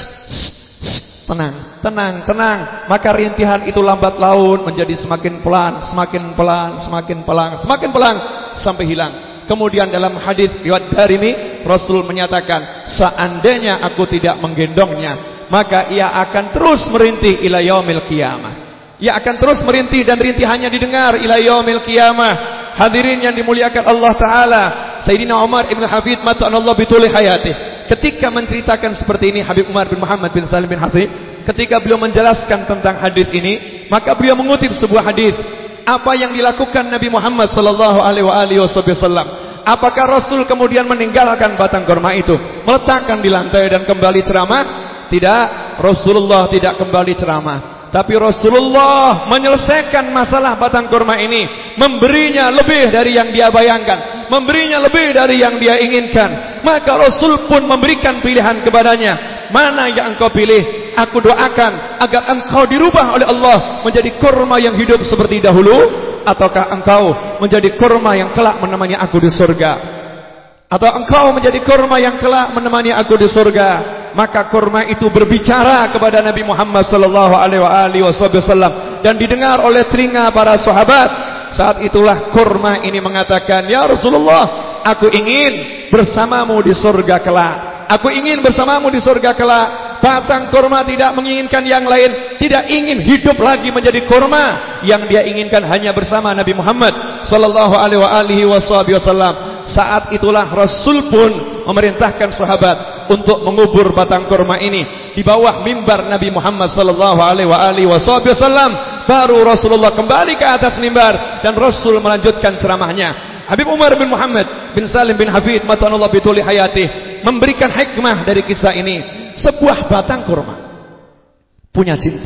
tenang, tenang, tenang. Maka rintihan itu lambat laun menjadi semakin pelan, semakin pelan, semakin pelan, semakin pelan sampai hilang. Kemudian dalam hadis riwayat Darimi, Rasul menyatakan, seandainya aku tidak menggendongnya, maka ia akan terus merintih ila yaumil qiyamah. Ia akan terus merintih dan rintihannya didengar ila yaumil qiyamah. Hadirin yang dimuliakan Allah Ta'ala, Sayyidina Umar ibn Hafid mata'anallah bituli hayatih, ketika menceritakan seperti ini, Habib Umar bin Muhammad bin Salim bin Hafid, ketika beliau menjelaskan tentang hadis ini, maka beliau mengutip sebuah hadis. Apa yang dilakukan Nabi Muhammad sallallahu alaihi wasallam? Apakah Rasul kemudian meninggalkan batang kurma itu, meletakkan di lantai dan kembali ceramah? Tidak, Rasulullah tidak kembali ceramah. Tapi Rasulullah menyelesaikan masalah batang kurma ini, memberinya lebih dari yang dia bayangkan, memberinya lebih dari yang dia inginkan. Maka Rasul pun memberikan pilihan kepadanya, mana yang engkau pilih? Aku doakan agar engkau dirubah oleh Allah menjadi kurma yang hidup seperti dahulu, ataukah engkau menjadi kurma yang kelak menemani aku di surga? Atau engkau menjadi kurma yang kelak menemani aku di surga? Maka kurma itu berbicara kepada Nabi Muhammad sallallahu alaihi wasallam dan didengar oleh telinga para sahabat. Saat itulah kurma ini mengatakan, ya Rasulullah, aku ingin bersamamu di surga kelak. Aku ingin bersamamu di surga kelak. Batang kurma tidak menginginkan yang lain, tidak ingin hidup lagi menjadi kurma. Yang dia inginkan hanya bersama Nabi Muhammad sallallahu alaihi wasallam. Saat itulah Rasul pun memerintahkan sahabat untuk mengubur batang kurma ini di bawah mimbar Nabi Muhammad sallallahu alaihi wasallam. Baru Rasulullah kembali ke atas mimbar dan Rasul melanjutkan ceramahnya. Habib Umar bin Muhammad bin Salim bin Hafid mata'anallah bituli hayatih memberikan hikmah dari kisah ini. Sebuah batang kurma punya cinta.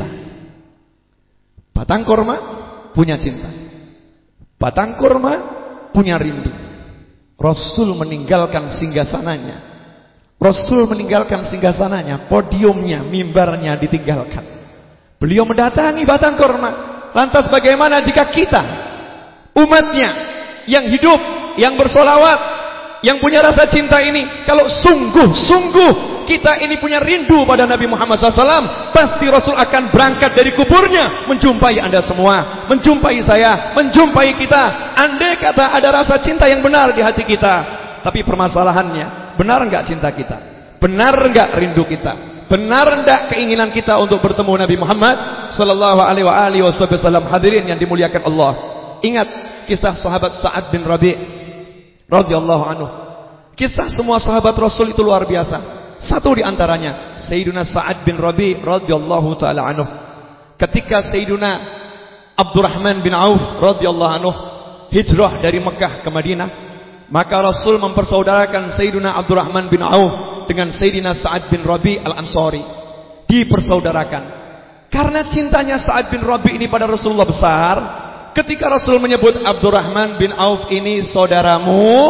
Batang kurma punya cinta. Batang kurma punya rindu. Rasul meninggalkan singgasananya. Rasul meninggalkan singgasananya, podiumnya, mimbarnya ditinggalkan. Beliau mendatangi batang kurma. Lantas bagaimana jika kita, umatnya yang hidup, yang bersolawat, yang punya rasa cinta ini, kalau sungguh-sungguh kita ini punya rindu pada Nabi Muhammad sallallahu alaihi wasallam, pasti Rasul akan berangkat dari kuburnya menjumpai anda semua, menjumpai saya, menjumpai kita. Andai kata ada rasa cinta yang benar di hati kita. Tapi permasalahannya, benar enggak cinta kita? Benar enggak rindu kita? Benar enggak keinginan kita untuk bertemu Nabi Muhammad sallallahu alaihi wasallam? Hadirin yang dimuliakan Allah, ingat kisah sahabat Sa'ad bin Rabi' radhiyallahu anhu. Kisah semua sahabat Rasul itu luar biasa. Satu di antaranya Sayyiduna Sa'ad bin Rabi' radhiyallahu taala anhu. Ketika Sayyiduna Abdurrahman bin Auf radhiyallahu anhu hijrah dari Mekah ke Madinah, maka Rasul mempersaudarakan Sayyiduna Abdurrahman bin Auf dengan Sayyidina Sa'ad bin Rabi' al-Ansari. Dipersaudarakan karena cintanya Sa'ad bin Rabi' ini pada Rasulullah besar. Ketika Rasul menyebut Abdurrahman bin Auf ini saudaramu,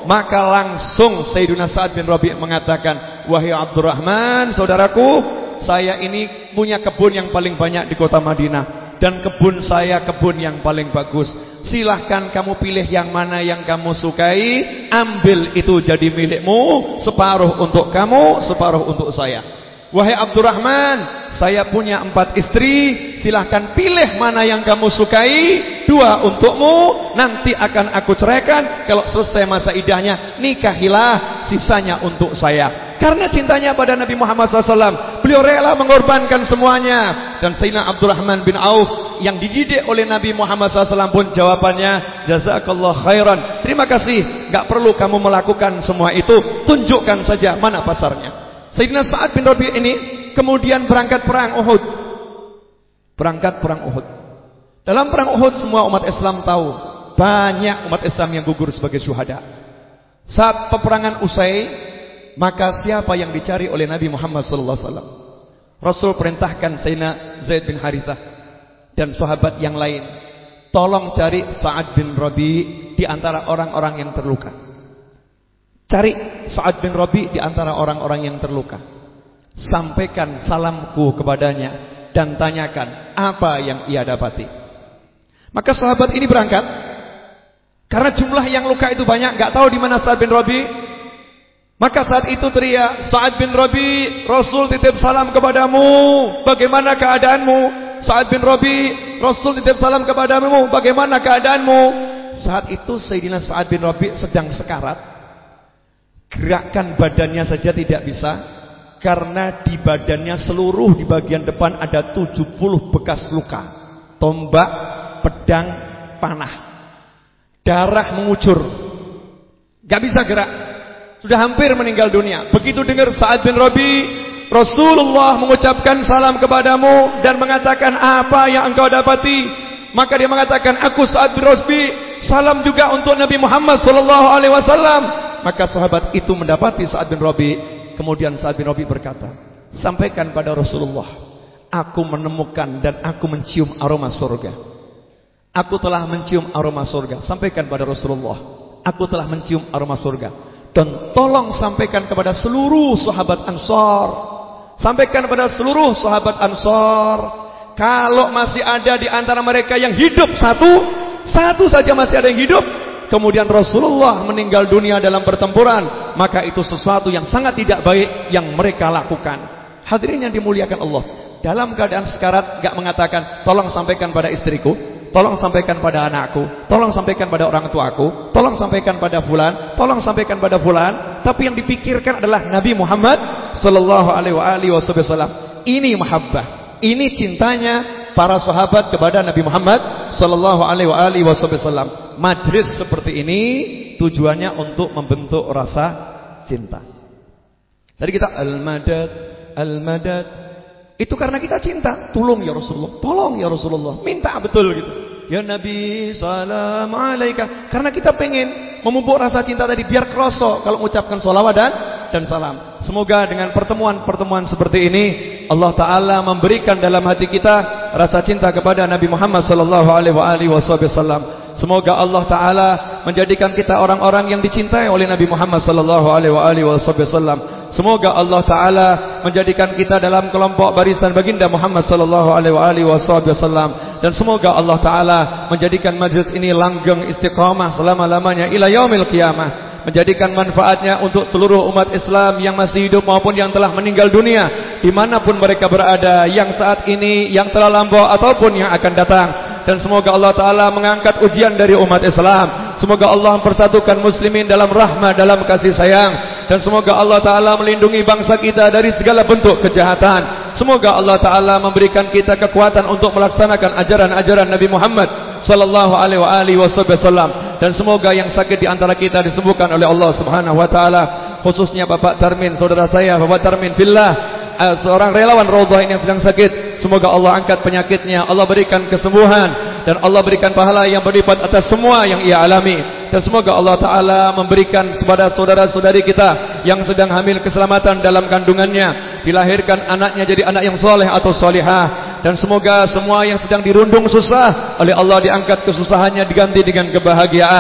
Maka langsung Sayyidina Sa'ad bin Rabi' mengatakan, wahai Abdurrahman, saudaraku, saya ini punya kebun yang paling banyak di kota Madinah, dan kebun saya kebun yang paling bagus. Silahkan kamu pilih yang mana yang kamu sukai, ambil itu jadi milikmu, separuh untuk kamu, separuh untuk saya. Wahai Abdurrahman, saya punya empat istri, silahkan pilih mana yang kamu sukai, dua untukmu, nanti akan aku ceraikan. Kalau selesai masa iddahnya, nikahilah, sisanya untuk saya. Karena cintanya pada Nabi Muhammad shallallahu alaihi wasallam, beliau rela mengorbankan semuanya. Dan Sayyidina Abdurrahman bin Auf yang dididik oleh Nabi Muhammad shallallahu alaihi wasallam pun jawabannya, jazakallah khairan, terima kasih, gak perlu kamu melakukan semua itu, tunjukkan saja mana pasarnya. Sayyidina Sa'ad bin Rabi' ini kemudian berangkat perang Uhud. Berangkat perang Uhud. Dalam perang Uhud semua umat Islam tahu, banyak umat Islam yang gugur sebagai syuhada. Saat peperangan usai, maka siapa yang dicari oleh Nabi Muhammad sallallahu alaihi wasallam? Rasul perintahkan Sayyidina Zaid bin Harithah dan sahabat yang lain, tolong cari Sa'ad bin Rabi' di antara orang-orang yang terluka. Cari Sa'ad bin Rabi' di antara orang-orang yang terluka. Sampaikan salamku kepadanya dan tanyakan apa yang ia dapati. Maka sahabat ini berangkat. Karena jumlah yang luka itu banyak, gak tahu di mana Sa'ad bin Rabi'. Maka saat itu teriak, Sa'ad bin Rabi', Rasul titip salam kepadamu, bagaimana keadaanmu? Sa'ad bin Rabi', Rasul titip salam kepadamu, bagaimana keadaanmu? Saat itu Sayyidina Sa'ad bin Rabi' sedang sekarat. Gerakkan badannya saja tidak bisa, karena di badannya seluruh di bagian depan ada tujuh puluh bekas luka. Tombak, pedang, panah. Darah mengucur. Gak bisa gerak. Sudah hampir meninggal dunia. Begitu dengar Sa'ad bin Rabi', Rasulullah mengucapkan salam kepadamu dan mengatakan apa yang engkau dapati. Maka dia mengatakan, aku Sa'ad bin Rabi', salam juga untuk Nabi Muhammad sallallahu alaihi wasallam. Maka sahabat itu mendapati Sa'ad bin Rabi'. Kemudian Sa'ad bin Rabi' berkata, sampaikan pada Rasulullah, aku menemukan dan aku mencium aroma surga. Aku telah mencium aroma surga. Sampaikan pada Rasulullah, aku telah mencium aroma surga. Dan tolong sampaikan kepada seluruh sahabat Ansar, sampaikan kepada seluruh sahabat Ansar, kalau masih ada di antara mereka yang hidup satu, satu saja masih ada yang hidup, kemudian Rasulullah meninggal dunia dalam pertempuran, maka itu sesuatu yang sangat tidak baik yang mereka lakukan. Hadirin yang dimuliakan Allah, dalam keadaan sekarat gak mengatakan, tolong sampaikan pada istriku, tolong sampaikan pada anakku, tolong sampaikan pada orang tuaku, tolong sampaikan pada fulan, tolong sampaikan pada fulan. Tapi yang dipikirkan adalah Nabi Muhammad sallallahu alaihi wasallam. Ini mahabbah, ini cintanya para sahabat kepada Nabi Muhammad sallallahu alaihi wasallam. Majlis seperti ini tujuannya untuk membentuk rasa cinta. Tadi kita al-madad, al-madad, itu karena kita cinta. Tolong ya Rasulullah, tolong ya Rasulullah, minta betul gitu. Ya Nabi salam alaika. Karena kita pengen memupuk rasa cinta tadi biar kroso kalau mengucapkan sholawat dan dan salam. Semoga dengan pertemuan-pertemuan seperti ini Allah Ta'ala memberikan dalam hati kita rasa cinta kepada Nabi Muhammad sallallahu alaihi wasallam. Semoga Allah Ta'ala menjadikan kita orang-orang yang dicintai oleh Nabi Muhammad sallallahu alaihi wasallam. Semoga Allah Ta'ala menjadikan kita dalam kelompok barisan baginda Muhammad sallallahu alaihi wasallam. Dan semoga Allah Ta'ala menjadikan majlis ini langgeng istiqamah selama-lamanya ila yaumil qiyamah, menjadikan manfaatnya untuk seluruh umat Islam yang masih hidup maupun yang telah meninggal dunia, dimanapun mereka berada, yang saat ini, yang telah lampau ataupun yang akan datang. Dan semoga Allah Ta'ala mengangkat ujian dari umat Islam. Semoga Allah mempersatukan muslimin dalam rahmah, dalam kasih sayang. Dan semoga Allah Ta'ala melindungi bangsa kita dari segala bentuk kejahatan. Semoga Allah Ta'ala memberikan kita kekuatan untuk melaksanakan ajaran-ajaran Nabi Muhammad sallallahu alaihi wasallam. Dan semoga yang sakit di antara kita disembuhkan oleh Allah Subhanahu wa Ta'ala. Khususnya Bapak Tarmin, saudara saya Bapak Tarmin fillah, seorang relawan Raudhah ini yang sedang sakit. Semoga Allah angkat penyakitnya, Allah berikan kesembuhan, dan Allah berikan pahala yang berlipat atas semua yang ia alami. Dan semoga Allah Ta'ala memberikan kepada saudara-saudari kita yang sedang hamil keselamatan dalam kandungannya, dilahirkan anaknya jadi anak yang soleh atau solihah. Dan semoga semua yang sedang dirundung susah oleh Allah diangkat kesusahannya diganti dengan kebahagiaan.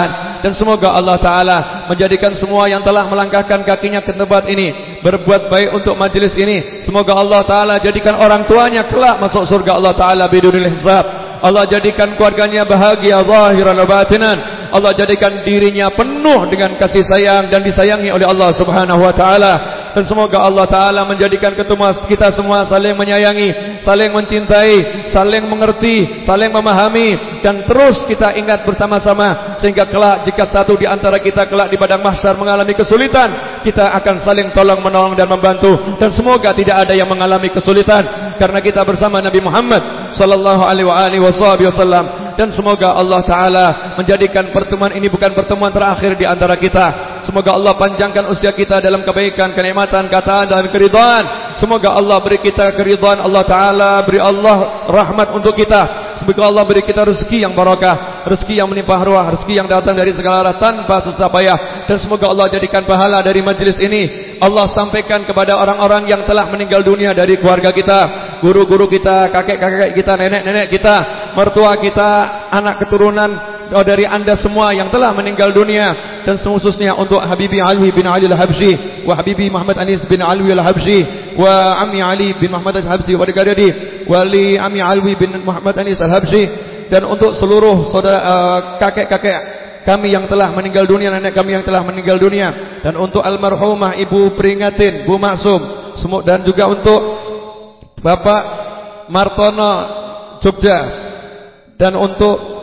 Dan semoga Allah Ta'ala menjadikan semua yang telah melangkahkan kakinya ke tempat ini berbuat baik untuk majelis ini. Semoga Allah Ta'ala jadikan orang tuanya kelak masuk surga Allah Ta'ala bidunil hisab. Allah jadikan keluarganya bahagia zahiran wa batinan. Allah jadikan dirinya penuh dengan kasih sayang dan disayangi oleh Allah Subhanahu wa taala. Dan semoga Allah Ta'ala menjadikan ketemu kita semua saling menyayangi, saling mencintai, saling mengerti, saling memahami, dan terus kita ingat bersama-sama sehingga kelak jika satu di antara kita kelak di padang mahsyar mengalami kesulitan, kita akan saling tolong menolong dan membantu. Dan semoga tidak ada yang mengalami kesulitan karena kita bersama Nabi Muhammad sallallahu alaihi wasallam. Dan semoga Allah Ta'ala menjadikan pertemuan ini bukan pertemuan terakhir di antara kita. Semoga Allah panjangkan usia kita dalam kebaikan, kenikmatan, kataan dan keridhaan. Semoga Allah beri kita keridhaan Allah Ta'ala, beri Allah rahmat untuk kita. Semoga Allah beri kita rezeki yang barakah, rezeki yang menimpah ruah, rezeki yang datang dari segala arah tanpa susah payah. Dan semoga Allah jadikan pahala dari majelis ini Allah sampaikan kepada orang-orang yang telah meninggal dunia dari keluarga kita, guru-guru kita, kakek-kakek kita, nenek-nenek kita, mertua kita, anak keturunan dari anda semua yang telah meninggal dunia. Dan khususnya untuk Habibi Alwi bin Ali al-Habsyi wa Habibi Muhammad Anis bin Alwi al-Habsyi wa Ammi Ali bin Muhammad al-Habsyi wa Degadadi wali Ammi Alwi bin Muhammad Anis al-Habsyi. Dan untuk seluruh saudara uh, kakek-kakek kami yang telah meninggal dunia, nenek kami yang telah meninggal dunia. Dan untuk almarhumah Ibu Peringatin, Bu Maksum, dan juga untuk Bapak Martono Jogja. Dan untuk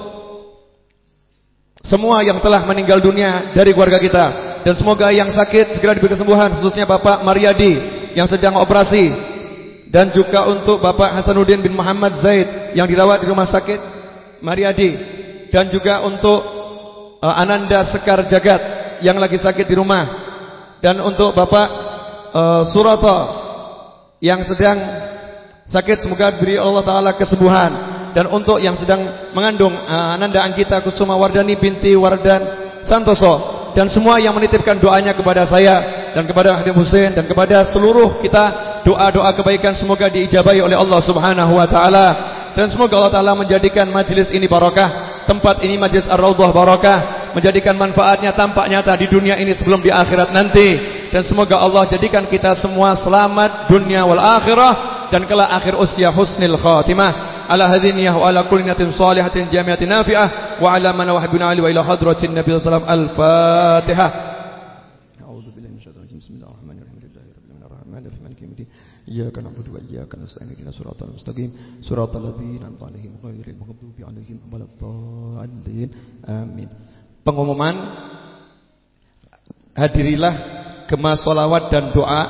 semua yang telah meninggal dunia dari keluarga kita. Dan semoga yang sakit segera diberi kesembuhan, khususnya Bapak Mariadi yang sedang operasi. Dan juga untuk Bapak Hasanuddin bin Muhammad Zaid yang dirawat di rumah sakit Mariadi. Dan juga untuk uh, Ananda Sekar Jagat yang lagi sakit di rumah. Dan untuk Bapak uh, Surata yang sedang sakit, semoga diberi Allah Ta'ala kesembuhan. Dan untuk yang sedang mengandung uh, Ananda Anggita Kusuma Wardani binti Wardan Santoso, dan semua yang menitipkan doanya kepada saya dan kepada Habib Hussein dan kepada seluruh kita, doa-doa kebaikan semoga diijabahi oleh Allah Subhanahu wa taala. Dan semoga Allah Ta'ala menjadikan majelis ini barakah, tempat ini majelis Ar-Raudhah barakah, menjadikan manfaatnya tampak nyata di dunia ini sebelum di akhirat nanti. Dan semoga Allah jadikan kita semua selamat dunia wal akhirah, dan kelak akhir usia husnil khatimah. Ala hadiniyah wa ala kulli niyatin salihatin jamiatin nafi'ah wa ala man wahbina ali wa ila hadratin nabiy sallallahu alaihi wasallam. Al-Fatihah. A'udzu billahi minasyaitonir rajim. Bismillahirrahmanirrahim. Alhamdulillahirabbil alamin arrahmanir rahim maliki yaumiddin. Iyyaka na'budu wa iyyaka nasta'in. Ihdinas siratal mustaqim. Siratal ladzina an'amta 'alaihim ghairil maghdubi 'alaihim waladdallin. Amin. Pengumuman, hadirilah gema sholawat dan doa,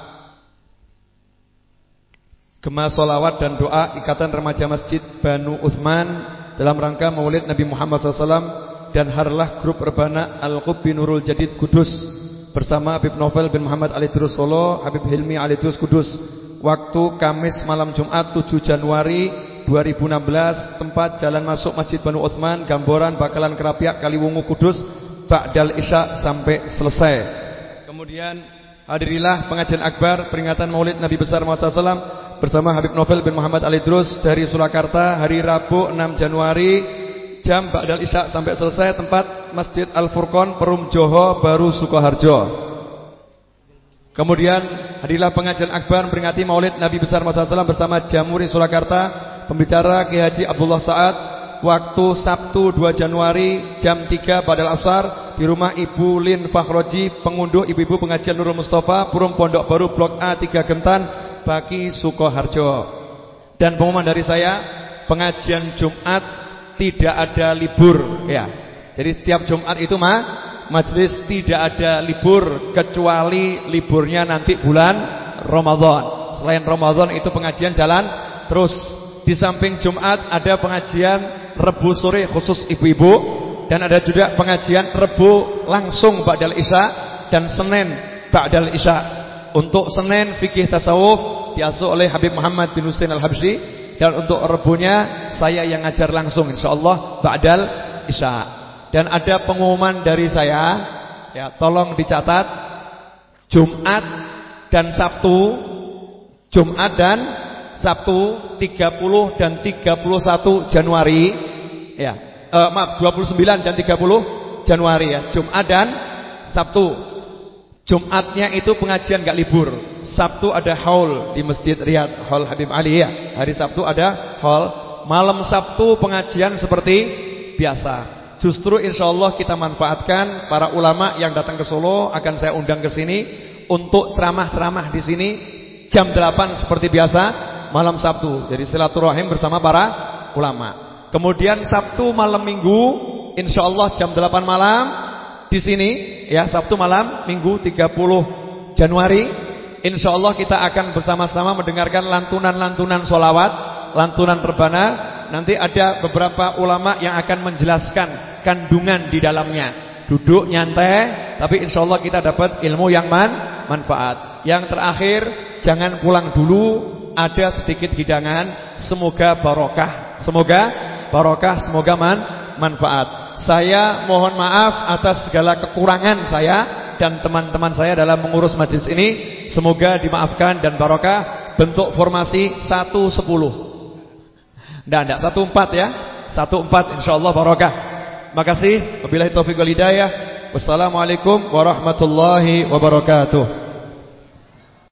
gema sholawat dan doa Ikatan Remaja Masjid Banu Uthman dalam rangka Maulid Nabi Muhammad shallallahu alaihi wasallam dan Harlah Grup Rebana Al-Qubbi Nurul Jadid Kudus bersama Habib Novel bin Muhammad Alidrus Solo, Habib Hilmi Alidrus Kudus. Waktu Kamis malam Jumat tujuh Januari dua ribu enam belas, tempat jalan masuk Masjid Banu Uthman, Gamboran, Bakalan Kerapiak, Kaliwungu, Kudus, Ba'dal Isya sampai selesai. Kemudian hadirilah pengajian akbar peringatan Maulid Nabi besar Muhammad shallallahu alaihi wasallam bersama Habib Novel bin Muhammad Alidrus dari Surakarta hari Rabu enam Januari jam Ba'dal Isya sampai selesai, tempat Masjid Al-Furqon, Perum Joho, Baru Sukoharjo. Kemudian hadirilah pengajian akbar peringati Maulid Nabi besar Muhammad shallallahu alaihi wasallam bersama Jamuri Surakarta, pembicara Ki Haji Abdullah Sa'ad, waktu Sabtu dua Januari jam tiga Ba'dal Asar di rumah Ibu Lin Fakhroji, pengunduh ibu-ibu pengajian Nurul Mustafa, Purum Pondok Baru, Blok A tiga Gentan, Baki Sukoharjo. Dan pengumuman dari saya, pengajian Jumat tidak ada libur ya. Jadi setiap Jumat itu mah majelis tidak ada libur kecuali liburnya nanti bulan Ramadan. Selain Ramadan itu pengajian jalan terus. Di samping Jumat ada pengajian Rebu sore khusus ibu-ibu, dan ada juga pengajian Rebu langsung Ba'dal Isya dan Senin Ba'dal Isya. Untuk Senin fikih tasawuf diasuh oleh Habib Muhammad bin Hussein Al-Habsyi, dan untuk Rebunya saya yang ngajar langsung insyaallah Ba'dal Isya. Dan ada pengumuman dari saya ya, tolong dicatat, Jumat dan Sabtu, Jumat dan Sabtu tiga puluh dan tiga puluh satu Januari ya, eh, maaf dua puluh sembilan dan tiga puluh Januari ya, Jumat dan Sabtu. Jumatnya itu pengajian gak libur. Sabtu ada haul di Masjid Riyadh, Haul Habib Ali ya. Hari Sabtu ada haul. Malam Sabtu pengajian seperti biasa. Justru insya Allah kita manfaatkan para ulama yang datang ke Solo, akan saya undang ke sini untuk ceramah-ceramah di sini jam delapan seperti biasa malam Sabtu. Jadi silaturahim bersama para ulama. Kemudian Sabtu malam Minggu insya Allah jam delapan malam di sini ya, Sabtu malam Minggu tiga puluh Januari insya Allah kita akan bersama-sama mendengarkan lantunan-lantunan sholawat, lantunan rebana. Nanti ada beberapa ulama yang akan menjelaskan kandungan di dalamnya. Duduk nyantai, tapi insya Allah kita dapat ilmu yang man, manfaat. Yang terakhir, jangan pulang dulu, ada sedikit hidangan. Semoga barokah, semoga barokah, semoga man, manfaat. Saya mohon maaf atas segala kekurangan saya dan teman-teman saya dalam mengurus majelis ini. Semoga dimaafkan dan barokah. Bentuk formasi satu sepuluh. Nggak, nggak, satu empat ya. Satu empat insyaallah barokah. Makasih. Wabillahi taufiq wal hidayah. Wassalamualaikum warahmatullahi wabarakatuh.